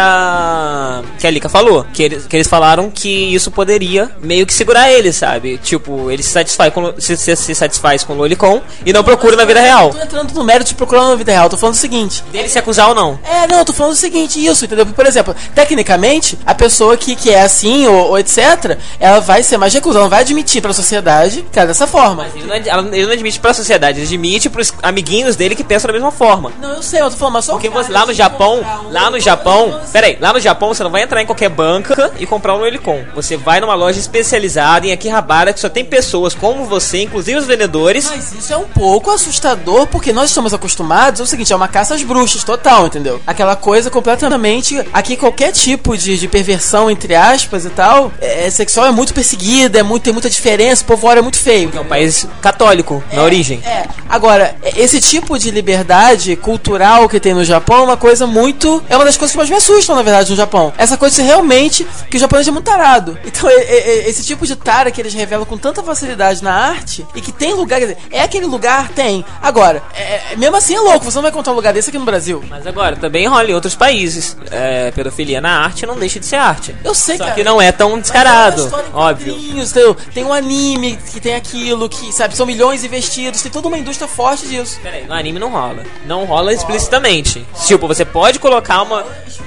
a que a Lika falou, que eles, que eles falaram que isso poderia meio que segurar eles, sabe? Tipo, ele se satisfaz com, se, se, se satisfaz com o Lolicon e não procura na vida real. Eu tô entrando no mérito de procurar na vida real, tô falando o seguinte. Dele se acusar ou não. É, não, eu tô falando o seguinte, isso, entendeu? Por exemplo, tecnicamente, a pessoa que, que é assim, ou, ou etcétera, ela vai ser mais reclusa, ela não vai admitir pra sociedade que é dessa forma. Mas ele não, ela, ele não admite pra sociedade, ele admite pros amiguinhos dele que pensam da mesma forma. Não, eu sei, eu tô falando, mas só porque você, lá no Japão, um, lá no Japão, peraí, lá no Japão você não vai entrar em qualquer banca e comprar um Lolicon. Você vai numa loja especializada em Akihabara que só tem pessoas como você, inclusive os vendedores. Mas isso é um pouco assustador, porque nós estamos acostumados, é o seguinte, é uma caça às bruxas total, entendeu? Aquela coisa completamente, aqui qualquer tipo de, de perversão, entre aspas e tal, é, sexual é muito perseguida, é muito, tem muita diferença, o povo olha é muito feio. É um país católico, é, na origem. É, agora, esse tipo de liberdade cultural que tem no Japão é uma coisa muito, é uma das coisas que mais me assustam, na verdade, no Japão. Essa coisa de realmente, que o japonês é muito tarado. Então, é, é, esse tipo de tara que eles revelam com tanta facilidade na arte, e que tem lugar, quer dizer, é aquele lugar, tem. Agora, é, mesmo assim é louco, você não vai encontrar um lugar desse aqui no Brasil. Mas agora, também rola em outros países. É, pedofilia na arte não deixa de ser arte. Eu sei, Só cara. que não é tão descarado, óbvio. Tem, tem um anime que tem aquilo, que, sabe, são milhões investidos, tem toda uma indústria forte disso. Peraí, no anime não rola. Não rola explicitamente. Tipo, você pode colocar uma...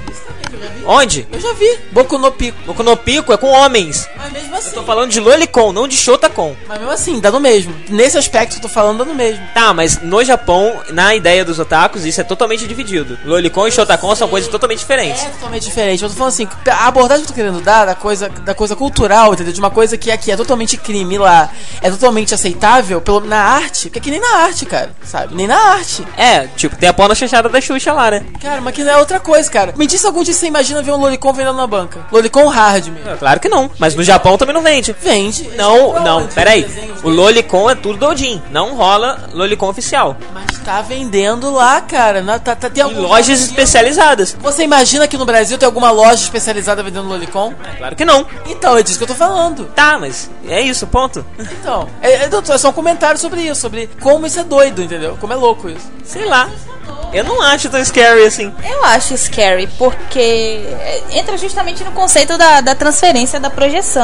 Onde? Eu já vi. Boku no Pico. Boku no Pico é com homens. Mas mesmo assim. Eu tô falando de Lolicon, não de Shotacon. Mas mesmo assim, dá no mesmo. Nesse aspecto que eu tô falando, dá no mesmo. Tá, mas no Japão, na ideia dos otakus, isso é totalmente dividido. Lolicon e Shotacon são coisas totalmente diferentes. É totalmente diferente. Eu tô falando assim, a abordagem que eu tô querendo dar da coisa, da coisa cultural, entendeu? De uma coisa que aqui é totalmente crime, lá é totalmente aceitável pelo, na arte. Porque aqui nem na arte, cara, sabe? Nem na arte. É, tipo, tem a porna chanchada da Xuxa lá, né? Cara, mas que não é outra coisa, cara. Me diz algum dia você imagina ver um Lolicon vendendo na banca. Lolicon hard mesmo. É, claro que não. Mas no Japão também não vende. Vende. Não, não, peraí. O Lolicon é tudo doujin. Não rola Lolicon oficial. Mas tá vendendo lá, cara. Na, tá, tá, tem em lojas especializadas. Você imagina que no Brasil tem alguma loja especializada vendendo Lolicon? É, claro que não. Então, é disso que eu tô falando. Tá, mas é isso, ponto. Então, é, é, é só um comentário sobre isso, sobre como isso é doido, entendeu? Como é louco isso. Sei lá. Eu não acho tão scary assim. Eu acho scary, porque entra justamente no conceito da, da transferência da projeção.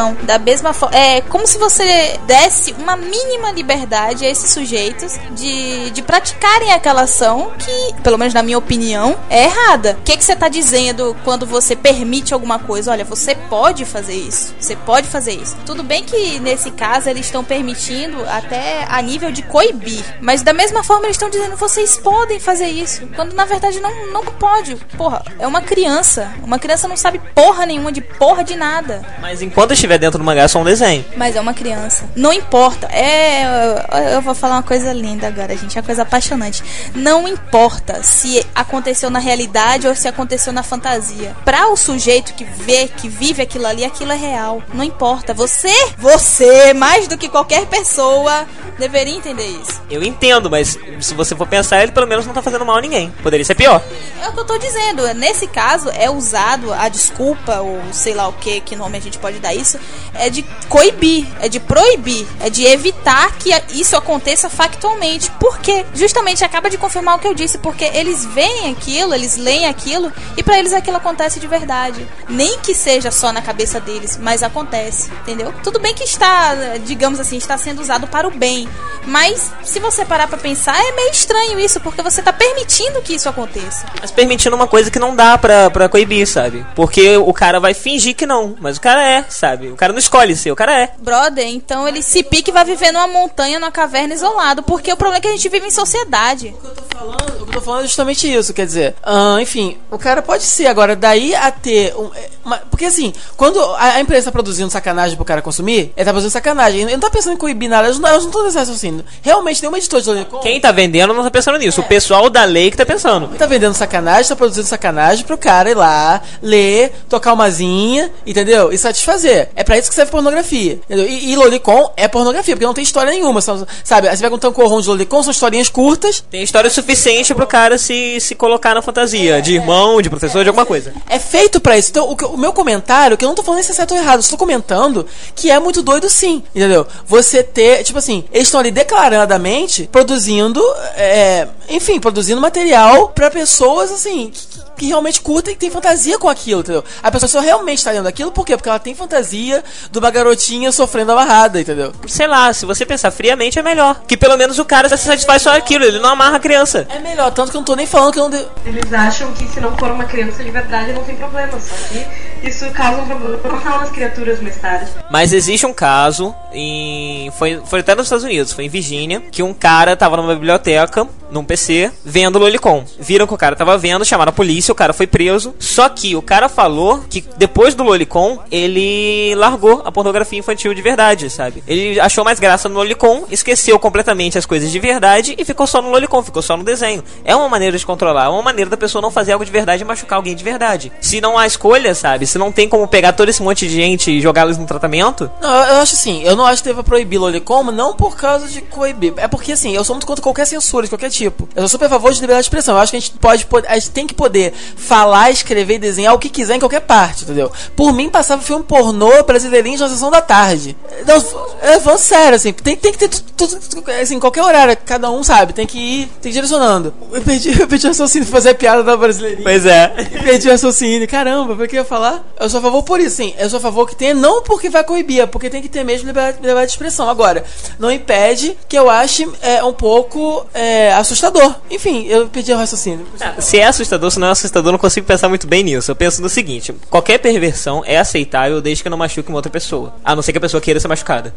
atenção. Da mesma forma, é como se você desse uma mínima liberdade a esses sujeitos de, de praticarem aquela ação que, pelo menos na minha opinião, é errada. O que, que você tá dizendo quando você permite alguma coisa? Olha, você pode fazer isso. Você pode fazer isso. Tudo bem que nesse caso eles estão permitindo até a nível de coibir. Mas da mesma forma eles estão dizendo, vocês podem fazer isso. Quando na verdade não, não pode. Porra, é uma criança. Uma criança não sabe porra nenhuma de porra de nada. Mas enquanto estiver dentro do mangá é só um desenho. Mas é uma criança. Não importa. É. Eu, eu vou falar uma coisa linda agora, gente. É uma coisa apaixonante. Não importa se aconteceu na realidade ou se aconteceu na fantasia. Pra o sujeito que vê, que vive aquilo ali, aquilo é real. Não importa. Você, você, mais do que qualquer pessoa, deveria entender isso. Eu entendo, mas se você for pensar, ele pelo menos não tá fazendo mal a ninguém. Poderia ser pior. É o que eu tô dizendo. Nesse caso, é usado a desculpa, ou sei lá o que, que nome a gente pode dar isso, é de coibir, é de proibir, é de evitar que isso aconteça factualmente. Por quê? Justamente acaba de confirmar o que eu disse, porque eles veem aquilo, eles leem aquilo, e pra eles aquilo acontece de verdade. Nem que seja só na cabeça deles, mas acontece, entendeu? Tudo bem que está, digamos assim, está sendo usado para o bem, mas se você parar pra pensar, é meio estranho isso, porque você tá permitindo que isso aconteça. Mas permitindo uma coisa que não dá pra, pra coibir, sabe? Porque o cara vai fingir que não, mas o cara é, sabe? O cara não escolhe ser, o cara é. Brother, então ele se pique e vai viver numa montanha, numa caverna, isolado, porque o problema é que a gente vive em sociedade. O que eu tô falando, o que eu tô falando é justamente isso, quer dizer, uh, enfim, o cara pode ser, agora daí a ter um, uma, porque assim, quando a, a empresa tá produzindo sacanagem pro cara consumir, ele tá produzindo sacanagem, ele não tá pensando em coibir nada, eles não, eles não estão nesse assim, realmente nenhum editor de Lolicon. Quem tá vendendo não tá pensando nisso, é. O pessoal da lei que tá pensando. Tá vendendo sacanagem, tá produzindo sacanagem pro cara ir lá, ler, tocar uma zinha, entendeu? E satisfazer. É pra isso que serve pornografia, entendeu? E, e Lolicon é pornografia, porque não tem história nenhuma, são, sabe? Você pega um tancorrão de Lolicon, são historinhas curtas. Tem história suficiente pro cara se, se colocar na fantasia, é, de irmão, de professor, é, de alguma coisa. É feito pra isso. Então, o, o meu comentário, que eu não tô falando se é certo ou errado, eu estou comentando que é muito doido sim, entendeu? Você ter, tipo assim, eles estão ali declaradamente produzindo, é, enfim, produzindo material pra pessoas, assim, que, que realmente curtem e tem fantasia com aquilo, entendeu? A pessoa realmente tá lendo aquilo, por quê? Porque ela tem fantasia de uma garotinha sofrendo amarrada, entendeu? Sei lá, se você pensar friamente é melhor. Que pelo menos o cara se satisfaz só aquilo, ele não amarra a criança. É melhor, tanto que eu não tô nem falando que eu não... De... Eles acham que se não for uma criança de verdade não tem problema, só que isso causa um problema nas criaturas mais tarde. Mas existe um caso, em... foi, foi até nos Estados Unidos, foi em Virgínia, que um cara tava numa biblioteca, num P C, vendo Lolicon. Viram que o cara tava vendo, chamaram a polícia, o cara foi preso. Só que o cara falou que depois do Lolicon, ele largou a pornografia infantil de verdade, sabe? Ele achou mais graça no Lolicon, esqueceu completamente as coisas de verdade e ficou só no Lolicon, ficou só no desenho. É uma maneira de controlar, é uma maneira da pessoa não fazer algo de verdade e machucar alguém de verdade. Se não há escolha, sabe? Se não tem como pegar todo esse monte de gente e jogá-los no tratamento... Não, eu acho assim, eu não acho que deva proibir Lolicon, não por causa de coibir. É porque assim, eu sou muito contra qualquer censura de qualquer tipo. Eu sou super a favor de liberdade de expressão. Eu acho que a gente pode, a gente tem que poder falar, escrever e desenhar o que quiser em qualquer parte, entendeu? Por mim, passava filme pornô brasileirinho na sessão da tarde. Não, eu falando sério, assim, tem, tem que ter tudo, assim, qualquer horário, cada um sabe, tem que ir, tem que ir direcionando. Eu perdi, eu perdi o raciocínio de fazer a piada da brasileirinha. Pois é. Eu perdi o raciocínio. Caramba, por que eu ia falar? Eu sou a favor por isso, sim. Eu sou a favor que tenha, não porque vai coibir, porque tem que ter mesmo liberdade, liberdade de expressão. Agora, não impede que eu ache é, um pouco é, assustador. Enfim, eu perdi o raciocínio. Se é assustador, se não é assustador, eu não consigo pensar muito bem nisso. Eu penso no seguinte: qualquer perversão é aceitável desde que não machuque uma outra pessoa. A não ser que a pessoa queira ser machucada.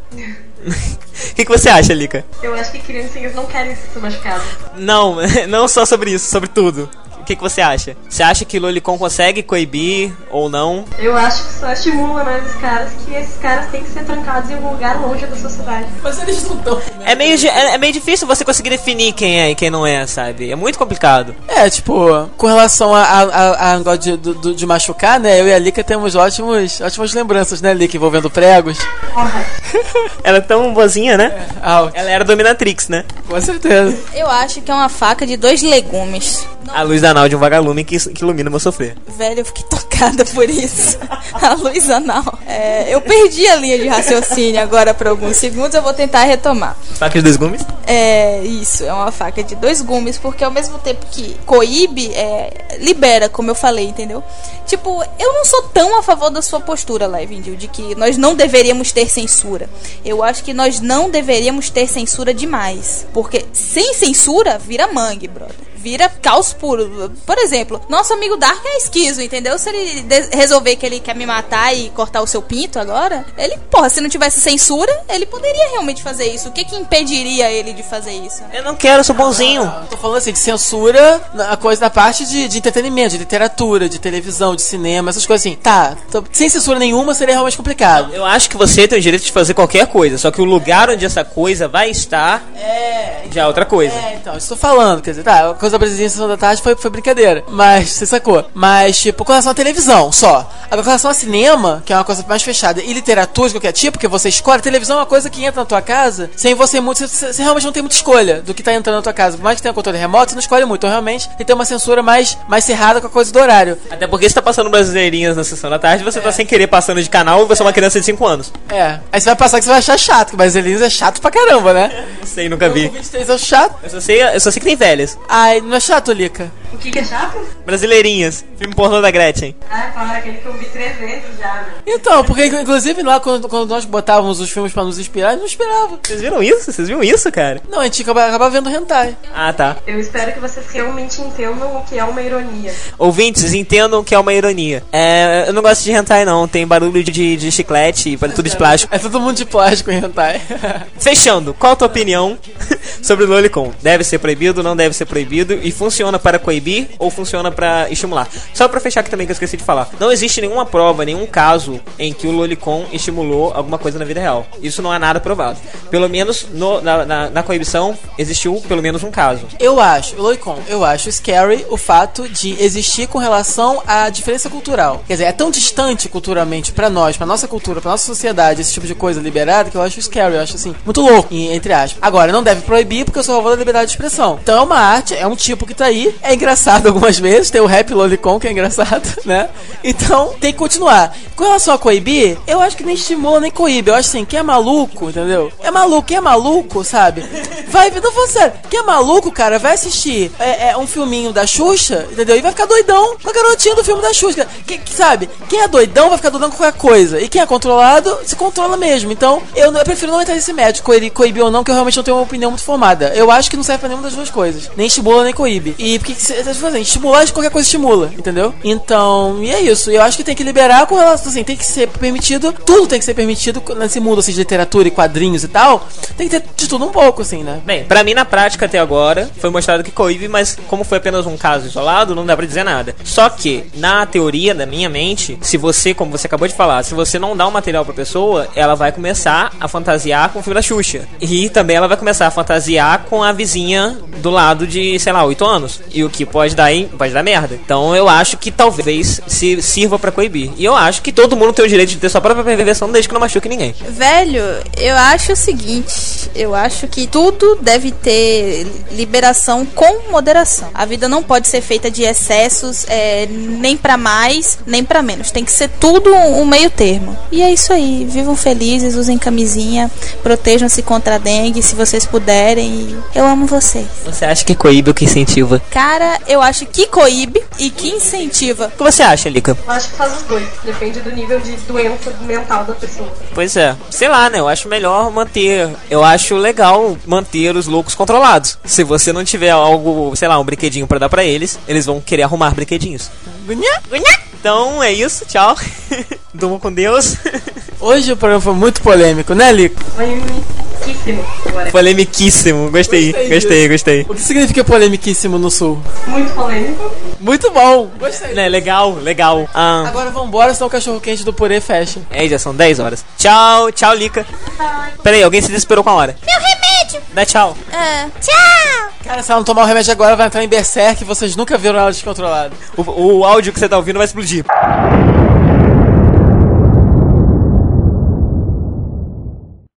O que, que você acha, Lika? Eu acho que criancinhas não querem ser machucadas. Não, não só sobre isso, sobre tudo. O que, que você acha? Você acha que Lolicon consegue coibir ou não? Eu acho que só estimula mais os caras, que esses caras têm que ser trancados em algum lugar longe da sociedade. Mas eles não estão. É meio, é, é meio difícil você conseguir definir quem é e quem não é, sabe? É muito complicado. É, tipo, com relação a, a, a negócio de, de, de machucar, né? Eu e a Lika temos ótimos, ótimas lembranças, né, Lika? Envolvendo pregos. Ela é tão boazinha, né? É, ah, ela era dominatrix, né? Com certeza. Eu acho que é uma faca de dois legumes. A luz da anal de um vagalume que, que ilumina o meu sofrer. Velho, eu fiquei tocada por isso. A luz anal. É, eu perdi a linha de raciocínio agora por alguns segundos, eu vou tentar retomar. Faca de dois gumes? É, isso, é uma faca de dois gumes, porque ao mesmo tempo que coíbe, é, libera, como eu falei, entendeu? Tipo, eu não sou tão a favor da sua postura, Levindil, de que nós não deveríamos ter censura. Eu acho que nós não deveríamos ter censura demais, porque sem censura vira mangue, brother. Vira caos puro. Por exemplo, nosso amigo Dark é esquizo, entendeu? Se ele de- resolver que ele quer me matar e cortar o seu pinto agora, ele, porra, se não tivesse censura, ele poderia realmente fazer isso. O que que impediria ele de fazer isso? Eu não quero, eu sou bonzinho. Não, não, tô falando assim, de censura, a coisa da parte de, de entretenimento, de literatura, de televisão, de cinema, essas coisas assim. Tá, tô, sem censura nenhuma seria realmente complicado. Eu acho que você tem o direito de fazer qualquer coisa, só que o lugar onde essa coisa vai estar é, já é outra coisa. É, então, isso tô falando, quer dizer, tá, a coisa da brasileira Sessão da Tarde foi, foi brincadeira, mas você sacou. Mas, tipo, com relação à televisão, só. Agora, com relação ao cinema, que é uma coisa mais fechada, e literatura de qualquer tipo, que você escolhe, televisão é uma coisa que entra na tua casa, sem você muito, você, você realmente não tem muita escolha do que tá entrando na tua casa. Por mais que tenha controle remoto, você não escolhe muito. Então, realmente, tem que ter uma censura mais, mais cerrada com a coisa do horário. Até porque você tá passando brasileirinhas na Sessão da Tarde, você é. tá sem querer passando de canal e você é uma criança de cinco anos. É. Aí você vai passar que você vai achar chato, que brasileirinhas é chato pra caramba, né? Não sei, nunca vi. Eu com vinte e três anos chato. Eu só sei, eu só sei que tem velhas. Ai, não é chato, Lica? O que, que é chato? Brasileirinhas. Filme pornô da Gretchen. Ah, claro, aquele que eu vi três vezes já, né? Então, porque inclusive lá quando, quando nós botávamos os filmes pra nos inspirar, a gente não inspirava. Vocês viram isso? Vocês viram isso, cara? Não, a gente acaba, acaba vendo hentai. Ah, tá. Eu espero que vocês realmente entendam o que é uma ironia. Ouvintes, entendam que é uma ironia. É, eu não gosto de hentai, não. Tem barulho de, de chiclete e tudo de plástico. É todo mundo de plástico em hentai. Fechando, qual a tua opinião sobre o Lolicon? Deve ser proibido, não deve ser proibido? E funciona para coibir ou funciona para estimular? Só pra fechar aqui também, que eu esqueci de falar. Não existe nenhuma prova, nenhum caso em que o Lolicon estimulou alguma coisa na vida real. Isso não é nada provado. Pelo menos no, na, na, na coibição existiu pelo menos um caso. Eu acho, Lolicon, eu acho scary o fato de existir com relação à diferença cultural. Quer dizer, é tão distante culturalmente pra nós, pra nossa cultura, pra nossa sociedade, esse tipo de coisa liberada, que eu acho scary, eu acho assim, muito louco, entre aspas. Agora, não deve proibir porque eu sou a favor da liberdade de expressão. Então é uma arte, é um tipo que tá aí, é engraçado algumas vezes, tem o rap Lolicon que é engraçado, né? Então tem que continuar. Com relação a coibir, eu acho que nem estimula nem coíbe. Eu acho assim, quem é maluco, entendeu? É maluco, quem é maluco, sabe? Vai, não vou sério, quem é maluco, cara, vai assistir é, é, um filminho da Xuxa, entendeu? E vai ficar doidão com a garotinha do filme da Xuxa. Que, que, sabe? Quem é doidão vai ficar doidão com qualquer coisa. E quem é controlado, se controla mesmo. Então, eu, eu prefiro não entrar nesse médico, ele coibir ou não, que eu realmente não tenho uma opinião muito formada. Eu acho que não serve pra nenhuma das duas coisas. Nem estimula, nem coíbe. E porque, assim, estimular, qualquer coisa estimula, entendeu? Então, e é isso. Eu acho que tem que liberar com relação, assim, tem que ser permitido, tudo tem que ser permitido nesse mundo, assim, de literatura e quadrinhos e tal. Tem que ter de tudo um pouco, assim, né? Bem, pra mim, na prática, até agora, foi mostrado que coíbe, mas como foi apenas um caso isolado, não dá pra dizer nada. Só que, na teoria da minha mente, se você, como você acabou de falar, se você não dá um material pra pessoa, ela vai começar a fantasiar com o filme da Xuxa. E também ela vai começar a fantasiar com a vizinha do lado de, sei lá, oito anos. E o que pode dar, em, pode dar merda. Então eu acho que talvez se sirva pra coibir. E eu acho que todo mundo tem o direito de ter sua própria perversão desde que não machuque ninguém. Velho, eu acho o seguinte, eu acho que tudo deve ter liberação com moderação. A vida não pode ser feita de excessos, é, nem pra mais, nem pra menos. Tem que ser tudo um meio termo. E é isso aí. Vivam felizes, usem camisinha, protejam-se contra a dengue, se vocês puderem. Eu amo vocês. Você acha que coíbe ou que incentiva? Cara, eu acho que coíbe e que incentiva. O que você acha, Lica? Eu acho que faz os dois. Depende do nível de doença mental da pessoa. Pois é. Sei lá, né? Eu acho melhor manter. Eu acho legal manter os loucos controlados. Se você não tiver algo, sei lá, um brinquedinho pra dar pra eles, eles vão querer arrumar brinquedinhos. Então é isso, tchau. Durmam com Deus. Hoje o programa foi muito polêmico, né, Lico? Polemiquíssimo. Agora. Polemiquíssimo, gostei, gostei, gostei, gostei. O que significa polemiquíssimo no sul? Muito polêmico. Muito bom, gostei. Né, legal, legal. Ah. Agora vambora, senão o cachorro quente do purê fecha. É, já são dez horas. Tchau, tchau, Lica. Peraí, alguém se desesperou com a hora. Meu remédio! Dá tchau. É. Tchau! Cara, se ela não tomar o remédio agora, vai entrar em berserk e vocês nunca viram ela descontrolada. O, o áudio que você tá ouvindo vai explodir.